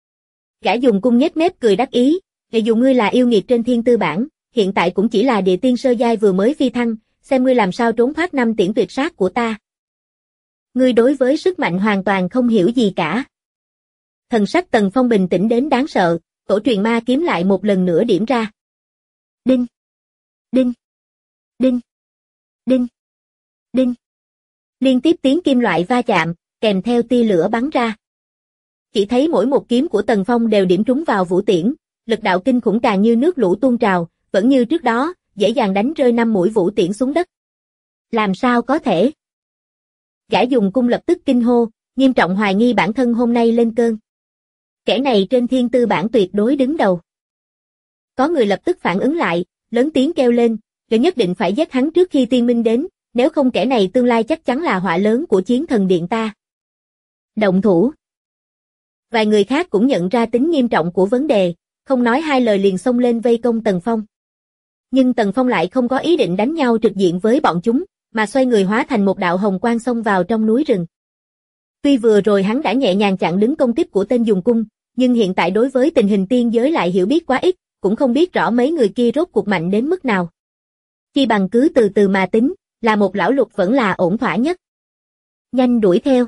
Speaker 2: Gã dùng cung nhếch mép cười đắc ý, để dù ngươi là yêu nghiệt trên thiên tư bản, hiện tại cũng chỉ là địa tiên sơ giai vừa mới phi thăng, xem ngươi làm sao trốn thoát 5 tiễn tuyệt sát của ta. Ngươi đối với sức mạnh hoàn toàn không hiểu gì cả. Thần sắc Tần Phong bình tĩnh đến đáng sợ, tổ truyền ma kiếm lại một lần nữa điểm ra. Đinh, đinh, đinh, đinh, đinh. Liên tiếp tiếng kim loại va chạm, kèm theo tia lửa bắn ra. Chỉ thấy mỗi một kiếm của Tần Phong đều điểm trúng vào vũ tiễn, lực đạo kinh khủng càng như nước lũ tuôn trào, vẫn như trước đó, dễ dàng đánh rơi 5 mũi vũ tiễn xuống đất. Làm sao có thể? Gã dùng cung lập tức kinh hô, nghiêm trọng hoài nghi bản thân hôm nay lên cơn. Kẻ này trên thiên tư bản tuyệt đối đứng đầu. Có người lập tức phản ứng lại, lớn tiếng kêu lên, rồi nhất định phải giết hắn trước khi tiên minh đến, nếu không kẻ này tương lai chắc chắn là họa lớn của Chiến Thần Điện ta. Động thủ. Vài người khác cũng nhận ra tính nghiêm trọng của vấn đề, không nói hai lời liền xông lên vây công Tần Phong. Nhưng Tần Phong lại không có ý định đánh nhau trực diện với bọn chúng, mà xoay người hóa thành một đạo hồng quang xông vào trong núi rừng. Tuy vừa rồi hắn đã nhẹ nhàng chặn đứng công kích của tên dùng cung, nhưng hiện tại đối với tình hình tiên giới lại hiểu biết quá ít, cũng không biết rõ mấy người kia rốt cuộc mạnh đến mức nào. Chi bằng cứ từ từ mà tính, là một lão lục vẫn là ổn thỏa nhất. Nhanh đuổi theo.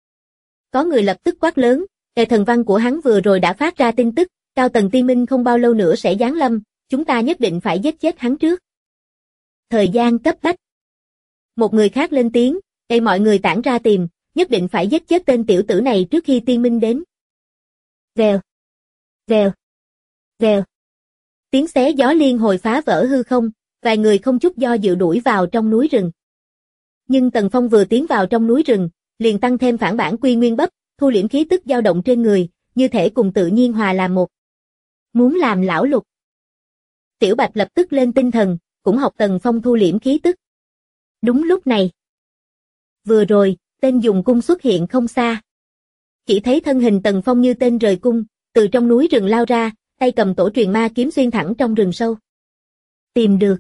Speaker 2: Có người lập tức quát lớn, thần văn của hắn vừa rồi đã phát ra tin tức, Cao Tầng Tiên Minh không bao lâu nữa sẽ giáng lâm, chúng ta nhất định phải giết chết hắn trước. Thời gian cấp bách. Một người khác lên tiếng, mọi người tản ra tìm, nhất định phải giết chết tên tiểu tử này trước khi Tiên Minh đến. Vèo, vèo, vèo. Tiếng xé gió liên hồi phá vỡ hư không, vài người không chút do dự đuổi vào trong núi rừng. Nhưng Tần Phong vừa tiến vào trong núi rừng, liền tăng thêm phản bản quy nguyên bấp, thu liễm khí tức dao động trên người, như thể cùng tự nhiên hòa làm một. Muốn làm lão lục. Tiểu Bạch lập tức lên tinh thần, cũng học Tần Phong thu liễm khí tức. Đúng lúc này. Vừa rồi, tên dùng cung xuất hiện không xa. Chỉ thấy thân hình Tần Phong như tên rời cung, từ trong núi rừng lao ra, tay cầm tổ truyền ma kiếm xuyên thẳng trong rừng sâu. Tìm được.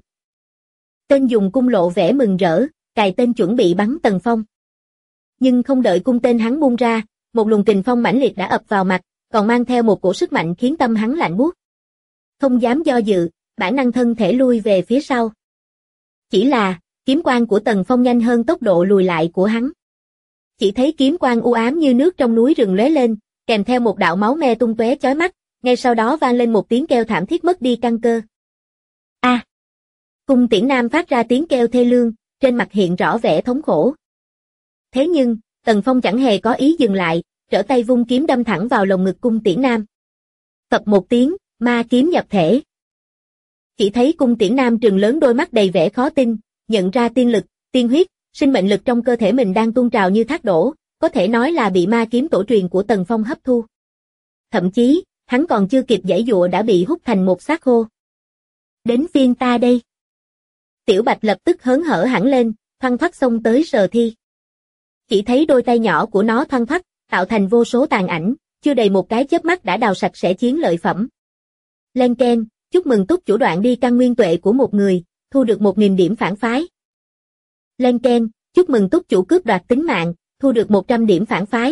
Speaker 2: Tên dùng cung lộ vẻ mừng rỡ, cài tên chuẩn bị bắn Tần Phong. Nhưng không đợi cung tên hắn buông ra, một luồng kình phong mãnh liệt đã ập vào mặt, còn mang theo một cổ sức mạnh khiến tâm hắn lạnh buốt. Không dám do dự, bản năng thân thể lui về phía sau. Chỉ là, kiếm quang của Tần Phong nhanh hơn tốc độ lùi lại của hắn. Chỉ thấy kiếm quang u ám như nước trong núi rừng lóe lên, kèm theo một đạo máu me tung tóe chói mắt, ngay sau đó vang lên một tiếng kêu thảm thiết mất đi căn cơ. A! Cung Tiễn Nam phát ra tiếng kêu thê lương, trên mặt hiện rõ vẻ thống khổ. Thế nhưng, Tần Phong chẳng hề có ý dừng lại, trở tay vung kiếm đâm thẳng vào lồng ngực Cung Tiễn Nam. Phập một tiếng, ma kiếm nhập thể. Chỉ thấy Cung Tiễn Nam trừng lớn đôi mắt đầy vẻ khó tin, nhận ra tiên lực, tiên huyết, sinh mệnh lực trong cơ thể mình đang tuôn trào như thác đổ, có thể nói là bị ma kiếm tổ truyền của Tần Phong hấp thu. Thậm chí, hắn còn chưa kịp giãy giụa đã bị hút thành một xác khô. Đến phiên ta đây. Tiểu Bạch lập tức hớn hở hẳn lên, thoăn thoắt xông tới sờ thi. Chỉ thấy đôi tay nhỏ của nó thoăn thoắt, tạo thành vô số tàn ảnh, chưa đầy một cái chớp mắt đã đào sạch sẽ chiến lợi phẩm. Len keng, chúc mừng túc chủ đoạn đi căn nguyên tuệ của một người, thu được 1000 điểm phản phái. Len keng, chúc mừng túc chủ cướp đoạt tính mạng, thu được 100 điểm phản phái.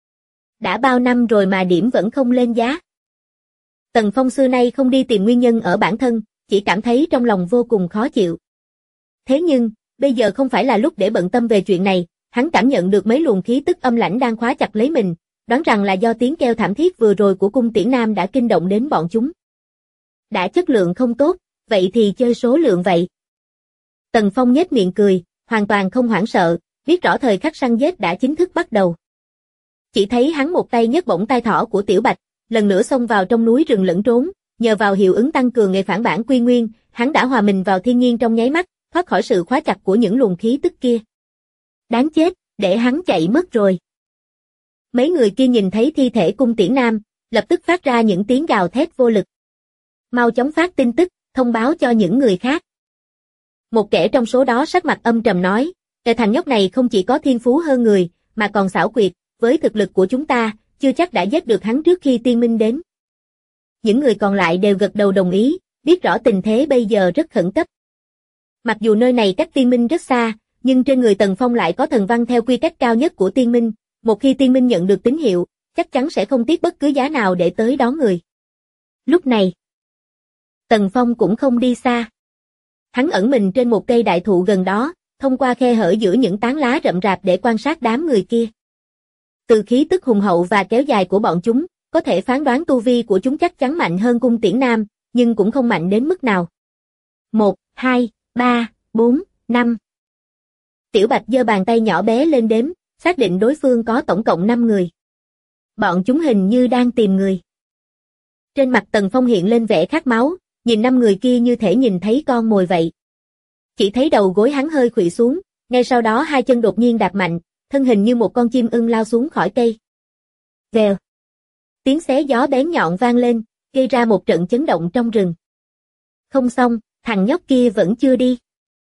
Speaker 2: Đã bao năm rồi mà điểm vẫn không lên giá. Tần Phong xưa nay không đi tìm nguyên nhân ở bản thân, chỉ cảm thấy trong lòng vô cùng khó chịu. Thế nhưng, bây giờ không phải là lúc để bận tâm về chuyện này, hắn cảm nhận được mấy luồng khí tức âm lãnh đang khóa chặt lấy mình, đoán rằng là do tiếng kêu thảm thiết vừa rồi của cung tiễn nam đã kinh động đến bọn chúng. Đã chất lượng không tốt, vậy thì chơi số lượng vậy. Tần Phong nhếch miệng cười, hoàn toàn không hoảng sợ, biết rõ thời khắc săn giết đã chính thức bắt đầu. Chỉ thấy hắn một tay nhấc bổng tai thỏ của Tiểu Bạch, lần nữa xông vào trong núi rừng lẫn trốn, nhờ vào hiệu ứng tăng cường nghệ phản bản quy nguyên, hắn đã hòa mình vào thiên nhiên trong nháy mắt, thoát khỏi sự khóa chặt của những luồng khí tức kia. Đáng chết, để hắn chạy mất rồi. Mấy người kia nhìn thấy thi thể cung tiễn nam, lập tức phát ra những tiếng gào thét vô lực. Mau chóng phát tin tức, thông báo cho những người khác. Một kẻ trong số đó sắc mặt âm trầm nói, thằng nhóc này không chỉ có thiên phú hơn người, mà còn xảo quyệt, với thực lực của chúng ta, chưa chắc đã giết được hắn trước khi tiên minh đến. Những người còn lại đều gật đầu đồng ý, biết rõ tình thế bây giờ rất khẩn cấp. Mặc dù nơi này cách tiên minh rất xa, nhưng trên người Tần Phong lại có thần văn theo quy cách cao nhất của tiên minh, một khi tiên minh nhận được tín hiệu, chắc chắn sẽ không tiếc bất cứ giá nào để tới đón người. Lúc này, Tần Phong cũng không đi xa. Hắn ẩn mình trên một cây đại thụ gần đó, thông qua khe hở giữa những tán lá rậm rạp để quan sát đám người kia. Từ khí tức hùng hậu và kéo dài của bọn chúng, có thể phán đoán tu vi của chúng chắc chắn mạnh hơn cung tiễn nam, nhưng cũng không mạnh đến mức nào. 1, 2, 3, 4, 5. Tiểu Bạch giơ bàn tay nhỏ bé lên đếm, xác định đối phương có tổng cộng 5 người. Bọn chúng hình như đang tìm người. Trên mặt Tần Phong hiện lên vẻ khát máu, nhìn 5 người kia như thể nhìn thấy con mồi vậy. Chỉ thấy đầu gối hắn hơi khuỵu xuống, ngay sau đó hai chân đột nhiên đạp mạnh, thân hình như một con chim ưng lao xuống khỏi cây. Vèo. Tiếng xé gió bén nhọn vang lên, gây ra một trận chấn động trong rừng. Không xong, thằng nhóc kia vẫn chưa đi.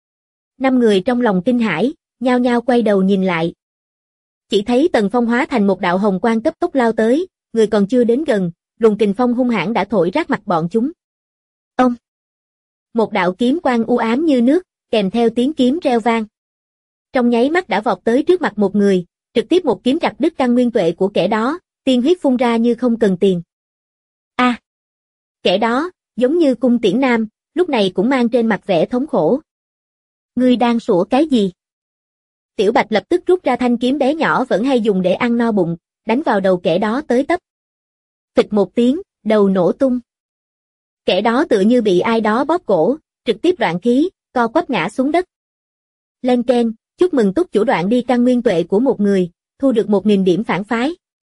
Speaker 2: 5 người trong lòng kinh hãi, nhao nhao quay đầu nhìn lại. Chỉ thấy Tần Phong hóa thành một đạo hồng quang cấp tốc lao tới, người còn chưa đến gần, luồng kình phong hung hãn đã thổi rát mặt bọn chúng. Ông! Một đạo kiếm quang u ám như nước, kèm theo tiếng kiếm reo vang. Trong nháy mắt đã vọt tới trước mặt một người, trực tiếp một kiếm chặt đứt căn nguyên tuệ của kẻ đó, tiên huyết phun ra như không cần tiền. A! Kẻ đó, giống như cung tiễn nam, lúc này cũng mang trên mặt vẻ thống khổ. Ngươi đang sủa cái gì? Tiểu Bạch lập tức rút ra thanh kiếm bé nhỏ vẫn hay dùng để ăn no bụng, đánh vào đầu kẻ đó tới tấp. Phịch một tiếng, đầu nổ tung. Kẻ đó tựa như bị ai đó bóp cổ, trực tiếp đoạn khí, co quắp ngã xuống đất. Len keng, chúc mừng túc chủ đoạn đi căn nguyên tuệ của một người, thu được 1000 điểm phản phái.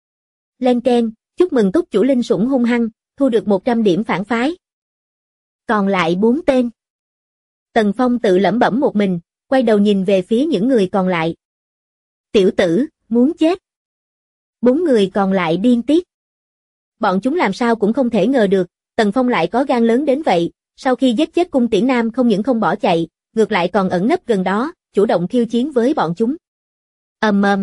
Speaker 2: Len keng, chúc mừng túc chủ linh sủng hung hăng, thu được 100 điểm phản phái. Còn lại 4 tên. Tần Phong tự lẩm bẩm một mình, quay đầu nhìn về phía những người còn lại. Tiểu tử, muốn chết. 4 người còn lại điên tiết. Bọn chúng làm sao cũng không thể ngờ được, Tần Phong lại có gan lớn đến vậy, sau khi giết chết cung tiễn nam không những không bỏ chạy, ngược lại còn ẩn nấp gần đó, chủ động khiêu chiến với bọn chúng. Ầm ầm.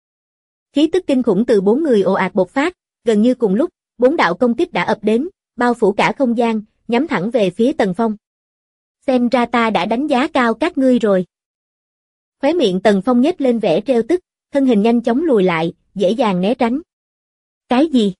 Speaker 2: Khí tức kinh khủng từ 4 người ồ ạt bộc phát, gần như cùng lúc, 4 đạo công kích đã ập đến, bao phủ cả không gian, nhắm thẳng về phía Tần Phong. Xem ra ta đã đánh giá cao các ngươi rồi. Khóe miệng Tần Phong nhếch lên vẻ trêu tức, thân hình nhanh chóng lùi lại, dễ dàng né tránh. Cái gì?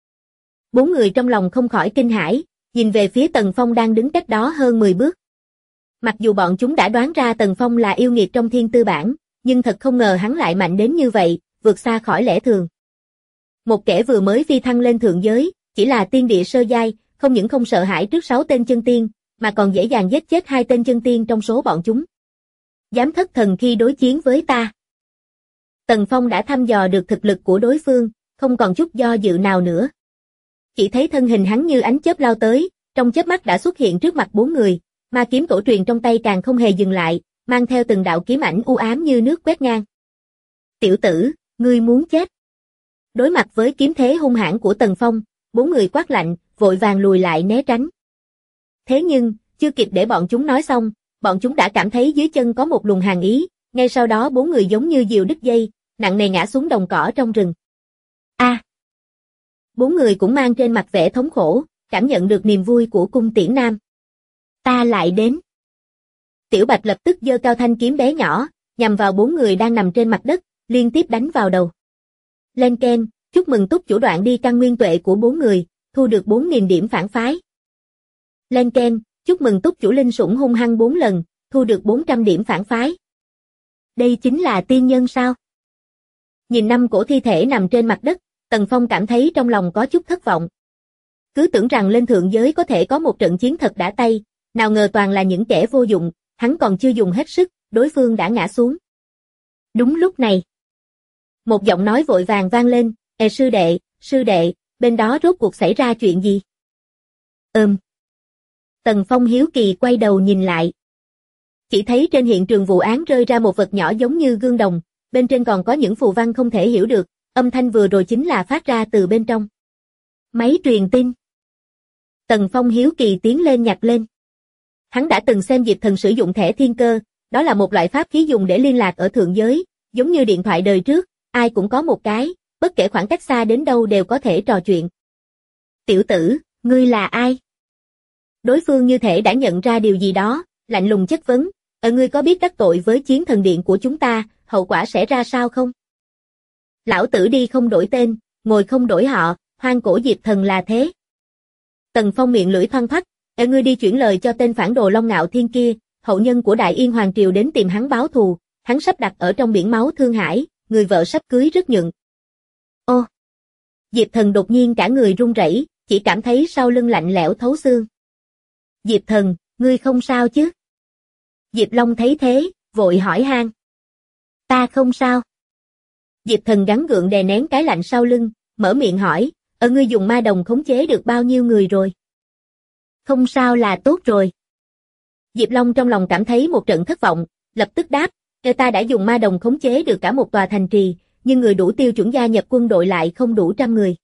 Speaker 2: 4 người trong lòng không khỏi kinh hãi, nhìn về phía Tần Phong đang đứng cách đó hơn 10 bước. Mặc dù bọn chúng đã đoán ra Tần Phong là yêu nghiệt trong thiên tư bản, nhưng thật không ngờ hắn lại mạnh đến như vậy, vượt xa khỏi lẽ thường. Một kẻ vừa mới phi thăng lên thượng giới, chỉ là tiên địa sơ giai, không những không sợ hãi trước 6 tên chân tiên, mà còn dễ dàng giết chết 2 tên chân tiên trong số bọn chúng. Dám thất thần khi đối chiến với ta. Tần Phong đã thăm dò được thực lực của đối phương, không còn chút do dự nào nữa. Chỉ thấy thân hình hắn như ánh chớp lao tới, trong chớp mắt đã xuất hiện trước mặt 4 người, ma kiếm tổ truyền trong tay càng không hề dừng lại, mang theo từng đạo kiếm ảnh u ám như nước quét ngang. Tiểu tử, ngươi muốn chết. Đối mặt với kiếm thế hung hãn của Tần Phong, 4 người quát lạnh, vội vàng lùi lại né tránh. Thế nhưng, chưa kịp để bọn chúng nói xong, bọn chúng đã cảm thấy dưới chân có một luồng hàn ý, ngay sau đó bốn người giống như diều đứt dây, nặng nề ngã xuống đồng cỏ trong rừng. Bốn người cũng mang trên mặt vẻ thống khổ, cảm nhận được niềm vui của cung Tiễn Nam. Ta lại đến. Tiểu Bạch lập tức giơ cao thanh kiếm bé nhỏ, nhằm vào bốn người đang nằm trên mặt đất, liên tiếp đánh vào đầu. Lên keng, chúc mừng túc chủ đoạn đi căn nguyên tuệ của bốn người, thu được 4.000 điểm phản phái. Lên keng, chúc mừng túc chủ linh sủng hung hăng 4 lần, thu được 400 điểm phản phái. Đây chính là tiên nhân sao? Nhìn 5 cổ thi thể nằm trên mặt đất, Tần Phong cảm thấy trong lòng có chút thất vọng. Cứ tưởng rằng lên thượng giới có thể có một trận chiến thật đã tay, nào ngờ toàn là những kẻ vô dụng, hắn còn chưa dùng hết sức, đối phương đã ngã xuống. Đúng lúc này, một giọng nói vội vàng vang lên, sư đệ, bên đó rốt cuộc xảy ra chuyện gì? Tần Phong hiếu kỳ quay đầu nhìn lại. Chỉ thấy trên hiện trường vụ án rơi ra một vật nhỏ giống như gương đồng, bên trên còn có những phù văn không thể hiểu được, âm thanh vừa rồi chính là phát ra từ bên trong. Máy truyền tin. Tần Phong hiếu kỳ tiến lên nhặt lên. Hắn đã từng xem Diệp Thần sử dụng thẻ thiên cơ, đó là một loại pháp khí dùng để liên lạc ở thượng giới, giống như điện thoại đời trước, ai cũng có một cái, bất kể khoảng cách xa đến đâu đều có thể trò chuyện. Tiểu tử, ngươi là ai? Đối phương như thể đã nhận ra điều gì đó, lạnh lùng chất vấn, ngươi có biết đắc tội với chiến thần điện của chúng ta, hậu quả sẽ ra sao không? Lão tử đi không đổi tên, ngồi không đổi họ, hoang cổ Diệp Thần là thế. Tần Phong miệng lưỡi thoăn thoắt, ngươi đi chuyển lời cho tên phản đồ Long Ngạo Thiên kia, hậu nhân của Đại Yên Hoàng Triều đến tìm hắn báo thù, hắn sắp đặt ở trong biển máu Thương Hải, người vợ sắp cưới rất nhựng. Ô! Diệp Thần đột nhiên cả người run rẩy, chỉ cảm thấy sau lưng lạnh lẽo thấu xương. Diệp Thần, ngươi không sao chứ? Diệp Long thấy thế, vội hỏi han. Ta không sao. Diệp Thần gắng gượng đè nén cái lạnh sau lưng, mở miệng hỏi, ngươi dùng ma đồng khống chế được bao nhiêu người rồi? Không sao là tốt rồi. Diệp Long trong lòng cảm thấy một trận thất vọng, lập tức đáp, ta đã dùng ma đồng khống chế được cả một tòa thành trì, nhưng người đủ tiêu chuẩn gia nhập quân đội lại không đủ 100 người.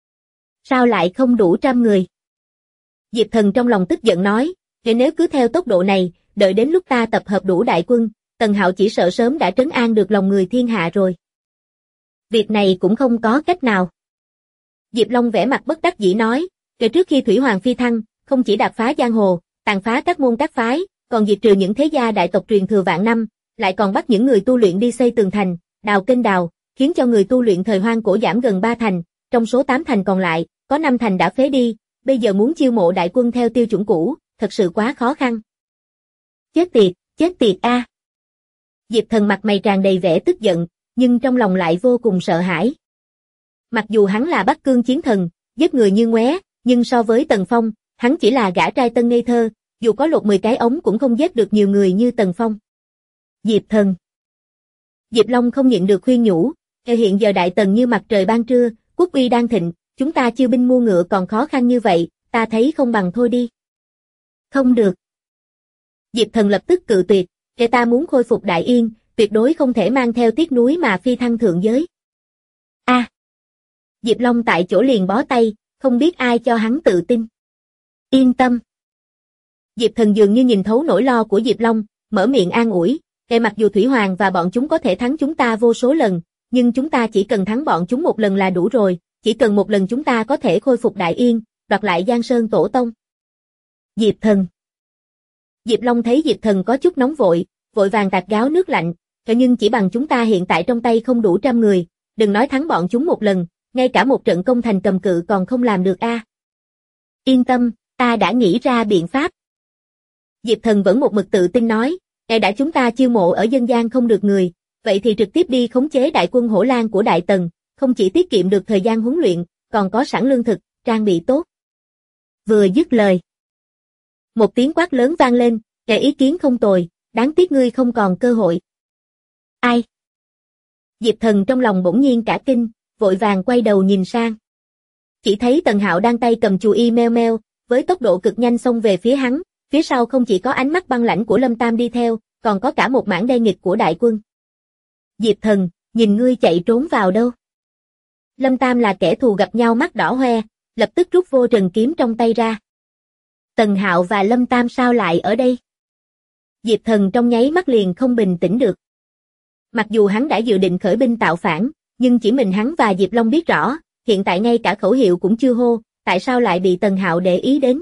Speaker 2: Sao lại không đủ 100 người? Diệp Thần trong lòng tức giận nói, nếu cứ theo tốc độ này, đợi đến lúc ta tập hợp đủ đại quân, Tần Hạo chỉ sợ sớm đã trấn an được lòng người thiên hạ rồi. Việc này cũng không có cách nào. Diệp Long vẻ mặt bất đắc dĩ nói, kể trước khi Thủy Hoàng phi thăng, không chỉ đạp phá giang hồ, tàn phá các môn các phái, còn diệt trừ những thế gia đại tộc truyền thừa vạn năm, lại còn bắt những người tu luyện đi xây tường thành, đào kênh đào, khiến cho người tu luyện thời hoang cổ giảm gần 3 thành, trong số 8 thành còn lại, có 5 thành đã phế đi, bây giờ muốn chiêu mộ đại quân theo tiêu chuẩn cũ, thật sự quá khó khăn. Chết tiệt a. Diệp Thần mặt mày tràn đầy vẻ tức giận, nhưng trong lòng lại vô cùng sợ hãi. Mặc dù hắn là Bắc Cương chiến thần, giết người như ngoé, nhưng so với Tần Phong, hắn chỉ là gã trai tân ngây thơ, dù có lột 10 cái ống cũng không giết được nhiều người như Tần Phong. Diệp Thần. Diệp Long không nhịn được khuyên nhủ, hiện giờ đại tần như mặt trời ban trưa, quốc uy đang thịnh, chúng ta chiêu binh mua ngựa còn khó khăn như vậy, ta thấy không bằng thôi đi. Không được. Diệp Thần lập tức cự tuyệt, ta muốn khôi phục Đại Yên, tuyệt đối không thể mang theo tiếc núi mà phi thăng thượng giới. Diệp Long tại chỗ liền bó tay, không biết ai cho hắn tự tin. Yên tâm. Diệp Thần dường như nhìn thấu nỗi lo của Diệp Long, mở miệng an ủi, mặc dù Thủy Hoàng và bọn chúng có thể thắng chúng ta vô số lần, nhưng chúng ta chỉ cần thắng bọn chúng một lần là đủ rồi, chỉ cần một lần chúng ta có thể khôi phục Đại Yên, đoạt lại Giang Sơn tổ tông. Diệp Thần. Diệp Long thấy Diệp Thần có chút nóng vội, vội vàng tạt gáo nước lạnh, nhưng chỉ bằng chúng ta hiện tại trong tay không đủ 100 người, đừng nói thắng bọn chúng một lần, ngay cả một trận công thành cầm cự còn không làm được a. Yên tâm, ta đã nghĩ ra biện pháp. Diệp Thần vẫn một mực tự tin nói, đã chúng ta chiêu mộ ở dân gian không được người, vậy thì trực tiếp đi khống chế đại quân Hổ Lang của Đại Tần, không chỉ tiết kiệm được thời gian huấn luyện, còn có sẵn lương thực, trang bị tốt. Vừa dứt lời, một tiếng quát lớn vang lên, ý kiến không tồi, đáng tiếc ngươi không còn cơ hội. Ai? Diệp Thần trong lòng bỗng nhiên cả kinh, vội vàng quay đầu nhìn sang. Chỉ thấy Tần Hạo đang tay cầm chù y meo meo, với tốc độ cực nhanh xông về phía hắn, phía sau không chỉ có ánh mắt băng lãnh của Lâm Tam đi theo, còn có cả một mảng đen nghịch của đại quân. Diệp Thần, nhìn ngươi chạy trốn vào đâu? Lâm Tam là kẻ thù gặp nhau mắt đỏ hoe, lập tức rút vô trần kiếm trong tay ra. Tần Hạo và Lâm Tam sao lại ở đây? Diệp Thần trong nháy mắt liền không bình tĩnh được. Mặc dù hắn đã dự định khởi binh tạo phản, nhưng chỉ mình hắn và Diệp Long biết rõ, hiện tại ngay cả khẩu hiệu cũng chưa hô, tại sao lại bị Tần Hạo để ý đến.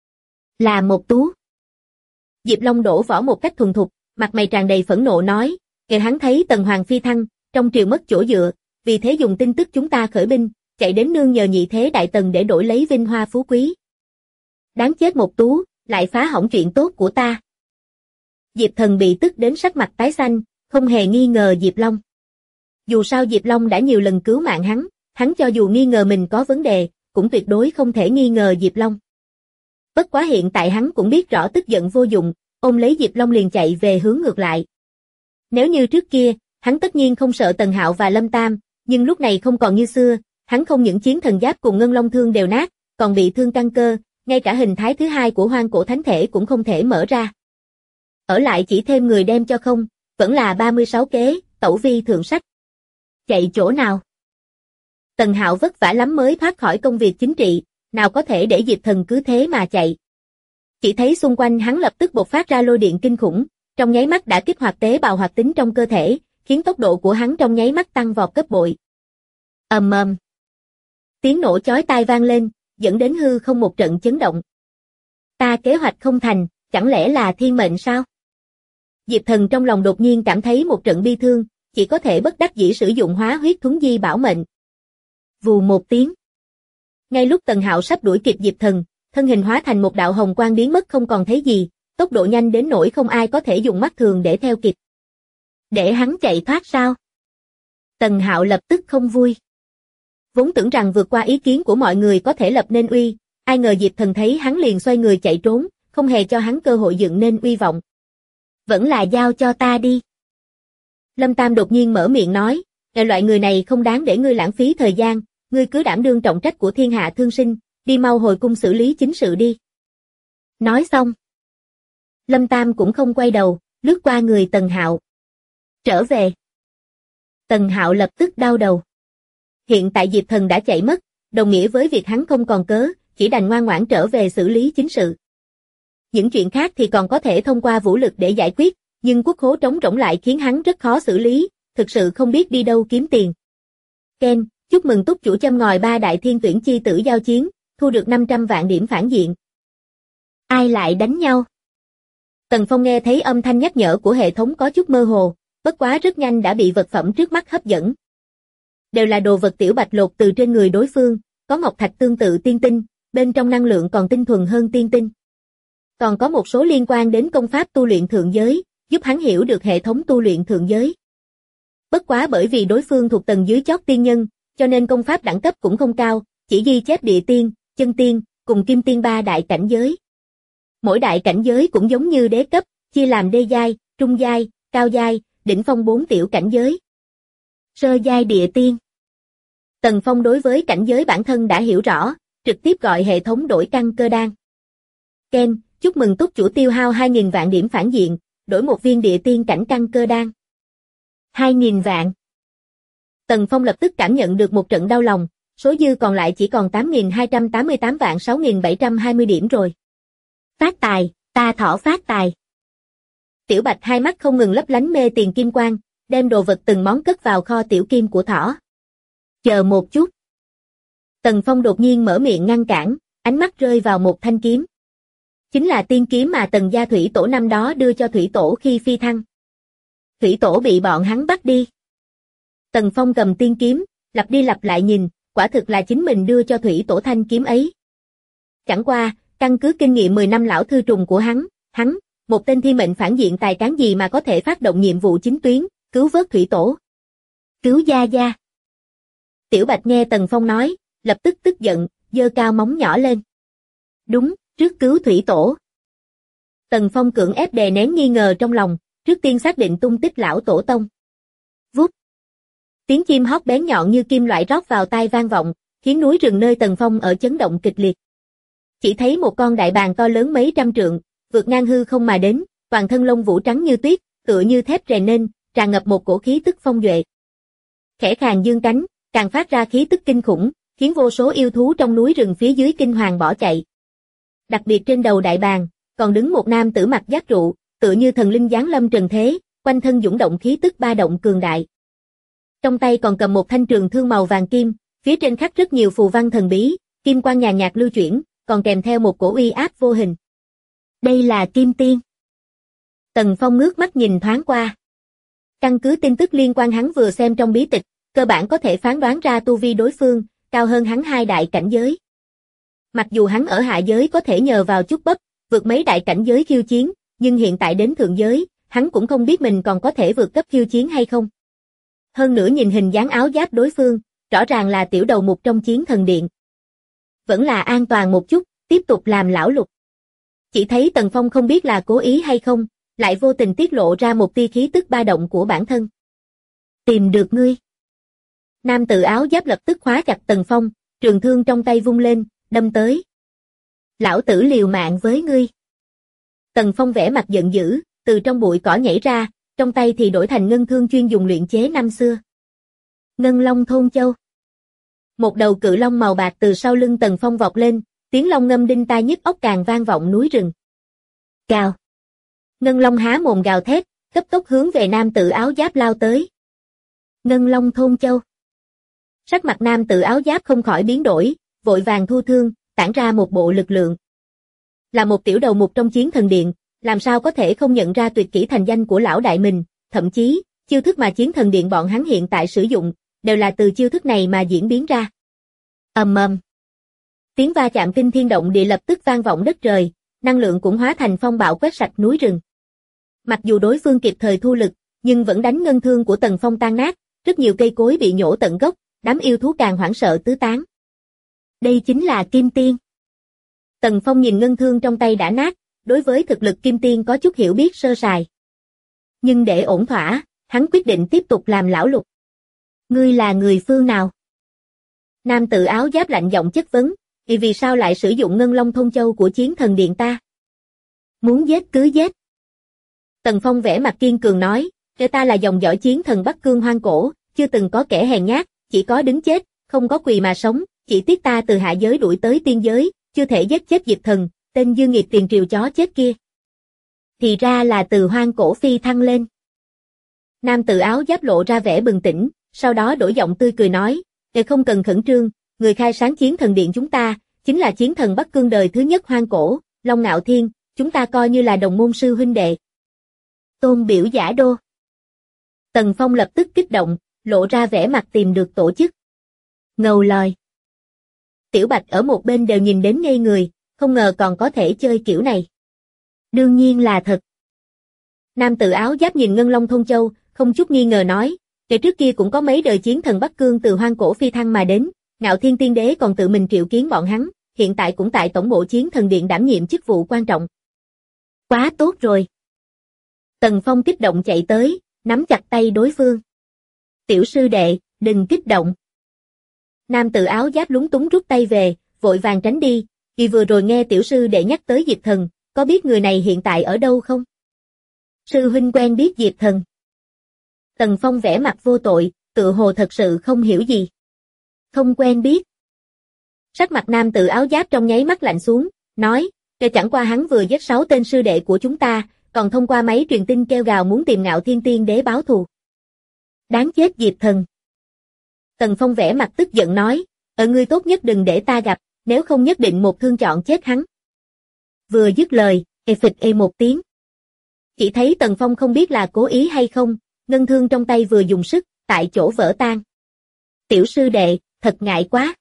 Speaker 2: Là Một Tú. Diệp Long đổ võ một cách thuần thục, mặt mày tràn đầy phẫn nộ nói, kể hắn thấy Tần Hoàng phi thăng, trong triều mất chỗ dựa, vì thế dùng tin tức chúng ta khởi binh, chạy đến nương nhờ nhị thế đại tần để đổi lấy vinh hoa phú quý. Đáng chết Một Tú, lại phá hỏng chuyện tốt của ta. Diệp Thần bị tức đến sắc mặt tái xanh, không hề nghi ngờ Diệp Long. Dù sao Diệp Long đã nhiều lần cứu mạng hắn cho dù nghi ngờ mình có vấn đề, cũng tuyệt đối không thể nghi ngờ Diệp Long. Bất quá hiện tại hắn cũng biết rõ tức giận vô dụng, ôm lấy Diệp Long liền chạy về hướng ngược lại. Nếu như trước kia, hắn tất nhiên không sợ Tần Hạo và Lâm Tam, nhưng lúc này không còn như xưa, hắn không những chiến thần giáp cùng ngân long thương đều nát, còn bị thương căn cơ, ngay cả hình thái thứ hai của hoang cổ thánh thể cũng không thể mở ra. Ở lại chỉ thêm người đem cho không, vẫn là 36 kế, tẩu vi thượng sách. Chạy chỗ nào? Tần Hạo vất vả lắm mới thoát khỏi công việc chính trị, nào có thể để Diệp Thần cứ thế mà chạy. Chỉ thấy xung quanh hắn lập tức bộc phát ra lôi điện kinh khủng, trong nháy mắt đã kích hoạt tế bào hoạt tính trong cơ thể, khiến tốc độ của hắn trong nháy mắt tăng vọt gấp bội. Ầm ầm. Tiếng nổ chói tai vang lên, dẫn đến hư không một trận chấn động. Ta kế hoạch không thành, chẳng lẽ là thiên mệnh sao? Diệp Thần trong lòng đột nhiên cảm thấy một trận bi thương, chỉ có thể bất đắc dĩ sử dụng hóa huyết thuấn di bảo mệnh. Vù một tiếng. Ngay lúc Tần Hạo sắp đuổi kịp Diệp Thần, thân hình hóa thành một đạo hồng quang biến mất không còn thấy gì, tốc độ nhanh đến nỗi không ai có thể dùng mắt thường để theo kịp. Để hắn chạy thoát sao? Tần Hạo lập tức không vui. Vốn tưởng rằng vượt qua ý kiến của mọi người có thể lập nên uy, ai ngờ Diệp Thần thấy hắn liền xoay người chạy trốn, không hề cho hắn cơ hội dựng nên uy vọng. Vẫn là giao cho ta đi. Lâm Tam đột nhiên mở miệng nói, loại người này không đáng để ngươi lãng phí thời gian, ngươi cứ đảm đương trọng trách của thiên hạ thương sinh, đi mau hồi cung xử lý chính sự đi. Nói xong, Lâm Tam cũng không quay đầu, lướt qua người Tần Hạo. Trở về. Tần Hạo lập tức đau đầu. Hiện tại Diệp Thần đã chạy mất, đồng nghĩa với việc hắn không còn cớ, chỉ đành ngoan ngoãn trở về xử lý chính sự. Những chuyện khác thì còn có thể thông qua vũ lực để giải quyết, nhưng quốc khố trống rỗng lại khiến hắn rất khó xử lý, thực sự không biết đi đâu kiếm tiền. Ken, chúc mừng túc chủ châm ngòi 3 đại thiên tuyển chi tử giao chiến, thu được 500 vạn điểm phản diện. Ai lại đánh nhau? Tần Phong nghe thấy âm thanh nhắc nhở của hệ thống có chút mơ hồ, bất quá rất nhanh đã bị vật phẩm trước mắt hấp dẫn. Đều là đồ vật tiểu bạch lột từ trên người đối phương, có ngọc thạch tương tự tiên tinh, bên trong năng lượng còn tinh thuần hơn tiên tinh. Còn có một số liên quan đến công pháp tu luyện thượng giới, giúp hắn hiểu được hệ thống tu luyện thượng giới. Bất quá bởi vì đối phương thuộc tầng dưới chót tiên nhân, cho nên công pháp đẳng cấp cũng không cao, chỉ ghi chép địa tiên, chân tiên, cùng kim tiên 3 đại cảnh giới. Mỗi đại cảnh giới cũng giống như đế cấp, chia làm đê giai, trung giai, cao giai, đỉnh phong 4 tiểu cảnh giới. Sơ giai địa tiên. Tần Phong đối với cảnh giới bản thân đã hiểu rõ, trực tiếp gọi hệ thống đổi căn cơ đan. Ken, chúc mừng túc chủ tiêu hao 2.000 vạn điểm phản diện, đổi một viên địa tiên cảnh căn cơ đan. 2.000 vạn. Tần Phong lập tức cảm nhận được một trận đau lòng, số dư còn lại chỉ còn 8.288 vạn 6.720 điểm rồi. Phát tài, ta thỏ phát tài. Tiểu Bạch hai mắt không ngừng lấp lánh mê tiền kim quang, đem đồ vật từng món cất vào kho tiểu kim của thỏ. Chờ một chút. Tần Phong đột nhiên mở miệng ngăn cản, ánh mắt rơi vào một thanh kiếm. Chính là tiên kiếm mà Tần gia Thủy Tổ năm đó đưa cho Thủy Tổ khi phi thăng. Thủy Tổ bị bọn hắn bắt đi. Tần Phong cầm tiên kiếm, lặp đi lặp lại nhìn, quả thực là chính mình đưa cho Thủy Tổ thanh kiếm ấy. Chẳng qua, căn cứ kinh nghiệm 10 năm lão thư trùng của hắn, một tên thi mệnh phản diện tài cán gì mà có thể phát động nhiệm vụ chính tuyến, cứu vớt Thủy Tổ. Cứu gia gia. Tiểu Bạch nghe Tần Phong nói, lập tức tức giận, giơ cao móng nhỏ lên. Đúng, trước cứu Thủy Tổ. Tần Phong cưỡng ép đè nén nghi ngờ trong lòng, trước tiên xác định tung tích lão tổ tông. Vút. Tiếng chim hót bén nhọn như kim loại rót vào tai vang vọng, khiến núi rừng nơi Tần Phong ở chấn động kịch liệt. Chỉ thấy một con đại bàng to lớn mấy trăm trượng, vượt ngang hư không mà đến, toàn thân lông vũ trắng như tuyết, tựa như thép rèn nên, tràn ngập một cổ khí tức phong duệ. Khẽ khàng dương cánh, càng phát ra khí tức kinh khủng, khiến vô số yêu thú trong núi rừng phía dưới kinh hoàng bỏ chạy. Đặc biệt trên đầu đại bàng, còn đứng một nam tử mặc giáp trụ, tựa như thần linh giáng lâm trần thế, quanh thân dũng động khí tức ba động cường đại. Trong tay còn cầm một thanh trường thương màu vàng kim, phía trên khắc rất nhiều phù văn thần bí, kim quang nhàn nhạt lưu chuyển, còn kèm theo một cổ uy áp vô hình. Đây là Kim Tiên. Tần Phong ngước mắt nhìn thoáng qua. Căn cứ tin tức liên quan hắn vừa xem trong bí tịch, cơ bản có thể phán đoán ra tu vi đối phương, cao hơn hắn 2 đại cảnh giới. Mặc dù hắn ở hạ giới có thể nhờ vào chút bắp, vượt mấy đại cảnh giới khiêu chiến, nhưng hiện tại đến thượng giới, hắn cũng không biết mình còn có thể vượt cấp khiêu chiến hay không. Hơn nữa nhìn hình dáng áo giáp đối phương, rõ ràng là tiểu đầu mục trong Chiến Thần Điện. Vẫn là an toàn một chút, tiếp tục làm lão lục. Chỉ thấy Tần Phong không biết là cố ý hay không, lại vô tình tiết lộ ra một tia khí tức ba động của bản thân. Tìm được ngươi. Nam tử áo giáp lập tức khóa chặt Tần Phong, trường thương trong tay vung lên, đâm tới. Lão tử liều mạng với ngươi. Tần Phong vẻ mặt giận dữ, từ trong bụi cỏ nhảy ra, trong tay thì đổi thành ngân thương chuyên dùng luyện chế năm xưa. Ngân Long Thôn Châu. Một đầu cự long màu bạc từ sau lưng Tần Phong vọt lên, tiếng long ngâm đinh tai nhức óc càng vang vọng núi rừng. Cào. Ngân Long há mồm gào thét, cấp tốc hướng về nam tử áo giáp lao tới. Ngân Long Thôn Châu. Sắc mặt nam tử áo giáp không khỏi biến đổi, vội vàng thu thương, tản ra một bộ lực lượng. Là một tiểu đầu mục trong Chiến Thần Điện, làm sao có thể không nhận ra tuyệt kỹ thành danh của lão đại mình, thậm chí, chiêu thức mà Chiến Thần Điện bọn hắn hiện tại sử dụng, đều là từ chiêu thức này mà diễn biến ra. Ầm ầm. Tiếng va chạm kinh thiên động địa lập tức vang vọng đất trời, năng lượng cũng hóa thành phong bạo quét sạch núi rừng. Mặc dù đối phương kịp thời thu lực, nhưng vẫn đánh ngân thương của Tần Phong tan nát, rất nhiều cây cối bị nhổ tận gốc, đám yêu thú càng hoảng sợ tứ tán. Đây chính là Kim Tiên. Tần Phong nhìn ngân thương trong tay đã nát, đối với thực lực Kim Tiên có chút hiểu biết sơ sài. Nhưng để ổn thỏa, hắn quyết định tiếp tục làm lão lục. Ngươi là người phương nào? Nam tử áo giáp lạnh giọng chất vấn, vì sao lại sử dụng Ngân Long Thôn Châu của Chiến Thần Điện ta? Muốn giết cứ giết. Tần Phong vẻ mặt kiên cường nói, kể ta là dòng dõi Chiến Thần Bắc Cương hoang cổ, chưa từng có kẻ hèn nhát, chỉ có đứng chết, không có quỳ mà sống, chỉ tiếc ta từ hạ giới đuổi tới tiên giới, chưa thể giết chết Diệp Thần, tên dương nghiệt tiền triều chó chết kia. Thì ra là từ hoang cổ phi thăng lên. Nam tử áo giáp lộ ra vẻ bừng tỉnh, sau đó đổi giọng tươi cười nói, không cần khẩn trương, người khai sáng Chiến Thần Điện chúng ta, chính là Chiến Thần Bắc Cương đời thứ nhất hoang cổ, Long Ngạo Thiên, chúng ta coi như là đồng môn sư huynh đệ. Tôn biểu giả đô. Tần Phong lập tức kích động, lộ ra vẻ mặt tìm được tổ chức. Ngầu lòi. Tiểu Bạch ở một bên đều nhìn đến ngây người, không ngờ còn có thể chơi kiểu này. Đương nhiên là thật. Nam tử áo giáp nhìn Ngân Long Thôn Châu, không chút nghi ngờ nói, kể trước kia cũng có mấy đời Chiến Thần Bắc Cương từ hoang cổ phi thăng mà đến, Ngạo Thiên Tiên Đế còn tự mình triệu kiến bọn hắn, hiện tại cũng tại tổng bộ Chiến Thần Điện đảm nhiệm chức vụ quan trọng. Quá tốt rồi. Tần Phong kích động chạy tới, nắm chặt tay đối phương. Tiểu sư đệ, đừng kích động. Nam tử áo giáp lúng túng rút tay về, vội vàng tránh đi, vì vừa rồi nghe tiểu sư đệ nhắc tới Diệp Thần, có biết người này hiện tại ở đâu không? Sư huynh quen biết Diệp Thần. Tần Phong vẻ mặt vô tội, tự hồ thật sự không hiểu gì. Không quen biết. Sắc mặt nam tử áo giáp trong nháy mắt lạnh xuống, nói, chẳng qua hắn vừa giết 6 tên sư đệ của chúng ta, còn thông qua máy truyền tin kêu gào muốn tìm Ngạo Thiên Tiên Đế báo thù. Đáng chết Diệp Thần. Tần Phong vẻ mặt tức giận nói, ngươi tốt nhất đừng để ta gặp, nếu không nhất định một thương chọn chết hắn. Vừa dứt lời, phịch một tiếng. Chỉ thấy Tần Phong không biết là cố ý hay không, ngân thương trong tay vừa dùng sức, tại chỗ vỡ tan. Tiểu sư đệ, thật ngại quá.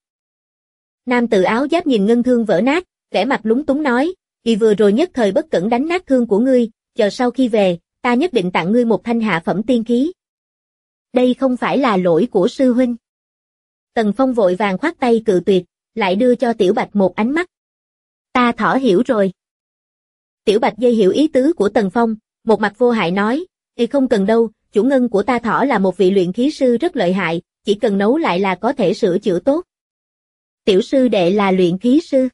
Speaker 2: Nam tử áo giáp nhìn ngân thương vỡ nát, vẻ mặt lúng túng nói, vì vừa rồi nhất thời bất cẩn đánh nát thương của ngươi, chờ sau khi về, ta nhất định tặng ngươi một thanh hạ phẩm tiên khí. Đây không phải là lỗi của sư huynh. Tần Phong vội vàng khoát tay cự tuyệt, lại đưa cho Tiểu Bạch một ánh mắt. Ta thỏ hiểu rồi. Tiểu Bạch dây hiểu ý tứ của Tần Phong, một mặt vô hại nói, không cần đâu, chủ ngân của ta thỏ là một vị luyện khí sư rất lợi hại, chỉ cần nấu lại là có thể sửa chữa tốt. Tiểu sư đệ là luyện khí sư.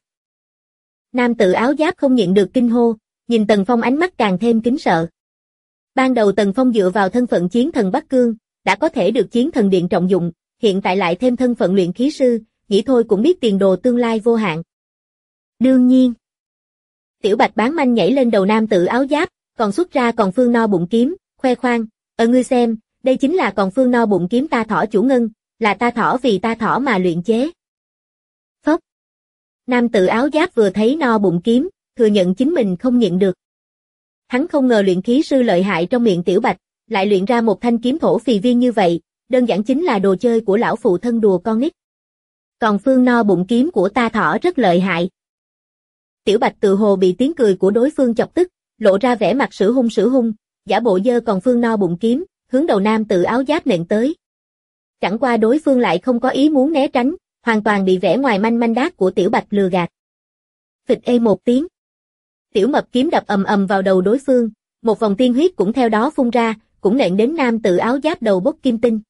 Speaker 2: Nam tử áo giáp không nhịn được kinh hô, nhìn Tần Phong ánh mắt càng thêm kính sợ. Ban đầu Tần Phong dựa vào thân phận Chiến Thần Bắc Cương, đã có thể được Chiến Thần Điện trọng dụng, hiện tại lại thêm thân phận luyện khí sư, nghĩ thôi cũng biết tiền đồ tương lai vô hạn. Đương nhiên. Tiểu Bạch bán manh nhảy lên đầu nam tử áo giáp, còn xuất ra còn phương no bụng kiếm, khoe khoang, ngươi xem, đây chính là còn phương no bụng kiếm ta thỏ chủ ngân, là ta thỏ vì ta thỏ mà luyện chế. Phốc. Nam tử áo giáp vừa thấy no bụng kiếm, thừa nhận chính mình không nhịn được. Hắn không ngờ luyện khí sư lợi hại trong miệng Tiểu Bạch, lại luyện ra một thanh kiếm thổ phì viên như vậy, đơn giản chính là đồ chơi của lão phụ thân đùa con nít. Còn phương no bụng kiếm của ta thỏ rất lợi hại. Tiểu Bạch tự hồ bị tiếng cười của đối phương chọc tức, lộ ra vẻ mặt sử hung, giả bộ giơ còn phương no bụng kiếm, hướng đầu nam tử áo giáp nện tới. Chẳng qua đối phương lại không có ý muốn né tránh, hoàn toàn bị vẻ ngoài manh manh đát của Tiểu Bạch lừa gạt. Phịch ê một tiếng. Tiểu mập kiếm đập ầm ầm vào đầu đối phương, một vòng tiên huyết cũng theo đó phun ra, cũng nện đến nam tử áo giáp đầu bốc kim tinh.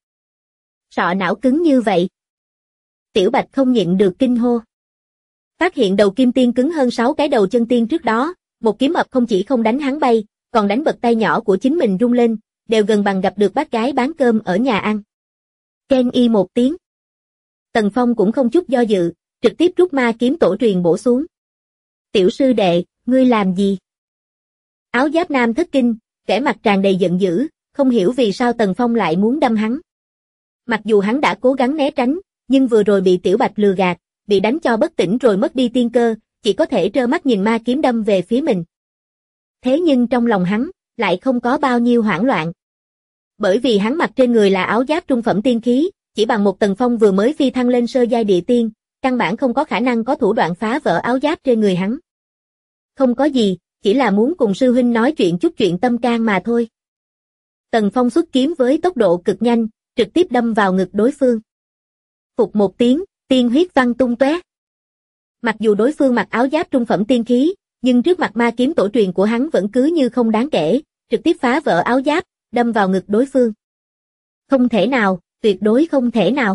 Speaker 2: Sọ não cứng như vậy. Tiểu Bạch không nhịn được kinh hô. Phát hiện đầu kim tiên cứng hơn 6 cái đầu chân tiên trước đó, một kiếm ập không chỉ không đánh hắn bay, còn đánh bật tay nhỏ của chính mình rung lên, đều gần bằng gặp được bác gái bán cơm ở nhà ăn. Ken y một tiếng. Tần Phong cũng không chút do dự, trực tiếp rút ma kiếm tổ truyền bổ xuống. Tiểu sư đệ, ngươi làm gì? Áo giáp nam thất kinh, vẻ mặt tràn đầy giận dữ, không hiểu vì sao Tần Phong lại muốn đâm hắn. Mặc dù hắn đã cố gắng né tránh, nhưng vừa rồi bị Tiểu Bạch lừa gạt, bị đánh cho bất tỉnh rồi mất đi tiên cơ, chỉ có thể trơ mắt nhìn ma kiếm đâm về phía mình. Thế nhưng trong lòng hắn, lại không có bao nhiêu hoảng loạn. Bởi vì hắn mặc trên người là áo giáp trung phẩm tiên khí, chỉ bằng một Tần Phong vừa mới phi thăng lên sơ giai địa tiên, căn bản không có khả năng có thủ đoạn phá vỡ áo giáp trên người hắn. Không có gì, chỉ là muốn cùng sư huynh nói chút chuyện tâm can mà thôi. Tần Phong xuất kiếm với tốc độ cực nhanh, trực tiếp đâm vào ngực đối phương. Phục một tiếng, tiên huyết văng tung tóe. Mặc dù đối phương mặc áo giáp trung phẩm tiên khí, nhưng trước mặt ma kiếm tổ truyền của hắn vẫn cứ như không đáng kể, trực tiếp phá vỡ áo giáp, đâm vào ngực đối phương. Không thể nào, tuyệt đối không thể nào.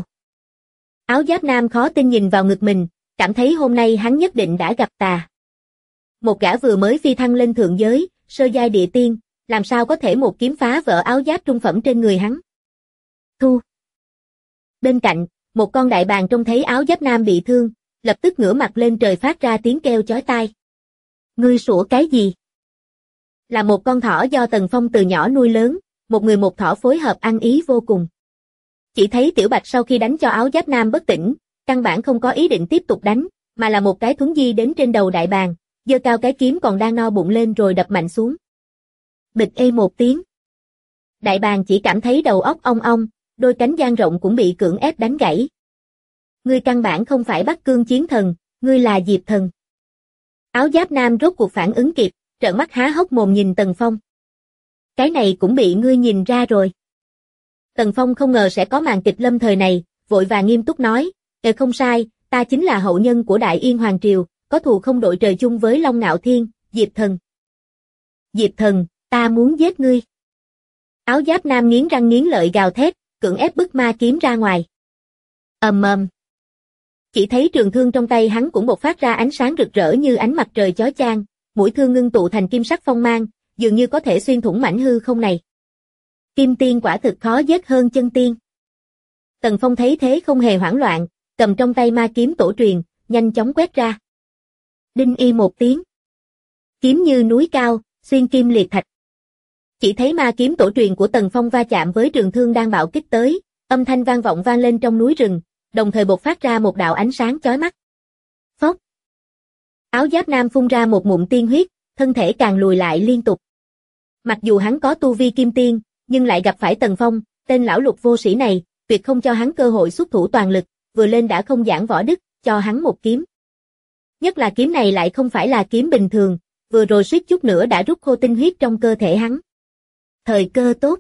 Speaker 2: Áo giáp nam khó tin nhìn vào ngực mình, cảm thấy hôm nay hắn nhất định đã gặp tà. Một gã vừa mới phi thăng lên thượng giới, sơ giai địa tiên, làm sao có thể một kiếm phá vỡ áo giáp trung phẩm trên người hắn. Thu. Bên cạnh, một con đại bàng trông thấy áo giáp nam bị thương, lập tức ngửa mặt lên trời phát ra tiếng kêu chói tai. Ngươi sủa cái gì? Là một con thỏ do Tần Phong từ nhỏ nuôi lớn, một người một thỏ phối hợp ăn ý vô cùng. Chỉ thấy Tiểu Bạch sau khi đánh cho áo giáp nam bất tỉnh, căn bản không có ý định tiếp tục đánh, mà là một cái thuấn di đến trên đầu đại bàng, giơ cao cái kiếm còn đang no bụng lên rồi đập mạnh xuống. Bịch ê một tiếng. Đại bàng chỉ cảm thấy đầu óc ong ong, đôi cánh dang rộng cũng bị cưỡng ép đánh gãy. Ngươi căn bản không phải Bắc Cương chiến thần, ngươi là Diệp thần. Áo giáp nam rốt cuộc phản ứng kịp, trợn mắt há hốc mồm nhìn Tần Phong. Cái này cũng bị ngươi nhìn ra rồi. Tần Phong không ngờ sẽ có màn kịch lâm thời này, vội vàng nghiêm túc nói, không sai, ta chính là hậu nhân của Đại Yên Hoàng Triều, có thù không đội trời chung với Long Ngạo Thiên, Diệp thần. Diệp thần, ta muốn giết ngươi. Áo giáp nam nghiến răng nghiến lợi gào thét, cưỡng ép bức ma kiếm ra ngoài. Ầm ầm. Chỉ thấy trường thương trong tay hắn cũng bộc phát ra ánh sáng rực rỡ như ánh mặt trời chói chang, mũi thương ngưng tụ thành kim sắc phong mang, dường như có thể xuyên thủng mảnh hư không này. Kim tiên quả thực khó giết hơn chân tiên. Tần Phong thấy thế không hề hoảng loạn, cầm trong tay ma kiếm tổ truyền, nhanh chóng quét ra. Đinh y một tiếng. Kiếm như núi cao, xuyên kim liệt thạch. Chỉ thấy ma kiếm tổ truyền của Tần Phong va chạm với trường thương đang bạo kích tới, âm thanh vang vọng vang lên trong núi rừng, đồng thời bộc phát ra một đạo ánh sáng chói mắt. Phốc. Áo giáp nam phun ra một ngụm tiên huyết, thân thể càng lùi lại liên tục. Mặc dù hắn có tu vi kim tiên, nhưng lại gặp phải Tần Phong, tên lão lục vô sĩ này, tuyệt không cho hắn cơ hội xuất thủ toàn lực, vừa lên đã không giảng võ đức, cho hắn một kiếm. Nhất là kiếm này lại không phải là kiếm bình thường, vừa rồi suýt chút nữa đã rút khô tinh huyết trong cơ thể hắn. Thời cơ tốt.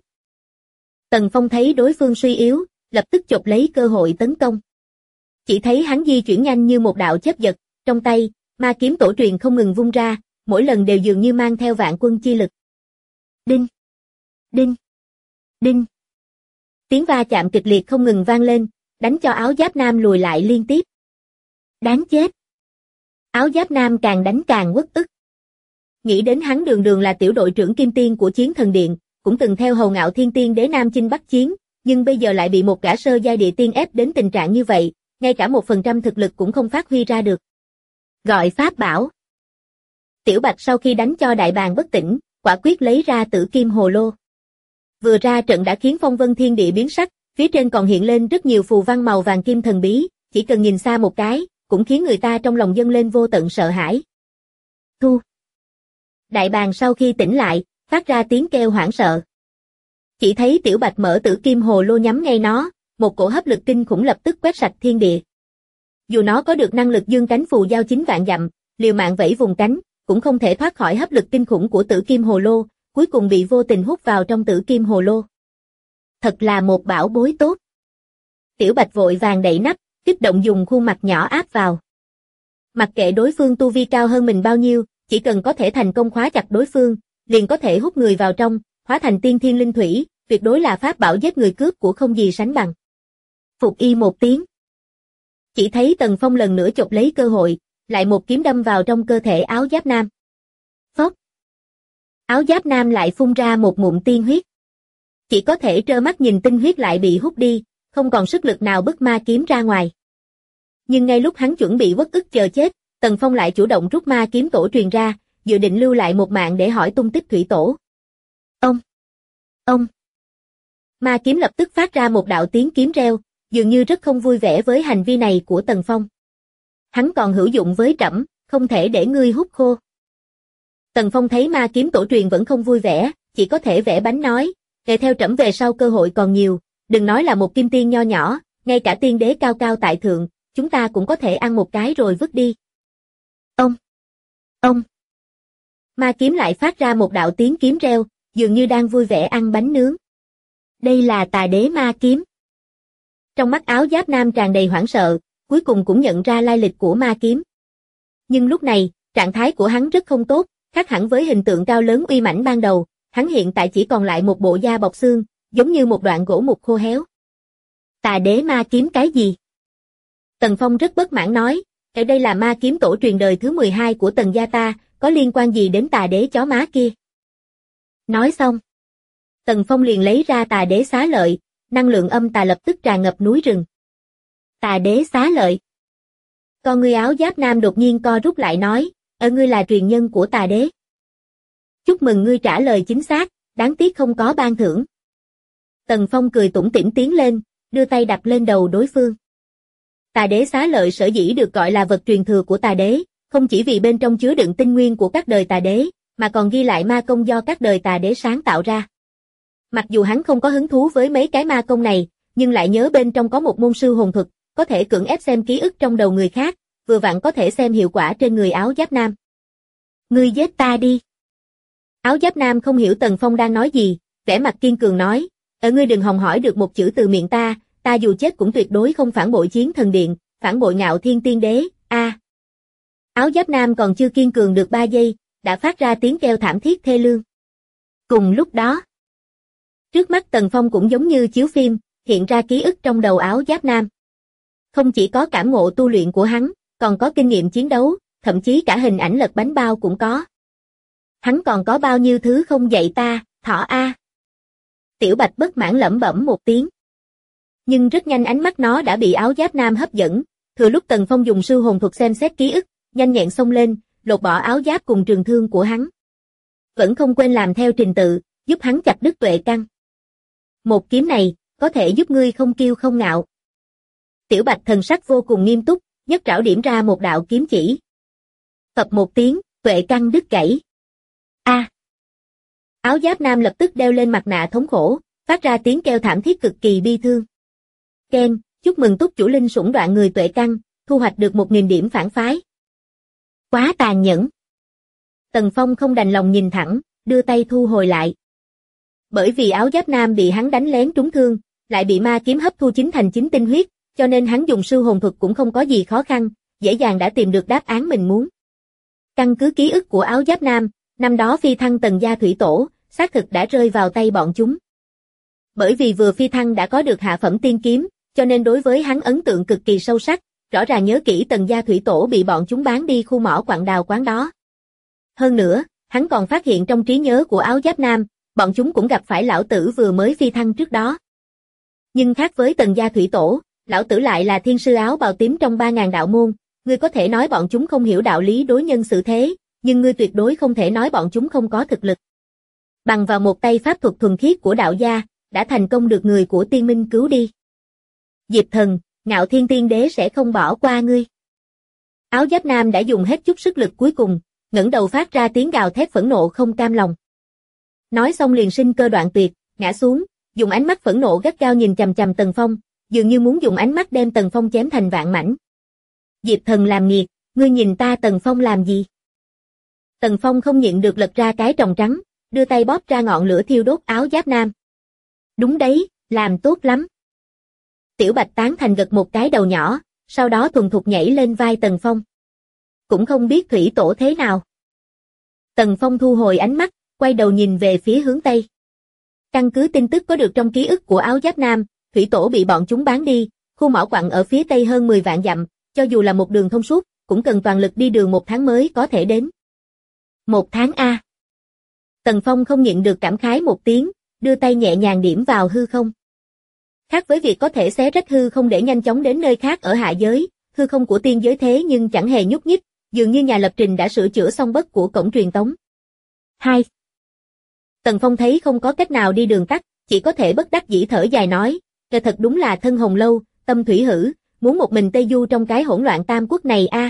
Speaker 2: Tần Phong thấy đối phương suy yếu, lập tức chộp lấy cơ hội tấn công. Chỉ thấy hắn di chuyển nhanh như một đạo chớp giật, trong tay, ma kiếm tổ truyền không ngừng vung ra, mỗi lần đều dường như mang theo vạn quân chi lực. Đinh! Đinh! Đinh! Tiếng va chạm kịch liệt không ngừng vang lên, đánh cho áo giáp nam lùi lại liên tiếp. Đáng chết! Áo giáp nam càng đánh càng uất ức. Nghĩ đến hắn đường đường là tiểu đội trưởng kim tiên của Chiến Thần Điện, cũng từng theo Hầu Ngạo Thiên Tiên Đế Nam chinh Bắc chiến, nhưng bây giờ lại bị một gã sơ giai địa tiên ép đến tình trạng như vậy, ngay cả 1% thực lực cũng không phát huy ra được. Gọi pháp bảo. Tiểu Bạch sau khi đánh cho đại bàng bất tỉnh, quả quyết lấy ra Tử Kim Hồ Lô. Vừa ra trận đã khiến phong vân thiên địa biến sắc, phía trên còn hiện lên rất nhiều phù văn màu vàng kim thần bí, chỉ cần nhìn xa một cái, cũng khiến người ta trong lòng dâng lên vô tận sợ hãi. Thu. Đại bàng sau khi tỉnh lại, phát ra tiếng kêu hoảng sợ. Chỉ thấy Tiểu Bạch mở tử kim hồ lô nhắm ngay nó, một cổ hấp lực kinh khủng lập tức quét sạch thiên địa. Dù nó có được năng lực dương cánh phù giao 9 vạn dặm, liều mạng vẫy vùng cánh, cũng không thể thoát khỏi hấp lực kinh khủng của tử kim hồ lô, cuối cùng bị vô tình hút vào trong tử kim hồ lô. Thật là một bảo bối tốt. Tiểu Bạch vội vàng đậy nắp, kích động dùng khuôn mặt nhỏ áp vào. Mặc kệ đối phương tu vi cao hơn mình bao nhiêu, chỉ cần có thể thành công khóa chặt đối phương, liền có thể hút người vào trong, hóa thành tiên thiên linh thủy, tuyệt đối là pháp bảo giết người cướp của không gì sánh bằng. Phục y một tiếng. Chỉ thấy Tần Phong lần nữa chộp lấy cơ hội, lại một kiếm đâm vào trong cơ thể Áo Giáp Nam. Phốc. Áo Giáp Nam lại phun ra một ngụm tiên huyết. Chỉ có thể trơ mắt nhìn tinh huyết lại bị hút đi, không còn sức lực nào bức ma kiếm ra ngoài. Nhưng ngay lúc hắn chuẩn bị uất ức chờ chết, Tần Phong lại chủ động rút ma kiếm tổ truyền ra, dự định lưu lại một mạng để hỏi tung tích thủy tổ. Ông. Ma kiếm lập tức phát ra một đạo tiếng kiếm reo, dường như rất không vui vẻ với hành vi này của Tần Phong. Hắn còn hữu dụng với trẫm, không thể để ngươi hút khô. Tần Phong thấy ma kiếm tổ truyền vẫn không vui vẻ, chỉ có thể vẽ bánh nói, kể theo trẫm về sau cơ hội còn nhiều, đừng nói là một kim tiên nho nhỏ, ngay cả tiên đế cao cao tại thượng, chúng ta cũng có thể ăn một cái rồi vứt đi. Ông. Ma kiếm lại phát ra một đạo tiếng kiếm reo, dường như đang vui vẻ ăn bánh nướng. Đây là Tà Đế ma kiếm. Trong mắt Áo Giáp Nam tràn đầy hoảng sợ, cuối cùng cũng nhận ra lai lịch của ma kiếm. Nhưng lúc này, trạng thái của hắn rất không tốt, khác hẳn với hình tượng cao lớn uy mãnh ban đầu, hắn hiện tại chỉ còn lại một bộ da bọc xương, giống như một đoạn gỗ mục khô héo. Tà Đế ma kiếm cái gì? Tần Phong rất bất mãn nói, ở đây là ma kiếm tổ truyền đời thứ 12 của Tần gia ta, có liên quan gì đến Tà Đế chó má kia? Nói xong, Tần Phong liền lấy ra Tà Đế xá lợi, năng lượng âm tà lập tức tràn ngập núi rừng. Tà Đế xá lợi. Con ngươi Áo Giáp Nam đột nhiên co rút lại nói, ngươi là truyền nhân của Tà Đế. Chúc mừng ngươi trả lời chính xác, đáng tiếc không có ban thưởng. Tần Phong cười tủm tỉm tiến lên, đưa tay đập lên đầu đối phương. Tà Đế xá lợi sở dĩ được gọi là vật truyền thừa của Tà Đế, không chỉ vì bên trong chứa đựng tinh nguyên của các đời Tà Đế, mà còn ghi lại ma công do các đời Tà Đế sáng tạo ra. Mặc dù hắn không có hứng thú với mấy cái ma công này, nhưng lại nhớ bên trong có một môn sư hồn thuật, có thể cưỡng ép xem ký ức trong đầu người khác, vừa vặn có thể xem hiệu quả trên người Áo Giáp Nam. Ngươi giết ta đi. Áo Giáp Nam không hiểu Tần Phong đang nói gì, vẻ mặt kiên cường nói, ngươi đừng hòng hỏi được một chữ từ miệng ta dù chết cũng tuyệt đối không phản bội Chiến Thần Điện, phản bội Ngạo Thiên Tiên Đế, Áo Giáp Nam còn chưa kiên cường được 3 giây, đã phát ra tiếng kêu thảm thiết thê lương. Cùng lúc đó, trước mắt Tần Phong cũng giống như chiếu phim, hiện ra ký ức trong đầu Áo Giáp Nam. Không chỉ có cảm ngộ tu luyện của hắn, còn có kinh nghiệm chiến đấu, thậm chí cả hình ảnh lật bánh bao cũng có. Hắn còn có bao nhiêu thứ không dạy ta, thỏ a. Tiểu Bạch bất mãn lẩm bẩm một tiếng. Nhưng rất nhanh ánh mắt nó đã bị Áo Giáp Nam hấp dẫn, thừa lúc Tần Phong dùng sư hồn thuật xem xét ký ức, nhanh nhẹn xông lên, lột bỏ áo giáp cùng trường thương của hắn. Vẫn không quên làm theo trình tự, giúp hắn chặt đứt tuệ căn. Một kiếm này, có thể giúp ngươi không kiêu không ngạo. Tiểu Bạch thần sắc vô cùng nghiêm túc, nhất trảo điểm ra một đạo kiếm chỉ. Tập một tiếng, tuệ căn đứt gãy. Áo Giáp Nam lập tức đeo lên mặt nạ thống khổ, phát ra tiếng kêu thảm thiết cực kỳ bi thương. Ken, chúc mừng túc chủ linh sủng đoạn người tuệ căn, thu hoạch được 1000 điểm phản phái. Quá tàn nhẫn. Tần Phong không đành lòng nhìn thẳng, đưa tay thu hồi lại. Bởi vì Áo Giáp Nam bị hắn đánh lén trúng thương, lại bị ma kiếm hấp thu chính thành chính tinh huyết, cho nên hắn dùng sư hồn thuật cũng không có gì khó khăn, dễ dàng đã tìm được đáp án mình muốn. Căn cứ ký ức của Áo Giáp Nam, năm đó phi thăng Tần gia thủy tổ, xác thực đã rơi vào tay bọn chúng. Bởi vì vừa phi thăng đã có được hạ phẩm tiên kiếm, cho nên đối với hắn ấn tượng cực kỳ sâu sắc, rõ ràng nhớ kỹ Tần gia thủy tổ bị bọn chúng bán đi khu mỏ quặng đào quán đó. Hơn nữa, hắn còn phát hiện trong trí nhớ của Áo Giáp Nam, bọn chúng cũng gặp phải lão tử vừa mới phi thăng trước đó. Nhưng khác với Tần gia thủy tổ, lão tử lại là thiên sư áo bào tím trong 3000 đạo môn, ngươi có thể nói bọn chúng không hiểu đạo lý đối nhân xử thế, nhưng ngươi tuyệt đối không thể nói bọn chúng không có thực lực. Bằng vào một tay pháp thuật thuần khiết của đạo gia, đã thành công được người của tiên minh cứu đi. Diệp Thần, Ngạo Thiên Tiên Đế sẽ không bỏ qua ngươi. Áo giáp nam đã dùng hết chút sức lực cuối cùng, ngẩng đầu phát ra tiếng gào thét phẫn nộ không cam lòng. Nói xong liền sinh cơ đoạn tuyệt, ngã xuống, dùng ánh mắt phẫn nộ gắt gao nhìn chằm chằm Tần Phong, dường như muốn dùng ánh mắt đem Tần Phong chém thành vạn mảnh. Diệp Thần làm nghiệt, ngươi nhìn ta Tần Phong làm gì? Tần Phong không nhịn được lật ra cái tròng trắng, đưa tay bóp ra ngọn lửa thiêu đốt áo giáp nam. Đúng đấy, làm tốt lắm. Tiểu Bạch tán thành gật một cái đầu nhỏ, sau đó thuần thục nhảy lên vai Tần Phong. Cũng không biết thủy tổ thế nào. Tần Phong thu hồi ánh mắt, quay đầu nhìn về phía hướng Tây. Căn cứ tin tức có được trong ký ức của áo giáp nam, thủy tổ bị bọn chúng bán đi, khu mỏ quặng ở phía Tây hơn 10 vạn dặm, cho dù là một đường thông suốt, cũng cần toàn lực đi đường 1 tháng mới có thể đến. 1 tháng A. Tần Phong không nhịn được cảm khái một tiếng, đưa tay nhẹ nhàng điểm vào hư không. Khác với việc có thể xé rách hư không để nhanh chóng đến nơi khác ở hạ giới, hư không của tiên giới thế nhưng chẳng hề nhúc nhích, dường như nhà lập trình đã sửa chữa xong bất của cổng truyền tống. 2. Tần Phong thấy không có cách nào đi đường tắt, chỉ có thể bất đắc dĩ thở dài nói, thật đúng là thân hồng lâu, tâm thủy hử, muốn một mình Tây Du trong cái hỗn loạn tam quốc này a.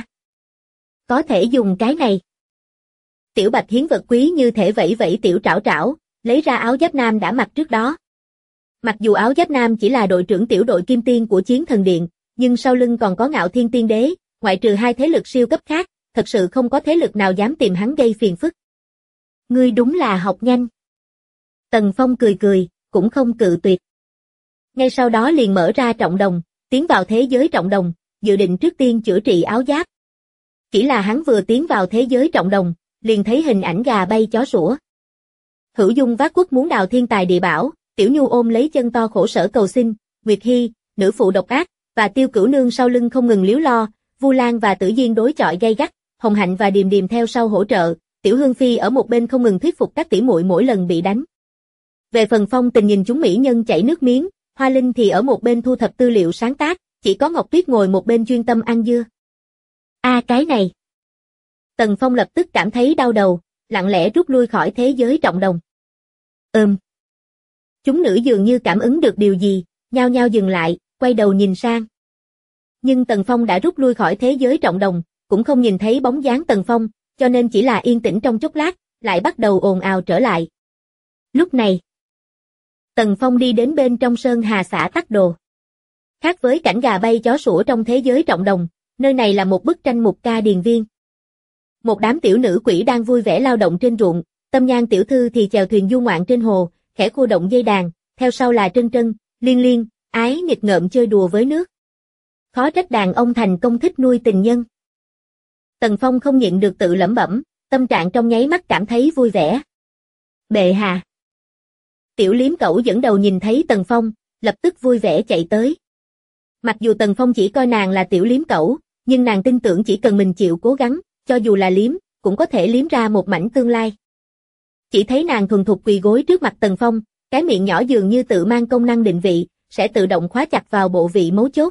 Speaker 2: Có thể dùng cái này. Tiểu Bạch hiến vật quý như thể vẫy vẫy tiểu trảo trảo, lấy ra áo giáp nam đã mặc trước đó. Mặc dù áo giáp nam chỉ là đội trưởng tiểu đội kim tiên của Chiến Thần Điện, nhưng sau lưng còn có Ngạo Thiên Tiên Đế, ngoại trừ 2 thế lực siêu cấp khác, thật sự không có thế lực nào dám tìm hắn gây phiền phức. Ngươi đúng là học nhanh. Tần Phong cười cười, cũng không cự tuyệt. Ngay sau đó liền mở ra trọng đồng, tiến vào thế giới trọng đồng, dự định trước tiên chữa trị áo giáp. Chỉ là hắn vừa tiến vào thế giới trọng đồng, liền thấy hình ảnh gà bay chó sủa. Hữu Dung vác quốc muốn đào thiên tài địa bảo, Tiểu Nhu ôm lấy chân to khổ sở cầu xin, Nguyệt Hy, nữ phụ độc ác, và Tiêu Cửu Nương sau lưng không ngừng líu lo, Vu Lan và Tử Diên đối chọi gay gắt, Hồng Hạnh và Điềm Điềm theo sau hỗ trợ, Tiểu Hương Phi ở một bên không ngừng thuyết phục các tỷ muội mỗi lần bị đánh. Về phần Phong Tình nhìn chúng mỹ nhân chảy nước miếng, Hoa Linh thì ở một bên thu thập tư liệu sáng tác, chỉ có Ngọc Tuyết ngồi một bên chuyên tâm ăn dưa. Cái này. Tần Phong lập tức cảm thấy đau đầu, lặng lẽ rút lui khỏi thế giới trọng đồng. Chúng nữ dường như cảm ứng được điều gì, nhao nhao dừng lại, quay đầu nhìn sang. Nhưng Tần Phong đã rút lui khỏi thế giới trọng đồng, cũng không nhìn thấy bóng dáng Tần Phong, cho nên chỉ là yên tĩnh trong chốc lát, lại bắt đầu ồn ào trở lại. Lúc này, Tần Phong đi đến bên trong Sơn Hà xã Tắc Đồ. Khác với cảnh gà bay chó sủa trong thế giới trọng đồng, nơi này là một bức tranh mục ca điền viên. Một đám tiểu nữ quỷ đang vui vẻ lao động trên ruộng, Tâm Nhan tiểu thư thì chèo thuyền du ngoạn trên hồ, khẽ khu động dây đàn, theo sau là Trân Trân, Liên Liên, ái nghịch ngợm chơi đùa với nước. Khó trách đàn ông thành công thích nuôi tình nhân. Tần Phong không nhịn được tự lẩm bẩm, tâm trạng trong nháy mắt cảm thấy vui vẻ. Bệ hạ. Tiểu Liếm Cẩu dẫn đầu nhìn thấy Tần Phong, lập tức vui vẻ chạy tới. Mặc dù Tần Phong chỉ coi nàng là Tiểu Liếm Cẩu, nhưng nàng tin tưởng chỉ cần mình chịu cố gắng, cho dù là liếm, cũng có thể liếm ra một mảnh tương lai. Chỉ thấy nàng thuần thục quỳ gối trước mặt Tần Phong, cái miệng nhỏ dường như tự mang công năng định vị, sẽ tự động khóa chặt vào bộ vị mấu chốt.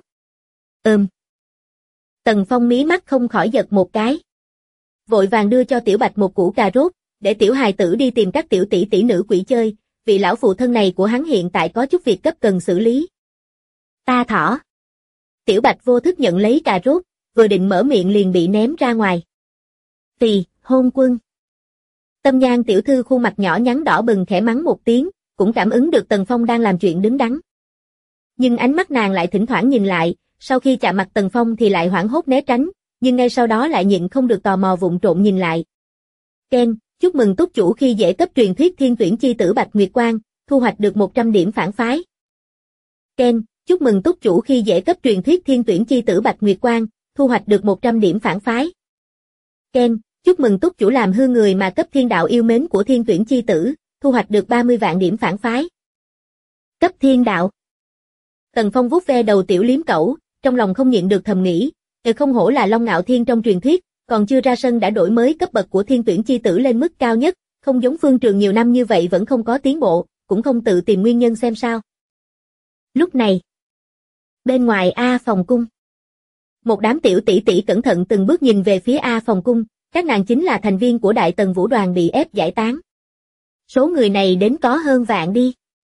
Speaker 2: Tần Phong mí mắt không khỏi giật một cái. Vội vàng đưa cho Tiểu Bạch một củ cà rốt, để tiểu hài tử đi tìm các tiểu tỷ tỷ nữ quỷ chơi, vị lão phụ thân này của hắn hiện tại có chút việc cấp cần xử lý. Ta thỏ. Tiểu Bạch vô thức nhận lấy cà rốt, vừa định mở miệng liền bị ném ra ngoài. Vì, hôn quân. Tâm Nhan tiểu thư khuôn mặt nhỏ nhắn đỏ bừng khẽ mắng một tiếng, cũng cảm ứng được Tần Phong đang làm chuyện đứng đắn. Nhưng ánh mắt nàng lại thỉnh thoảng nhìn lại, sau khi chạm mặt Tần Phong thì lại hoảng hốt né tránh, nhưng ngay sau đó lại nhịn không được tò mò vụng trộm nhìn lại. Ken, chúc mừng túc chủ khi dễ cấp truyền thuyết thiên tuyển chi tử Bạch Nguyệt Quang, thu hoạch được 100 điểm phản phái. Ken, chúc mừng túc chủ khi dễ cấp truyền thuyết thiên tuyển chi tử Bạch Nguyệt Quang, thu hoạch được 100 điểm phản phái. Ken, chúc mừng túc chủ làm hư người mà cấp thiên đạo yêu mến của thiên tuyển chi tử, thu hoạch được 30 vạn điểm phản phái. Cấp thiên đạo. Tần Phong vuốt ve đầu Tiểu Liếm Cẩu, trong lòng không nhịn được thầm nghĩ, không hổ là Long Ngạo Thiên trong truyền thuyết, còn chưa ra sân đã đổi mới cấp bậc của thiên tuyển chi tử lên mức cao nhất, không giống Phương Trường nhiều năm như vậy vẫn không có tiến bộ, cũng không tự tìm nguyên nhân xem sao. Lúc này, bên ngoài A Phòng Cung, một đám tiểu tỷ tỷ cẩn thận từng bước nhìn về phía A Phòng Cung, các nàng chính là thành viên của Đại Tần Vũ Đoàn bị ép giải tán. Số người này đến có hơn vạn đi.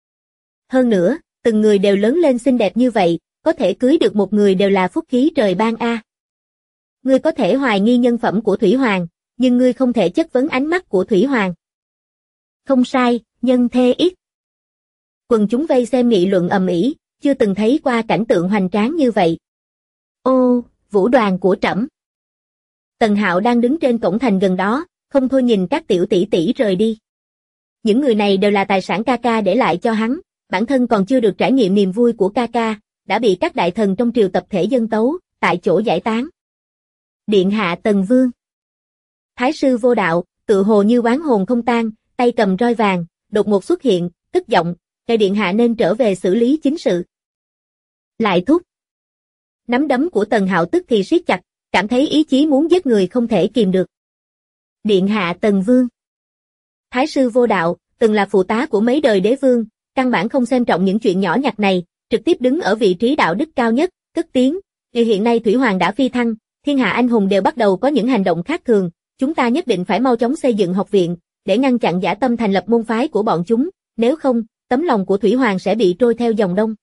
Speaker 2: Hơn nữa, từng người đều lớn lên xinh đẹp như vậy, có thể cưới được một người đều là phúc khí trời ban a. Ngươi có thể hoài nghi nhân phẩm của Thủy Hoàng, nhưng ngươi không thể chất vấn ánh mắt của Thủy Hoàng. Không sai, nhân thê ít. Quần chúng vây xem nghị luận ầm ĩ, chưa từng thấy qua cảnh tượng hoành tráng như vậy. Ô, vũ đoàn của trẫm. Tần Hạo đang đứng trên cổng thành gần đó, không thôi nhìn các tiểu tỷ tỷ rời đi. Những người này đều là tài sản ca ca để lại cho hắn, bản thân còn chưa được trải nghiệm niềm vui của ca ca, đã bị các đại thần trong triều tập thể dân tấu, tại chỗ giải tán. Điện hạ Tần Vương. Thái sư Vô Đạo, tự hồ như oán hồn không tan, tay cầm roi vàng, đột ngột xuất hiện, tức giọng, "Ngài điện hạ nên trở về xử lý chính sự." Lại thúc. Nắm đấm của Tần Hạo tức thì siết chặt, cảm thấy ý chí muốn giết người không thể kìm được. Điện hạ Tần Vương. Thái sư Vô Đạo, từng là phụ tá của mấy đời đế vương, căn bản không xem trọng những chuyện nhỏ nhặt này, trực tiếp đứng ở vị trí đạo đức cao nhất, cất tiếng, "Vì hiện nay Thủy Hoàng đã phi thăng, thiên hạ anh hùng đều bắt đầu có những hành động khác thường, chúng ta nhất định phải mau chóng xây dựng học viện, để ngăn chặn dã tâm thành lập môn phái của bọn chúng, nếu không, tấm lòng của Thủy Hoàng sẽ bị trôi theo dòng đông."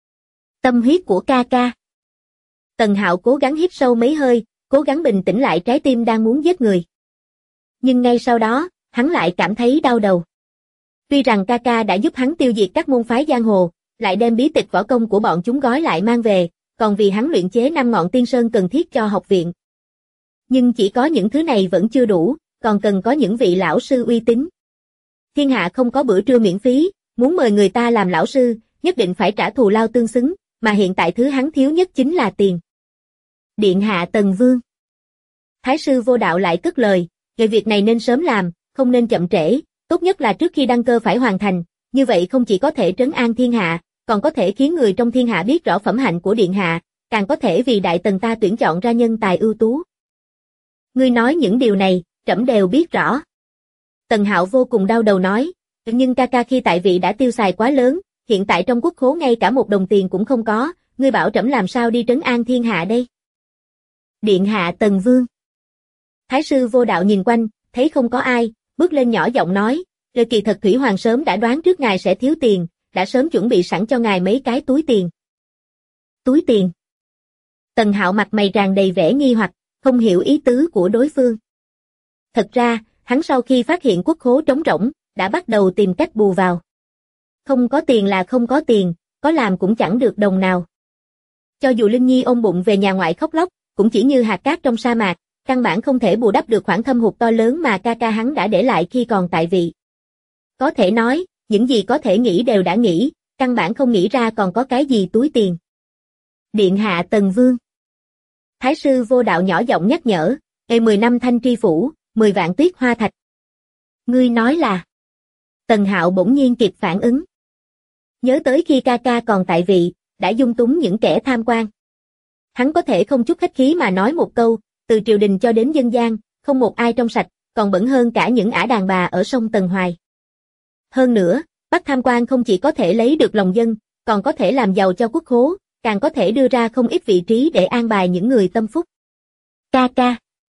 Speaker 2: Tâm huyết của ca ca. Tần Hạo cố gắng hít sâu mấy hơi, cố gắng bình tĩnh lại trái tim đang muốn giết người. Nhưng ngay sau đó, hắn lại cảm thấy đau đầu. Tuy rằng ca ca đã giúp hắn tiêu diệt các môn phái giang hồ, lại đem bí tịch võ công của bọn chúng gói lại mang về, còn vì hắn luyện chế 5 ngọn tiên sơn cần thiết cho học viện. Nhưng chỉ có những thứ này vẫn chưa đủ, còn cần có những vị lão sư uy tín. Thiên hạ không có bữa trưa miễn phí, muốn mời người ta làm lão sư, nhất định phải trả thù lao tương xứng, mà hiện tại thứ hắn thiếu nhất chính là tiền. Điện hạ Tần Vương. Thái sư Vô Đạo lại cất lời, "Về việc này nên sớm làm, không nên chậm trễ, tốt nhất là trước khi đăng cơ phải hoàn thành, như vậy không chỉ có thể trấn an thiên hạ, còn có thể khiến người trong thiên hạ biết rõ phẩm hạnh của điện hạ, càng có thể vì đại tần ta tuyển chọn ra nhân tài ưu tú." Ngươi nói những điều này, trẫm đều biết rõ. Tần Hạo vô cùng đau đầu nói, "Nhưng ca ca khi tại vị đã tiêu xài quá lớn, hiện tại trong quốc khố ngay cả một đồng tiền cũng không có, ngươi bảo trẫm làm sao đi trấn an thiên hạ đây?" Điện hạ Tần Vương. Thái sư Vô Đạo nhìn quanh, thấy không có ai, bước lên nhỏ giọng nói, "Kỳ thật Thủy Hoàng sớm đã đoán trước ngài sẽ thiếu tiền, đã sớm chuẩn bị sẵn cho ngài mấy cái túi tiền." Túi tiền? Tần Hạo mặt mày tràn đầy vẻ nghi hoặc, không hiểu ý tứ của đối phương. Thật ra, hắn sau khi phát hiện quốc khố trống rỗng, đã bắt đầu tìm cách bù vào. Không có tiền là không có tiền, có làm cũng chẳng được đồng nào. Cho dù Linh Nhi ôm bụng về nhà ngoại khóc lóc, cũng chỉ như hạt cát trong sa mạc, căn bản không thể bù đắp được khoản thâm hụt to lớn mà ca ca hắn đã để lại khi còn tại vị. Có thể nói, những gì có thể nghĩ đều đã nghĩ, căn bản không nghĩ ra còn có cái gì túi tiền. Điện hạ Tần Vương. Thái sư Vô Đạo nhỏ giọng nhắc nhở, 10 năm thanh tri phủ, 10 vạn tuyết hoa thạch. Ngươi nói là... Tần Hạo bỗng nhiên kịp phản ứng. Nhớ tới khi ca ca còn tại vị, đã dung túng những kẻ tham quan. Hắn có thể không chút khách khí mà nói một câu, từ triều đình cho đến dân gian, không một ai trong sạch, còn bẩn hơn cả những ả đàn bà ở sông Tần Hoài. Hơn nữa, bắt tham quan không chỉ có thể lấy được lòng dân, còn có thể làm giàu cho quốc khố, càng có thể đưa ra không ít vị trí để an bài những người tâm phúc. Ca ca.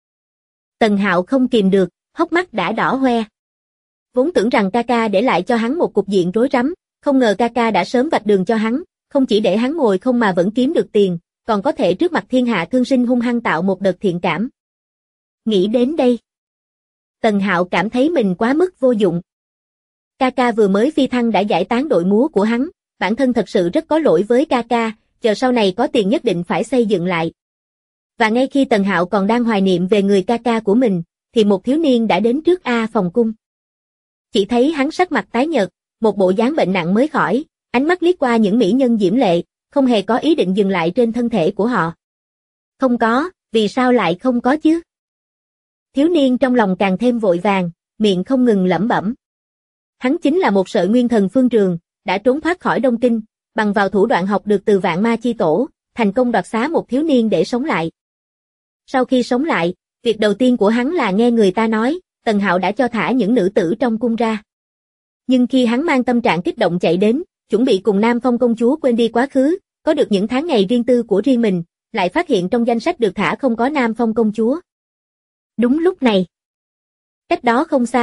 Speaker 2: Tần Hạo không kìm được, hốc mắt đã đỏ hoe. Vốn tưởng rằng ca ca để lại cho hắn một cục diện rối rắm, không ngờ ca ca đã sớm vạch đường cho hắn, không chỉ để hắn ngồi không mà vẫn kiếm được tiền, còn có thể trước mặt thiên hạ thương sinh hung hăng tạo một đợt thiện cảm. Nghĩ đến đây, Tần Hạo cảm thấy mình quá mức vô dụng. Ca ca vừa mới phi thăng đã giải tán đội múa của hắn, bản thân thật sự rất có lỗi với ca ca, chờ sau này có tiền nhất định phải xây dựng lại. Và ngay khi Tần Hạo còn đang hoài niệm về người ca ca của mình, thì một thiếu niên đã đến trước phòng cung. Chỉ thấy hắn sắc mặt tái nhợt, một bộ dáng bệnh nặng mới khỏi, ánh mắt liếc qua những mỹ nhân diễm lệ, không hề có ý định dừng lại trên thân thể của họ. Không có, vì sao lại không có chứ? Thiếu niên trong lòng càng thêm vội vàng, miệng không ngừng lẩm bẩm. Hắn chính là một sợi nguyên thần Phương Trường, đã trốn thoát khỏi Đông Kinh, bằng vào thủ đoạn học được từ Vạn Ma Chi Tổ, thành công đoạt xá một thiếu niên để sống lại. Sau khi sống lại, việc đầu tiên của hắn là nghe người ta nói, Tần Hạo đã cho thả những nữ tử trong cung ra. Nhưng khi hắn mang tâm trạng kích động chạy đến, chuẩn bị cùng Nam Phong công chúa quên đi quá khứ, có được những tháng ngày riêng tư của riêng mình, lại phát hiện trong danh sách được thả không có Nam Phong công chúa. Đúng lúc này, cách đó không xa,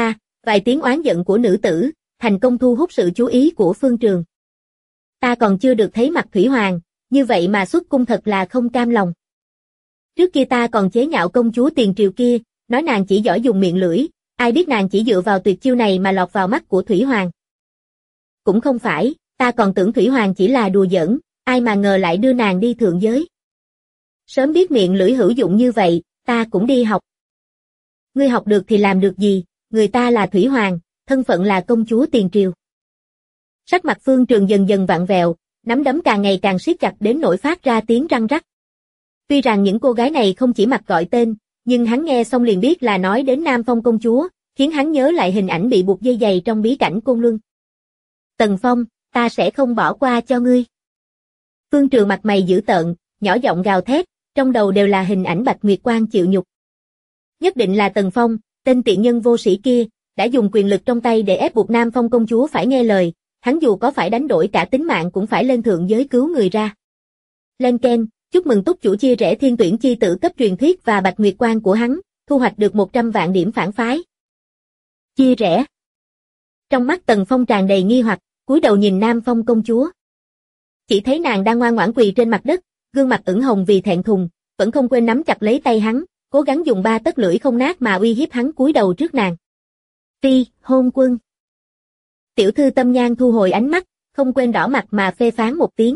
Speaker 2: vài tiếng oán giận của nữ tử, thành công thu hút sự chú ý của Phương Trường. Ta còn chưa được thấy mặt Thủy Hoàng, như vậy mà xuất cung thật là không cam lòng. Trước kia ta còn chế nhạo công chúa tiền triều kia, nói nàng chỉ giỏi dùng miệng lưỡi, ai biết nàng chỉ dựa vào tuyệt chiêu này mà lọt vào mắt của Thủy Hoàng. Cũng không phải, ta còn tưởng Thủy Hoàng chỉ là đùa giỡn, ai mà ngờ lại đưa nàng đi thượng giới. Sớm biết miệng lưỡi hữu dụng như vậy, ta cũng đi học. Ngươi học được thì làm được gì, người ta là Thủy Hoàng, thân phận là công chúa tiền triều. Sắc mặt Phương Trường dần dần vặn vẹo, nắm đấm càng ngày càng siết chặt đến nỗi phát ra tiếng răng rắc. Tuy rằng những cô gái này không chỉ mặc gọi tên, nhưng hắn nghe xong liền biết là nói đến Nam Phong công chúa, khiến hắn nhớ lại hình ảnh bị buộc dây giày trong bí cảnh Côn Luân. Tần Phong, ta sẽ không bỏ qua cho ngươi. Phương Trường mặt mày dữ tợn, nhỏ giọng gào thét, trong đầu đều là hình ảnh Bạch Nguyệt Quang chịu nhục. Nhất định là Tần Phong, tên tiện nhân vô sĩ kia, đã dùng quyền lực trong tay để ép buộc Nam Phong công chúa phải nghe lời, hắn dù có phải đánh đổi cả tính mạng cũng phải lên thượng giới cứu người ra. Lên Ken, chúc mừng túc chủ chia rẽ thiên tuyển chi tử cấp truyền thuyết và Bạch Nguyệt Quang của hắn, thu hoạch được 100 vạn điểm phản phái. Chia rẽ. Trong mắt Tần Phong tràn đầy nghi hoặc, cúi đầu nhìn Nam Phong công chúa. Chỉ thấy nàng đang ngoan ngoãn quỳ trên mặt đất, gương mặt ửng hồng vì thẹn thùng, vẫn không quên nắm chặt lấy tay hắn, cố gắng dùng 3 tấc lưỡi không nát mà uy hiếp hắn cúi đầu trước nàng. Phi, hôn quân. Tiểu thư Tâm Nhan thu hồi ánh mắt, không quên đỏ mặt mà phê phán một tiếng.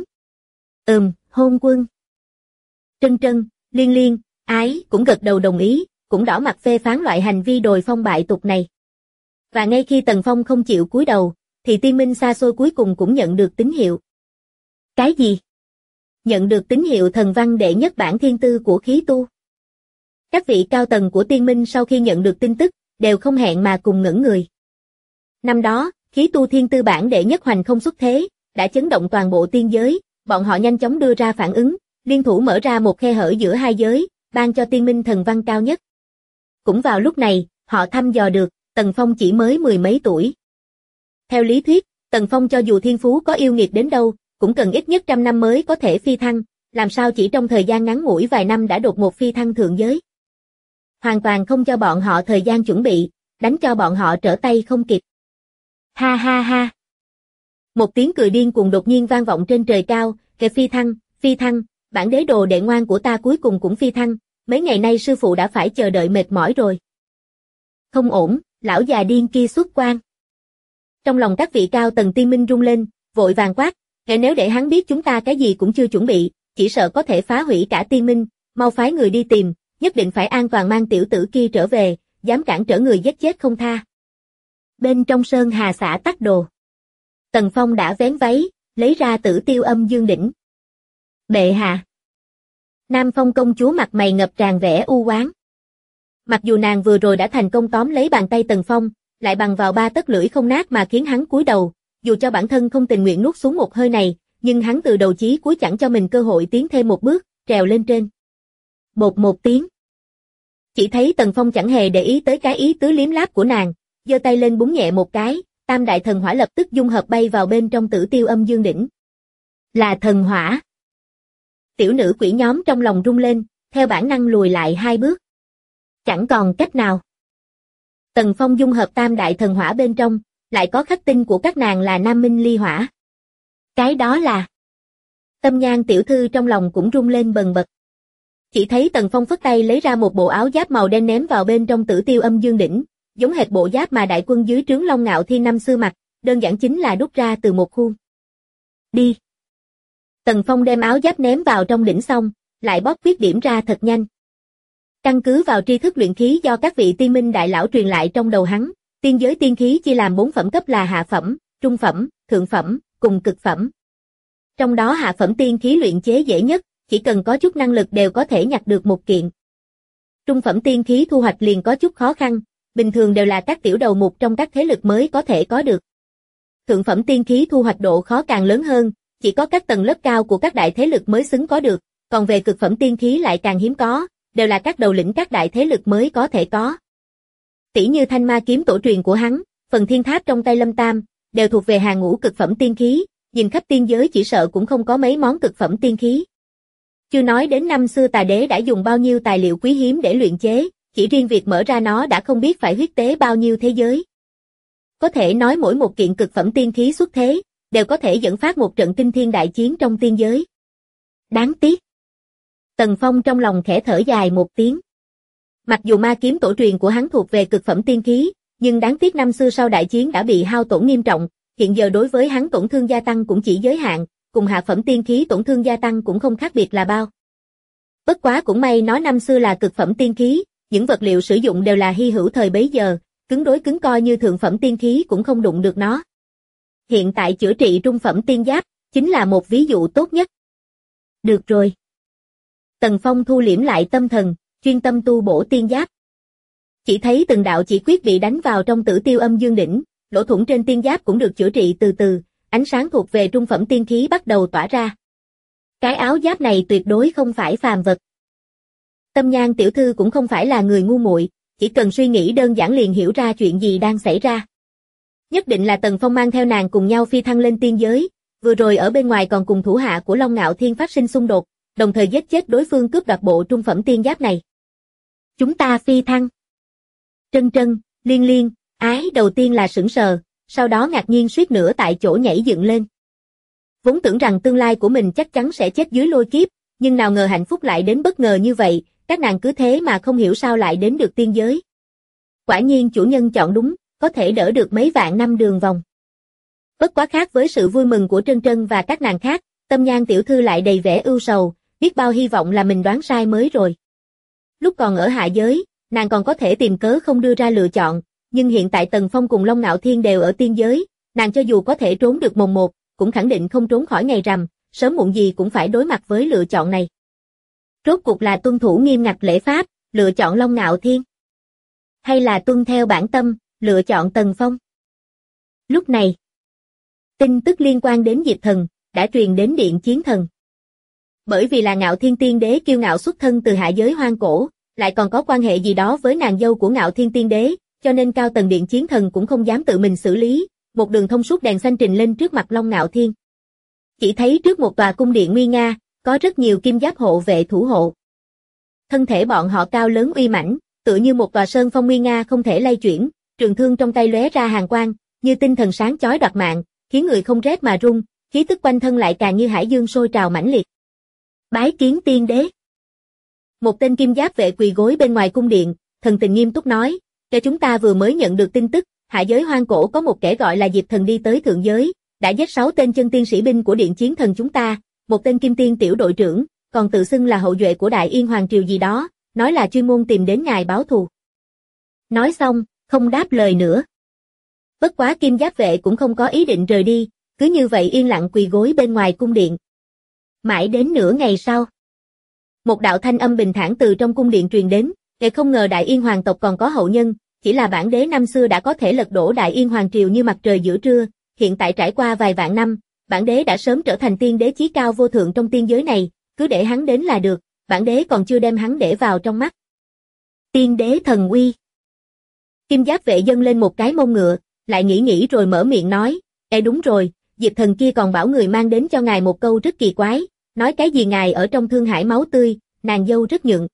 Speaker 2: Hôn quân. Trân Trân, Liên Liên, Ái cũng gật đầu đồng ý, cũng đỏ mặt phê phán loại hành vi đồi phong bại tục này. Và ngay khi Tần Phong không chịu cúi đầu, thì tiên minh xa xôi cuối cùng cũng nhận được tín hiệu. Cái gì? Nhận được tín hiệu thần văn đệ nhất bản thiên tư của khí tu. Các vị cao tầng của tiên minh sau khi nhận được tin tức, đều không hẹn mà cùng ngẩn người. Năm đó, khí tu thiên tư bản đệ nhất hoành không xuất thế, đã chấn động toàn bộ tiên giới, bọn họ nhanh chóng đưa ra phản ứng, liên thủ mở ra một khe hở giữa hai giới, ban cho tiên minh thần văn cao nhất. Cũng vào lúc này, họ thăm dò được, Tần Phong chỉ mới 10 mấy tuổi. Theo lý thuyết, Tần Phong cho dù thiên phú có yêu nghiệt đến đâu, cũng cần ít nhất 100 năm mới có thể phi thăng, làm sao chỉ trong thời gian ngắn ngủi vài năm đã đột ngột phi thăng thượng giới. Hoàn toàn không cho bọn họ thời gian chuẩn bị, đánh cho bọn họ trở tay không kịp. Ha ha ha. Một tiếng cười điên cuồng đột nhiên vang vọng trên trời cao, kệ phi thăng, bản đế đồ đệ ngoan của ta cuối cùng cũng phi thăng, mấy ngày nay sư phụ đã phải chờ đợi mệt mỏi rồi. Không ổn, lão già điên kia xuất quan. Trong lòng các vị cao tầng tiên minh rung lên, vội vàng quát, nếu để hắn biết chúng ta cái gì cũng chưa chuẩn bị, chỉ sợ có thể phá hủy cả tiên minh, mau phái người đi tìm, nhất định phải an toàn mang tiểu tử kia trở về, dám cản trở người giết chết không tha. Bên trong sơn hà xã Tắc Đồ, Tần Phong đã vén váy, lấy ra Tử Tiêu Âm Dương Đỉnh. Bệ hạ. Nam Phong công chúa mặt mày ngập tràn vẻ u oán. Mặc dù nàng vừa rồi đã thành công tóm lấy bàn tay Tần Phong, lại bằng vào 3 tấc lưỡi không nát mà khiến hắn cúi đầu, dù cho bản thân không tình nguyện nuốt xuống một hơi này, nhưng hắn từ đầu chí cuối chẳng cho mình cơ hội tiến thêm một bước, trèo lên trên. Bột một tiếng. Chỉ thấy Tần Phong chẳng hề để ý tới cái ý tứ liếm láp của nàng, giơ tay lên búng nhẹ một cái, tam đại thần hỏa lập tức dung hợp bay vào bên trong Tử Tiêu Âm Dương Đỉnh. Là thần hỏa. Tiểu nữ quỷ nhóm trong lòng rung lên, theo bản năng lùi lại 2 bước. Chẳng còn cách nào. Tần Phong dung hợp tam đại thần hỏa bên trong, lại có khắc tinh của các nàng là Nam Minh Ly Hỏa. Cái đó là... Tâm Nhan tiểu thư trong lòng cũng rung lên bần bật. Chỉ thấy Tần Phong phất tay lấy ra một bộ áo giáp màu đen ném vào bên trong Tử Tiêu Âm Dương Đỉnh, giống hệt bộ giáp mà đại quân dưới trướng Long Ngạo Thiên năm xưa mặc, đơn giản chính là đúc ra từ một khuôn. Đi. Tần Phong đem áo giáp ném vào trong đỉnh xong, lại bóp quyết điểm ra thật nhanh. Căn cứ vào tri thức luyện khí do các vị tiên minh đại lão truyền lại trong đầu hắn, tiên giới tiên khí chia làm 4 phẩm cấp là hạ phẩm, trung phẩm, thượng phẩm, cùng cực phẩm. Trong đó hạ phẩm tiên khí luyện chế dễ nhất, chỉ cần có chút năng lực đều có thể nhặt được một kiện. Trung phẩm tiên khí thu hoạch liền có chút khó khăn, bình thường đều là các tiểu đầu mục trong các thế lực mới có thể có được. Thượng phẩm tiên khí thu hoạch độ khó càng lớn hơn, chỉ có các tầng lớp cao của các đại thế lực mới xứng có được, còn về cực phẩm tiên khí lại càng hiếm có, đều là các đầu lĩnh các đại thế lực mới có thể có. Tỷ như Thanh Ma kiếm tổ truyền của hắn, phần thiên tháp trong tay Lâm Tam, đều thuộc về hàng ngũ cực phẩm tiên khí, nhìn khắp tiên giới chỉ sợ cũng không có mấy món cực phẩm tiên khí. Chưa nói đến năm xưa Tà Đế đã dùng bao nhiêu tài liệu quý hiếm để luyện chế, chỉ riêng việc mở ra nó đã không biết phải huyết tế bao nhiêu thế giới. Có thể nói mỗi một kiện cực phẩm tiên khí xuất thế, đều có thể dẫn phát một trận kinh thiên đại chiến trong tiên giới. Đáng tiếc. Tần Phong trong lòng khẽ thở dài một tiếng. Mặc dù ma kiếm tổ truyền của hắn thuộc về cực phẩm tiên khí, nhưng đáng tiếc năm xưa sau đại chiến đã bị hao tổn nghiêm trọng, hiện giờ đối với hắn tổn thương gia tăng cũng chỉ giới hạn, cùng hạ phẩm tiên khí tổn thương gia tăng cũng không khác biệt là bao. Bất quá cũng may nó năm xưa là cực phẩm tiên khí, những vật liệu sử dụng đều là hy hữu thời bấy giờ, cứng đối cứng coi như thượng phẩm tiên khí cũng không đụng được nó. Hiện tại chữa trị trung phẩm tiên giáp, chính là một ví dụ tốt nhất. Được rồi. Tần Phong thu liễm lại tâm thần, chuyên tâm tu bổ tiên giáp. Chỉ thấy từng đạo chỉ quyết bị đánh vào trong Tử Tiêu Âm Dương Đỉnh, lỗ thủng trên tiên giáp cũng được chữa trị từ từ, ánh sáng thuộc về trung phẩm tiên khí bắt đầu tỏa ra. Cái áo giáp này tuyệt đối không phải phàm vật. Tâm Nhan tiểu thư cũng không phải là người ngu muội, chỉ cần suy nghĩ đơn giản liền hiểu ra chuyện gì đang xảy ra. Nhất định là Tần Phong mang theo nàng cùng nhau phi thăng lên tiên giới, vừa rồi ở bên ngoài còn cùng thủ hạ của Long Ngạo Thiên phát sinh xung đột, đồng thời giết chết đối phương cướp đoạt bộ trung phẩm tiên giáp này. Chúng ta phi thăng. Trân Trân, Liên Liên, Ái đầu tiên là sững sờ, sau đó ngạc nhiên suýt nữa tại chỗ nhảy dựng lên. Vốn tưởng rằng tương lai của mình chắc chắn sẽ chết dưới lôi kiếp, nhưng nào ngờ hạnh phúc lại đến bất ngờ như vậy, các nàng cứ thế mà không hiểu sao lại đến được tiên giới. Quả nhiên chủ nhân chọn đúng, có thể đỡ được mấy vạn năm đường vòng. Bất quá khác với sự vui mừng của Trân Trân và các nàng khác, Tâm Nhan tiểu thư lại đầy vẻ ưu sầu, biết bao hy vọng là mình đoán sai mới rồi. Lúc còn ở hạ giới, nàng còn có thể tìm cớ không đưa ra lựa chọn, nhưng hiện tại Tần Phong cùng Long Ngạo Thiên đều ở tiên giới, nàng cho dù có thể trốn được mồng một, cũng khẳng định không trốn khỏi ngày rằm, sớm muộn gì cũng phải đối mặt với lựa chọn này. Rốt cuộc là tuân thủ nghiêm ngặt lễ pháp, lựa chọn Long Ngạo Thiên, hay là tuân theo bản tâm, lựa chọn Tần Phong? Lúc này, tin tức liên quan đến Diệp Thần đã truyền đến Điện Chiến Thần. Bởi vì là Ngạo Thiên Tiên Đế kiêu ngạo xuất thân từ hạ giới hoang cổ, lại còn có quan hệ gì đó với nàng dâu của Ngạo Thiên Tiên Đế, cho nên cao tầng Điện Chiến Thần cũng không dám tự mình xử lý, một đường thông suốt đèn xanh trình lên trước mặt Long Ngạo Thiên. Chỉ thấy trước một tòa cung điện nguy nga, có rất nhiều kim giáp hộ vệ thủ hộ. Thân thể bọn họ cao lớn uy mãnh, tựa như một tòa sơn phong nguy nga không thể lay chuyển, trường thương trong tay lóe ra hàn quang, như tinh thần sáng chói đoạt mạng, khiến người không rét mà run, khí tức quanh thân lại càng như hải dương sôi trào mãnh liệt. Bái kiến tiên đế. Một tên kim giáp vệ quỳ gối bên ngoài cung điện, thần tình nghiêm túc nói, cho chúng ta vừa mới nhận được tin tức, hạ giới hoang cổ có một kẻ gọi là Diệp Thần đi tới thượng giới, đã giết 6 tên chân tiên sĩ binh của Điện Chiến Thần chúng ta, một tên kim tiên tiểu đội trưởng, còn tự xưng là hậu duệ của Đại Yên Hoàng Triều gì đó, nói là chuyên môn tìm đến ngài báo thù. Nói xong, không đáp lời nữa. Bất quá kim giáp vệ cũng không có ý định rời đi, cứ như vậy yên lặng quỳ gối bên ngoài cung điện. Mãi đến nửa ngày sau, một đạo thanh âm bình thản từ trong cung điện truyền đến, "Ngài không ngờ Đại Yên Hoàng tộc còn có hậu nhân, chỉ là bản đế năm xưa đã có thể lật đổ Đại Yên Hoàng Triều như mặt trời giữa trưa, hiện tại trải qua vài vạn năm, bản đế đã sớm trở thành tiên đế chí cao vô thượng trong tiên giới này, cứ để hắn đến là được, bản đế còn chưa đem hắn để vào trong mắt." Tiên đế thần uy. Kim giáp vệ dâng lên một cái mông ngựa, lại nghĩ rồi mở miệng nói, đúng rồi, Diệp Thần kia còn bảo người mang đến cho ngài một câu rất kỳ quái, nói cái gì ngài ở trong thương hải máu tươi, nàng dâu rất nhượng.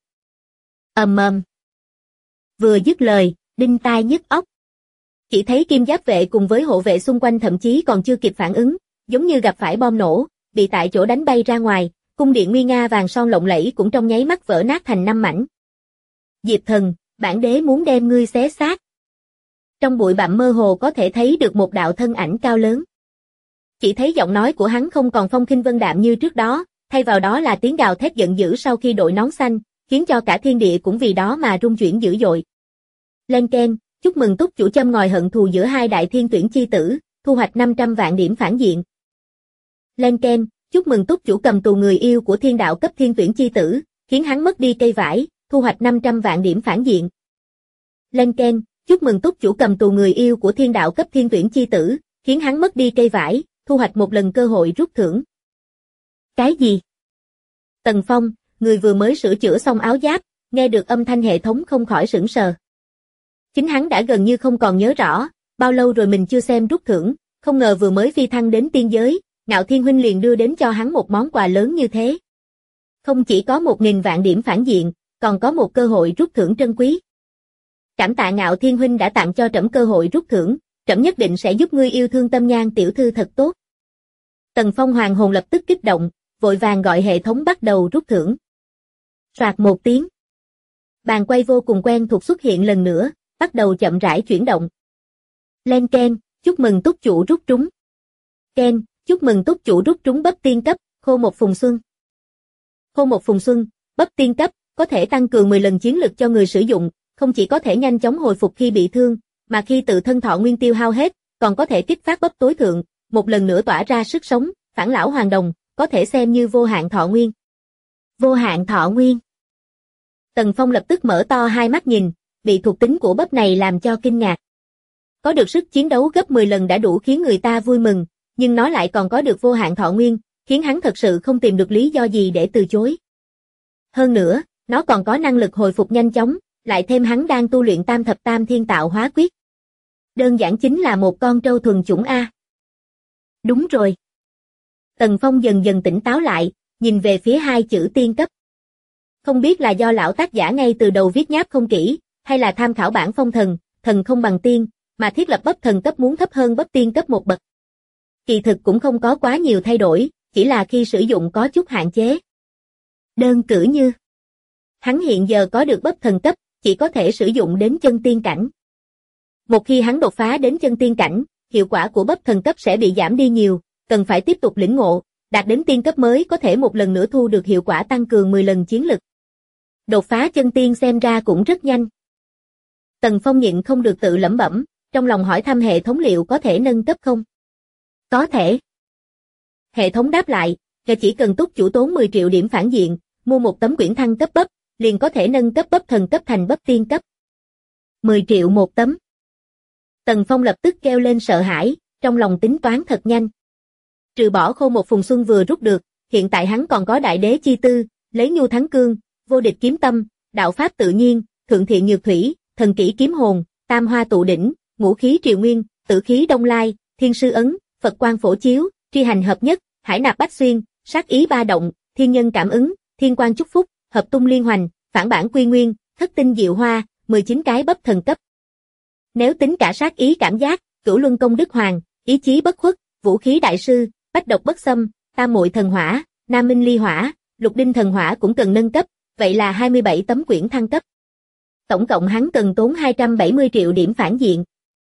Speaker 2: Vừa dứt lời, đinh tai nhức óc. Chỉ thấy kim giáp vệ cùng với hộ vệ xung quanh thậm chí còn chưa kịp phản ứng, giống như gặp phải bom nổ, bị tại chỗ đánh bay ra ngoài, cung điện nguy nga vàng son lộng lẫy cũng trong nháy mắt vỡ nát thành 5 mảnh. Diệp Thần, bản đế muốn đem ngươi xé xác. Trong bụi bặm mơ hồ có thể thấy được một đạo thân ảnh cao lớn. Chỉ thấy giọng nói của hắn không còn phong khinh vân đạm như trước đó, thay vào đó là tiếng gào thét giận dữ sau khi đội nón xanh, khiến cho cả thiên địa cũng vì đó mà rung chuyển dữ dội. Lên keng, chúc mừng túc chủ châm ngòi hận thù giữa hai đại thiên tuyển chi tử, thu hoạch 500 vạn điểm phản diện. Lên keng, chúc mừng túc chủ cầm tù người yêu của thiên đạo cấp thiên tuyển chi tử, khiến hắn mất đi cây vải, thu hoạch 500 vạn điểm phản diện. Lên keng, chúc mừng túc chủ cầm tù người yêu của thiên đạo cấp thiên tuyển chi tử, khiến hắn mất đi cây vải, thu hoạch một lần cơ hội rút thưởng. Cái gì? Tần Phong, người vừa mới sửa chữa xong áo giáp, nghe được âm thanh hệ thống không khỏi sửng sờ. Chính hắn đã gần như không còn nhớ rõ, bao lâu rồi mình chưa xem rút thưởng, không ngờ vừa mới phi thăng đến tiên giới, Ngạo Thiên huynh liền đưa đến cho hắn một món quà lớn như thế. Không chỉ có 1000 vạn điểm phản diện, còn có một cơ hội rút thưởng trân quý. Cảm tạ Ngạo Thiên huynh đã tặng cho trẫm cơ hội rút thưởng, trẫm nhất định sẽ giúp ngươi yêu thương Tâm Nhan tiểu thư thật tốt. Tần Phong hoàng hồn lập tức kích động, vội vàng gọi hệ thống bắt đầu rút thưởng. Soạt một tiếng. Bàn quay vô cùng quen thuộc xuất hiện lần nữa, bắt đầu chậm rãi chuyển động. Len keng, chúc mừng túc chủ rút trúng. Ken, chúc mừng túc chủ rút trúng bắp tiên cấp, khô một phùng xuân. Khô một phùng xuân, bắp tiên cấp, có thể tăng cường 10 lần chiến lực cho người sử dụng, không chỉ có thể nhanh chóng hồi phục khi bị thương, mà khi tự thân thọ nguyên tiêu hao hết, còn có thể kích phát bắp tối thượng, một lần nữa tỏa ra sức sống, phản lão hoàn đồng, có thể xem như vô hạn thọ nguyên. Vô hạn thọ nguyên. Tần Phong lập tức mở to hai mắt nhìn, bị thuộc tính của bắp này làm cho kinh ngạc. Có được sức chiến đấu gấp 10 lần đã đủ khiến người ta vui mừng, nhưng nó lại còn có được vô hạn thọ nguyên, khiến hắn thật sự không tìm được lý do gì để từ chối. Hơn nữa, nó còn có năng lực hồi phục nhanh chóng, lại thêm hắn đang tu luyện tam thập tam thiên tạo hóa quyết. Đơn giản chính là một con trâu thuần chủng A. Đúng rồi. Tần Phong dần dần tỉnh táo lại, nhìn về phía hai chữ tiên cấp. Không biết là do lão tác giả ngay từ đầu viết nháp không kỹ, hay là tham khảo bản phong thần, thần không bằng tiên, mà thiết lập bắp thần cấp muốn thấp hơn bắp tiên cấp một bậc. Kỳ thực cũng không có quá nhiều thay đổi, chỉ là khi sử dụng có chút hạn chế. Đơn cử như, hắn hiện giờ có được bắp thần cấp, chỉ có thể sử dụng đến chân tiên cảnh. Một khi hắn đột phá đến chân tiên cảnh, hiệu quả của bắp thần cấp sẽ bị giảm đi nhiều, cần phải tiếp tục lĩnh ngộ, đạt đến tiên cấp mới có thể một lần nữa thu được hiệu quả tăng cường 10 lần chiến lực. Đột phá chân tiên xem ra cũng rất nhanh. Tần Phong nhịn không được tự lẩm bẩm, trong lòng hỏi thăm hệ thống liệu có thể nâng cấp không? Có thể. Hệ thống đáp lại, chỉ cần túc chủ tốn 10 triệu điểm phản diện, mua một tấm quyển thăng cấp bắp, liền có thể nâng cấp bắp thần cấp thành bắp tiên cấp. 10 triệu một tấm. Tần Phong lập tức kêu lên sợ hãi, trong lòng tính toán thật nhanh. Trừ bỏ khô một phùng xuân vừa rút được, hiện tại hắn còn có đại đế chi tư, lấy nhu thắng cương, vô địch kiếm tâm, đạo pháp tự nhiên, thượng thiện nhược thủy, thần kỹ kiếm hồn, tam hoa tụ đỉnh, ngũ khí triều nguyên, tử khí đông lai, thiên sư ấn, Phật quang phổ chiếu, tri hành hợp nhất, hải nạp bách xuyên, sát ý ba động, thiên nhân cảm ứng, thiên quang chúc phúc, hợp tung liên hoành, phản bản quy nguyên, thất tinh diệu hoa, 19 cái bắp thần cấp. Nếu tính cả sát ý cảm giác, cửu luân công đức hoàng, ý chí bất khuất, vũ khí đại sư, bách độc bất xâm, tam muội thần hỏa, nam minh ly hỏa, lục đinh thần hỏa cũng cần nâng cấp, vậy là 27 tấm quyển thăng cấp. Tổng cộng hắn cần tốn 270 triệu điểm phản diện.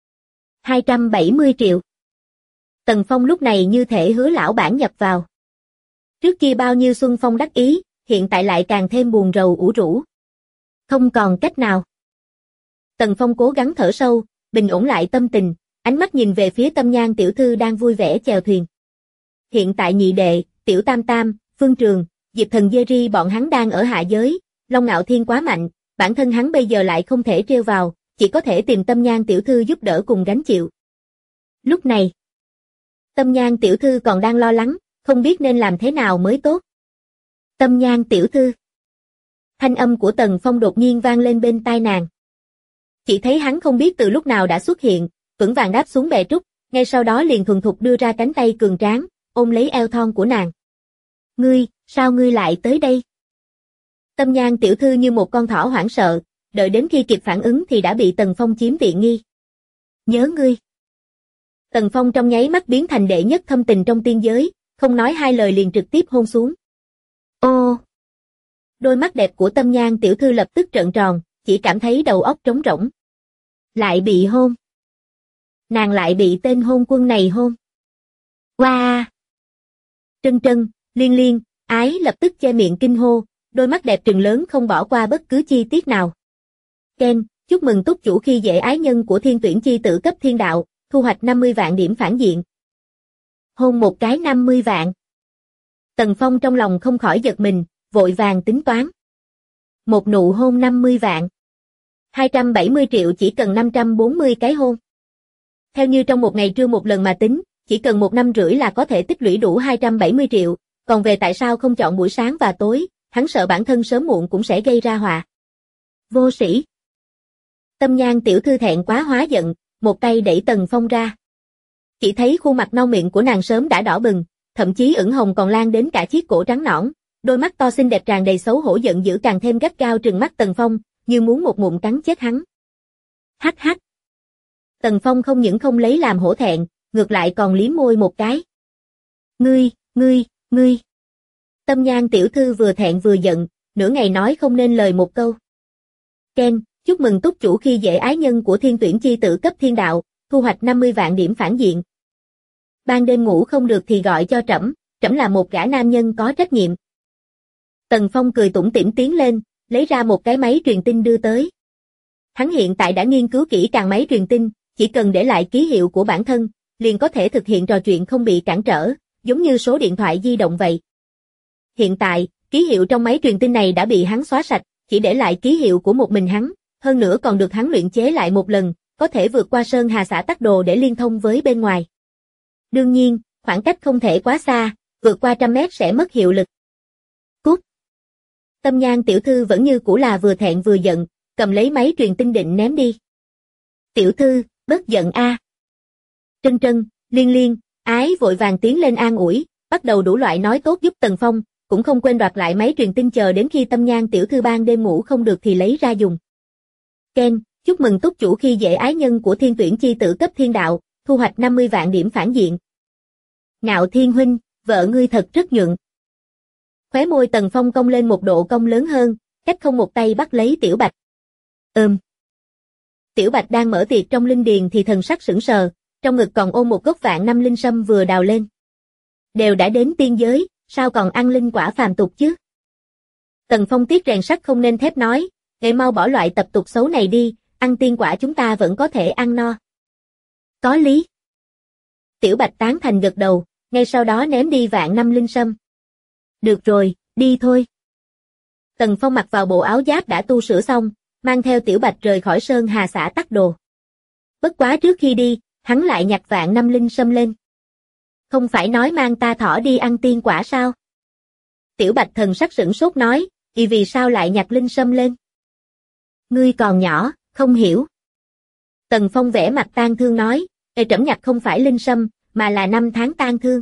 Speaker 2: 270 triệu. Tần Phong lúc này như thể hứa lão bản nhập vào. Trước kia bao nhiêu xuân phong đắc ý, hiện tại lại càng thêm buồn rầu ủ rũ. Không còn cách nào. Tần Phong cố gắng thở sâu, bình ổn lại tâm tình, ánh mắt nhìn về phía Tâm Nhan tiểu thư đang vui vẻ chèo thuyền. Hiện tại nhị đệ, tiểu tam tam, Phương Trường, Diệp Thần Jerry bọn hắn đang ở hạ giới, Long Ngạo Thiên quá mạnh, bản thân hắn bây giờ lại không thể trêu vào, chỉ có thể tìm Tâm Nhan tiểu thư giúp đỡ cùng gánh chịu. Lúc này, Tâm Nhan tiểu thư còn đang lo lắng, không biết nên làm thế nào mới tốt. Tâm Nhan tiểu thư. Thanh âm của Tần Phong đột nhiên vang lên bên tai nàng. Chỉ thấy hắn không biết từ lúc nào đã xuất hiện, vững vàng đáp xuống bè trúc, ngay sau đó liền thuần thục đưa ra cánh tay cường tráng, ôm lấy eo thon của nàng. Ngươi, sao ngươi lại tới đây? Tâm Nhan tiểu thư như một con thỏ hoảng sợ, đợi đến khi kịp phản ứng thì đã bị Tần Phong chiếm tiện nghi. Nhớ ngươi. Tần Phong trong nháy mắt biến thành đệ nhất thâm tình trong tiên giới, không nói hai lời liền trực tiếp hôn xuống. Ô! Đôi mắt đẹp của Tâm Nhan tiểu thư lập tức trợn tròn, chỉ cảm thấy đầu óc trống rỗng. Lại bị hôn. Nàng lại bị tên hôn quân này hôn. Wow! Trân trân, liên liên, ái lập tức che miệng kinh hô, đôi mắt đẹp trừng lớn không bỏ qua bất cứ chi tiết nào. Ken, chúc mừng túc chủ khi dễ ái nhân của thiên tuyển chi tử cấp thiên đạo, thu hoạch 50 vạn điểm phản diện. Hôn một cái 50 vạn. Tần Phong trong lòng không khỏi giật mình, vội vàng tính toán. Một nụ hôn 50 vạn. 270 triệu chỉ cần 540 cái hôn. Theo như trong một ngày trưa một lần mà tính, chỉ cần 1 năm rưỡi là có thể tích lũy đủ 270 triệu, còn về tại sao không chọn buổi sáng và tối, hắn sợ bản thân sớm muộn cũng sẽ gây ra họa. Vô sĩ. Tâm Nhan tiểu thư thẹn quá hóa giận, một tay đẩy Tần Phong ra. Chỉ thấy khuôn mặt non miệng của nàng sớm đã đỏ bừng, thậm chí ửng hồng còn lan đến cả chiếc cổ trắng nõn, đôi mắt to xinh đẹp tràn đầy xấu hổ giận dữ càng thêm gắt gao trừng mắt Tần Phong, như muốn một ngụm cắn chết hắn. Hắc hắc. Tần Phong không những không lấy làm hổ thẹn, ngược lại còn liếm môi một cái. Ngươi. Tâm Nhan tiểu thư vừa thẹn vừa giận, nửa ngày nói không nên lời một câu. Ken, chúc mừng túc chủ khi dễ ái nhân của thiên tuyển chi tử cấp thiên đạo, thu hoạch 50 vạn điểm phản diện. Ban đêm ngủ không được thì gọi cho trẫm, trẫm là một gã nam nhân có trách nhiệm. Tần Phong cười tủm tỉm tiến lên, lấy ra một cái máy truyền tin đưa tới. Hắn hiện tại đã nghiên cứu kỹ càng máy truyền tin, chỉ cần để lại ký hiệu của bản thân, liền có thể thực hiện trò chuyện không bị cản trở, giống như số điện thoại di động vậy. Hiện tại, ký hiệu trong máy truyền tin này đã bị hắn xóa sạch, chỉ để lại ký hiệu của một mình hắn, hơn nữa còn được hắn luyện chế lại một lần, có thể vượt qua Sơn Hà xã Tắc Đồ để liên thông với bên ngoài. Đương nhiên, khoảng cách không thể quá xa, vượt qua 100 mét sẽ mất hiệu lực. Cút! Tâm Nhan tiểu thư vẫn như cũ là vừa thẹn vừa giận, cầm lấy máy truyền tin định ném đi. Tiểu thư, bớt giận a. Trân Trân, Liên Liên, Ái vội vàng tiến lên an ủi, bắt đầu đủ loại nói tốt giúp Tần Phong, cũng không quên đoạt lại máy truyền tin chờ đến khi Tâm Nhan tiểu thư ban đêm ngủ không được thì lấy ra dùng. Ken, chúc mừng túc chủ khi dễ ái nhân của thiên tuyển chi tử cấp thiên đạo, thu hoạch 50 vạn điểm phản diện. Ngạo Thiên huynh, vợ ngươi thật rất nhuận. Khóe môi Tần Phong cong lên một độ cong lớn hơn, cách không một tay bắt lấy Tiểu Bạch. Tiểu Bạch đang mở tiệc trong linh điền thì thần sắc sững sờ, trong ngực còn ôm một gốc vạn năm linh sâm vừa đào lên. Đều đã đến tiên giới, sao còn ăn linh quả phàm tục chứ? Tần Phong tiếc rèn sắt không nên thép nói, "Ngài mau bỏ loại tập tục xấu này đi, ăn tiên quả chúng ta vẫn có thể ăn no." Có lý. Tiểu Bạch tán thành gật đầu, ngay sau đó ném đi vạn năm linh sâm. Được rồi, đi thôi. Tần Phong mặc vào bộ áo giáp đã tu sửa xong, mang theo Tiểu Bạch rời khỏi Sơn Hà xã Tắc Đồ. Bất quá trước khi đi, hắn lại nhặt vạn năm linh sâm lên. Không phải nói mang ta thỏ đi ăn tiên quả sao? Tiểu Bạch thần sắc sửng sốt nói, vì sao lại nhặt linh sâm lên? Ngươi còn nhỏ, không hiểu. Tần Phong vẽ mặt tang thương nói, trẫm nhặt không phải linh sâm, mà là 5 tháng tang thương.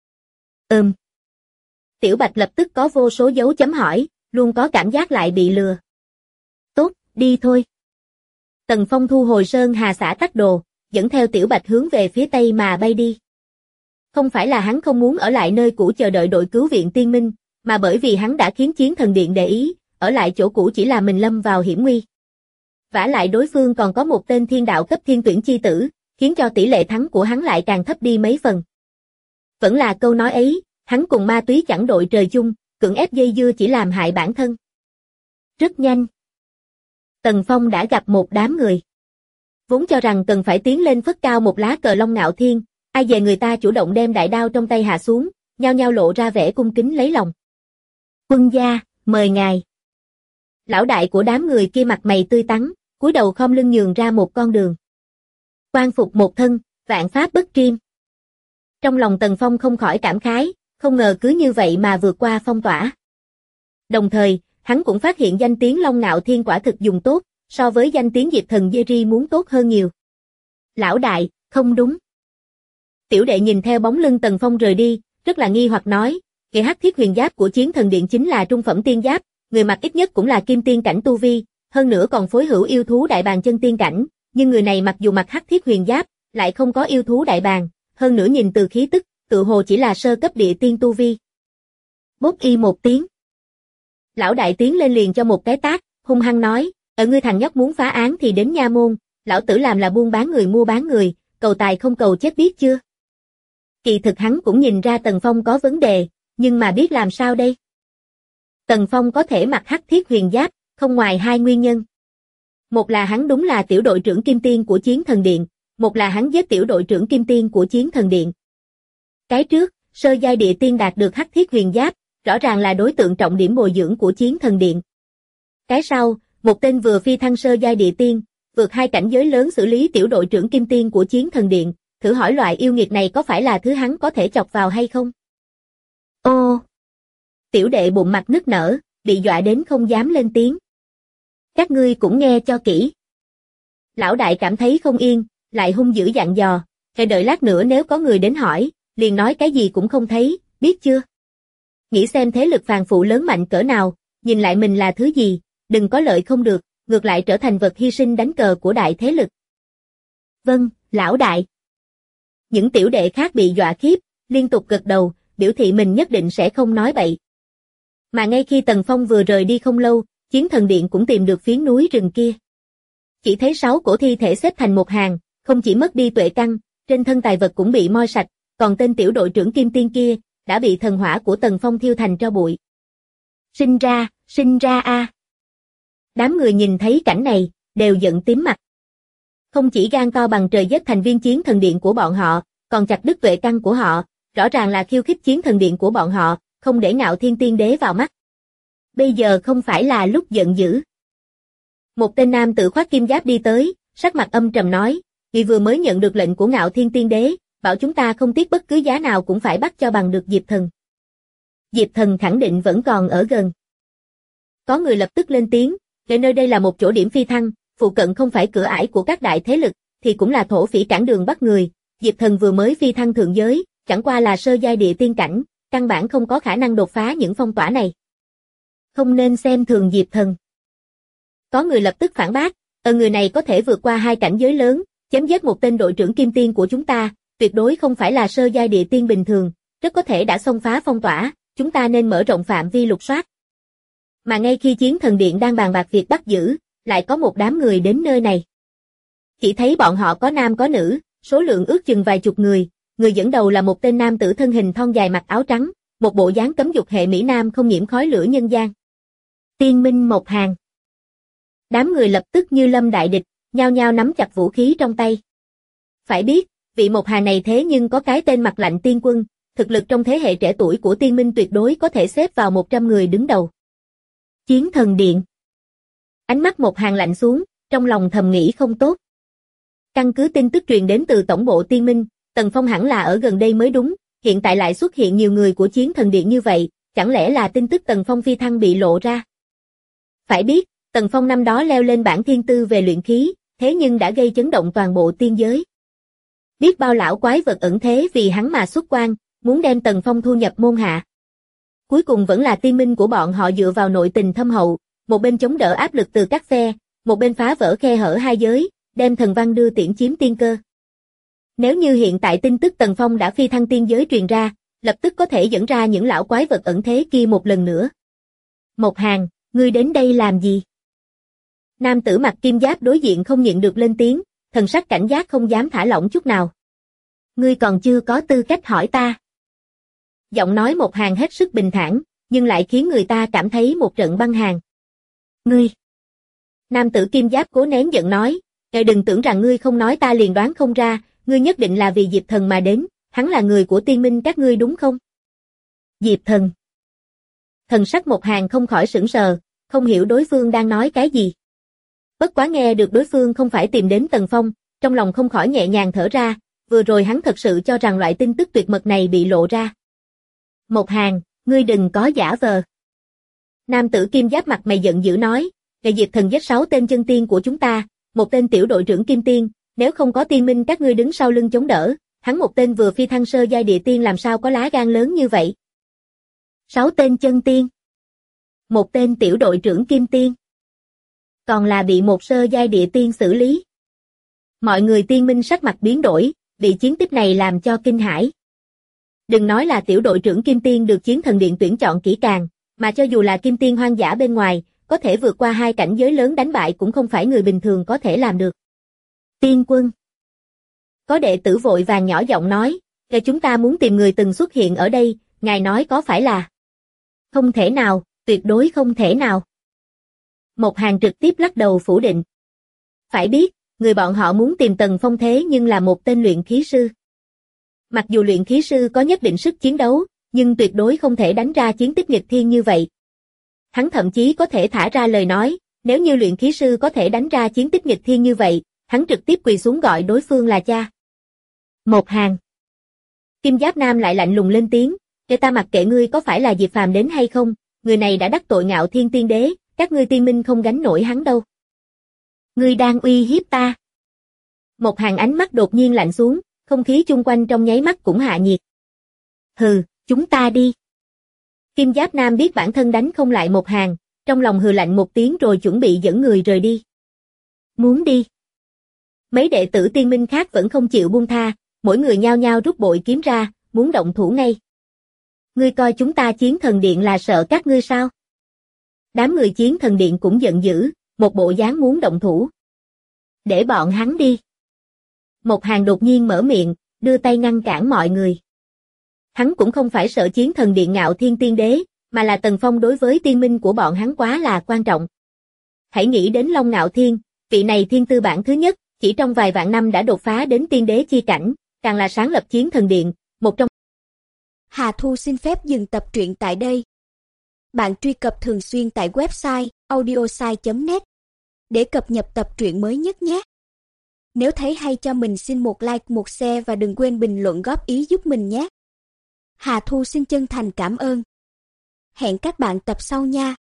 Speaker 2: Tiểu Bạch lập tức có vô số dấu chấm hỏi, luôn có cảm giác lại bị lừa. Tốt, đi thôi. Tần Phong thu hồi Sơn Hà xã Tắc Đồ, dẫn theo Tiểu Bạch hướng về phía tây mà bay đi. Không phải là hắn không muốn ở lại nơi cũ chờ đợi đội cứu viện tiên minh, mà bởi vì hắn đã khiến Chiến Thần Điện để ý, ở lại chỗ cũ chỉ là mình lâm vào hiểm nguy. Vả lại đối phương còn có một tên thiên đạo cấp thiên tuyển chi tử, khiến cho tỷ lệ thắng của hắn lại càng thấp đi mấy phần. Vẫn là câu nói ấy, hắn cùng ma túy chẳng đội trời chung, cưỡng ép dây dưa chỉ làm hại bản thân. Rất nhanh. Tần Phong đã gặp một đám người. Vốn cho rằng cần phải tiến lên phất cao một lá cờ Long Ngạo Thiên, ai dè người ta chủ động đem đại đao trong tay hạ xuống, nhao nhao lộ ra vẻ cung kính lấy lòng. Quân gia, mời ngài. Lão đại của đám người kia mặt mày tươi tắn, cúi đầu khom lưng nhường ra một con đường. Quan phục một thân, vạn pháp bất triêm. Trong lòng Tần Phong không khỏi cảm khái, không ngờ cứ như vậy mà vượt qua phong tỏa. Đồng thời, hắn cũng phát hiện danh tiếng Long Ngạo Thiên quả thực dùng tốt, so với danh tiếng Diệp Thần Jerry muốn tốt hơn nhiều. Lão đại, không đúng. Tiểu đệ nhìn theo bóng lưng Tần Phong rời đi, rất là nghi hoặc nói, kẻ hắc thiết huyền giáp của Chiến Thần Điện chính là trung phẩm tiên giáp, người mặc ít nhất cũng là kim tiên cảnh tu vi, hơn nữa còn phối hữu yêu thú đại bàng chân tiên cảnh, nhưng người này mặc dù mặc hắc thiết huyền giáp, lại không có yêu thú đại bàng, hơn nữa nhìn từ khí tức, tự hồ chỉ là sơ cấp địa tiên tu vi. Bốp y một tiếng. Lão đại tiến lên liền cho một cái tát, hung hăng nói, ở ngươi thằng nhóc muốn phá án thì đến nha môn, lão tử làm là buôn bán người mua bán người, cầu tài không cầu chết biết chưa? Kỳ thực hắn cũng nhìn ra Tần Phong có vấn đề, nhưng mà biết làm sao đây? Tần Phong có thể mặc hắc thiết huyền giáp, không ngoài hai nguyên nhân. Một là hắn đúng là tiểu đội trưởng Kim Tiên của Chiến Thần Điện, một là hắn giết tiểu đội trưởng Kim Tiên của Chiến Thần Điện. Cái trước, sơ giai địa tiên đạt được hắc thiết huyền giáp, rõ ràng là đối tượng trọng điểm bồi dưỡng của Chiến Thần Điện. Cái sau, một tên vừa phi thăng sơ giai địa tiên, vượt hai cảnh giới lớn xử lý tiểu đội trưởng Kim Tiên của Chiến Thần Điện, thử hỏi loại yêu nghiệt này có phải là thứ hắn có thể chọc vào hay không? Ô! Tiểu đệ bụng mặt nức nở, bị dọa đến không dám lên tiếng. Các ngươi cũng nghe cho kỹ. Lão đại cảm thấy không yên, lại hung dữ dặn dò, phải đợi lát nữa nếu có người đến hỏi, liền nói cái gì cũng không thấy, biết chưa? Nghĩ xem thế lực phàm phụ lớn mạnh cỡ nào, nhìn lại mình là thứ gì, đừng có lợi không được, ngược lại trở thành vật hy sinh đánh cờ của đại thế lực. Vâng, lão đại. Những tiểu đệ khác bị dọa khiếp, liên tục gật đầu, biểu thị mình nhất định sẽ không nói bậy. Mà ngay khi Tần Phong vừa rời đi không lâu, Chiến Thần Điện cũng tìm được phiến núi rừng kia. Chỉ thấy 6 cổ thi thể xếp thành một hàng, không chỉ mất đi tuệ căn, trên thân tài vật cũng bị moi sạch, còn tên tiểu đội trưởng Kim Tiên kia đã bị thần hỏa của Tần Phong thiêu thành tro bụi. Sinh ra a. Đám người nhìn thấy cảnh này, đều giận tím mặt. Không chỉ gan to bằng trời giết thành viên Chiến Thần Điện của bọn họ, còn chặt đứt tuệ căn của họ, rõ ràng là khiêu khích Chiến Thần Điện của bọn họ, không để Ngạo Thiên Tiên Đế vào mắt. Bây giờ không phải là lúc giận dữ. Một tên nam tử khoác kim giáp đi tới, sắc mặt âm trầm nói, vì vừa mới nhận được lệnh của Ngạo Thiên Tiên Đế, bảo chúng ta không tiếc bất cứ giá nào cũng phải bắt cho bằng được Diệp Thần. Diệp Thần khẳng định vẫn còn ở gần. Có người lập tức lên tiếng, để nơi đây là một chỗ điểm phi thăng, phụ cận không phải cửa ải của các đại thế lực, thì cũng là thổ phỉ cản đường bắt người. Diệp Thần vừa mới phi thăng thượng giới, chẳng qua là sơ giai địa tiên cảnh, căn bản không có khả năng đột phá những phong tỏa này. Không nên xem thường Diệp Thần. Có người lập tức phản bác, người này có thể vượt qua 2 cảnh giới lớn, chém giết một tên đội trưởng Kim Tiên của chúng ta, tuyệt đối không phải là sơ giai địa tiên bình thường, rất có thể đã xông phá phong tỏa, chúng ta nên mở rộng phạm vi lục soát. Mà ngay khi Chiến Thần Điện đang bàn bạc việc bắt giữ, lại có một đám người đến nơi này. Chỉ thấy bọn họ có nam có nữ, số lượng ước chừng vài chục người dẫn đầu là một tên nam tử thân hình thon dài mặc áo trắng, một bộ dáng cấm dục hệ mỹ nam không nhiễm khói lửa nhân gian. Tiên Minh Một Hàng. Đám người lập tức như lâm đại địch, nhao nhao nắm chặt vũ khí trong tay. Phải biết, vị Một Hàng này thế nhưng có cái tên Mặt Lạnh Tiên Quân, thực lực trong thế hệ trẻ tuổi của Tiên Minh tuyệt đối có thể xếp vào 100 người đứng đầu. Chiến Thần Điện. Ánh mắt Một Hàng lạnh xuống, trong lòng thầm nghĩ không tốt. Căn cứ tin tức truyền đến từ tổng bộ Tiên Minh, Tần Phong hẳn là ở gần đây mới đúng, hiện tại lại xuất hiện nhiều người của Chiến Thần Điện như vậy, chẳng lẽ là tin tức Tần Phong phi thăng bị lộ ra? Phải biết, Tần Phong năm đó leo lên bảng thiên tư về luyện khí, thế nhưng đã gây chấn động toàn bộ tiên giới. Biết bao lão quái vật ẩn thế vì hắn mà xuất quan, muốn đem Tần Phong thu nhập môn hạ. Cuối cùng vẫn là Tiên Minh của bọn họ dựa vào nội tình thâm hậu, một bên chống đỡ áp lực từ các phe, một bên phá vỡ khe hở hai giới, đem thần văn đưa tiễn chiếm tiên cơ. Nếu như hiện tại tin tức Tần Phong đã phi thăng tiên giới truyền ra, lập tức có thể dẫn ra những lão quái vật ẩn thế kia một lần nữa. Một Hàng, ngươi đến đây làm gì? Nam tử mặc kim giáp đối diện không nhịn được lên tiếng, thần sắc cảnh giác không dám thả lỏng chút nào. Ngươi còn chưa có tư cách hỏi ta. Giọng nói Một Hàng hết sức bình thản, nhưng lại khiến người ta cảm thấy một trận băng hàn. Ngươi! Nam tử kim giáp cố nén giận nói, đừng tưởng rằng ngươi không nói ta liền đoán không ra, ngươi nhất định là vì Diệp Thần mà đến, hắn là người của Tiên Minh các ngươi đúng không? Diệp Thần. Thần sắc Một Hàng không khỏi sững sờ, không hiểu đối phương đang nói cái gì. Bất quá nghe được đối phương không phải tìm đến Tần Phong, trong lòng không khỏi nhẹ nhàng thở ra, vừa rồi hắn thật sự cho rằng loại tin tức tuyệt mật này bị lộ ra. Một Hàng, ngươi đừng có giả vờ. Nam tử kim giáp mặt mày giận dữ nói, Diệp Thần giết 6 tên chân tiên của chúng ta, một tên tiểu đội trưởng Kim Tiên, nếu không có Tiên Minh các ngươi đứng sau lưng chống đỡ, hắn một tên vừa phi thăng sơ giai địa tiên làm sao có lá gan lớn như vậy. 6 tên chân tiên. Một tên tiểu đội trưởng Kim Tiên. Còn là bị một sơ giai địa tiên xử lý. Mọi người Tiên Minh sắc mặt biến đổi, bị chiến tích này làm cho kinh hãi. Đừng nói là tiểu đội trưởng Kim Tiên được Chiến Thần Điện tuyển chọn kỹ càng, mà cho dù là Kim Tiên hoang dã bên ngoài, có thể vượt qua 2 cảnh giới lớn đánh bại cũng không phải người bình thường có thể làm được. Tiên Quân. Có đệ tử vội vàng nhỏ giọng nói, chúng ta muốn tìm người từng xuất hiện ở đây, ngài nói có phải là? Không thể nào, tuyệt đối không thể nào. Một Hàng trực tiếp lắc đầu phủ định. Phải biết, người bọn họ muốn tìm Tần Phong thế nhưng là một tên luyện khí sư. Mặc dù luyện khí sư có nhất định sức chiến đấu, nhưng tuyệt đối không thể đánh ra chiến tích nghịch thiên như vậy. Hắn thậm chí có thể thả ra lời nói, nếu như luyện khí sư có thể đánh ra chiến tích nghịch thiên như vậy, hắn trực tiếp quỳ xuống gọi đối phương là cha. Một Hàng. Kim Giáp Nam lại lạnh lùng lên tiếng, để ta mặc kệ ngươi có phải là Diệp Phàm đến hay không, người này đã đắc tội Ngạo Thiên Tiên Đế, các ngươi Tiên Minh không gánh nổi hắn đâu. Ngươi đang uy hiếp ta. Một Hàng ánh mắt đột nhiên lạnh xuống, không khí chung quanh trong nháy mắt cũng hạ nhiệt. Hừ, chúng ta đi. Kim Giáp Nam biết bản thân đánh không lại Một Hàng, trong lòng hừ lạnh một tiếng rồi chuẩn bị dẫn người rời đi. Muốn đi. Mấy đệ tử tiên minh khác vẫn không chịu buông tha, mỗi người nhao nhao rút bội kiếm ra, muốn động thủ ngay. Ngươi coi chúng ta Chiến Thần Điện là sợ các ngươi sao? Đám người Chiến Thần Điện cũng giận dữ, một bộ dáng muốn động thủ. Để bọn hắn đi. Một Hàng đột nhiên mở miệng, đưa tay ngăn cản mọi người. Hắn cũng không phải sợ Chiến Thần Điện Ngạo Thiên Tiên Đế, mà là Tần Phong đối với tiên minh của bọn hắn quá là quan trọng. Hãy nghĩ đến Long Ngạo Thiên, vị này thiên tư bản thứ nhất, chỉ trong vài vạn năm đã đột phá đến tiên đế chi cảnh, càng là sáng lập Chiến Thần Điện, một trong.
Speaker 3: Hà Thu xin phép dừng tập truyện tại đây. Bạn truy cập thường xuyên tại website audiosai.net để cập nhật tập truyện mới nhất nhé. Nếu thấy hay cho mình xin một like, một share và đừng quên bình luận góp ý giúp mình nhé. Hà Thu xin chân thành cảm ơn. Hẹn các bạn tập sau nha.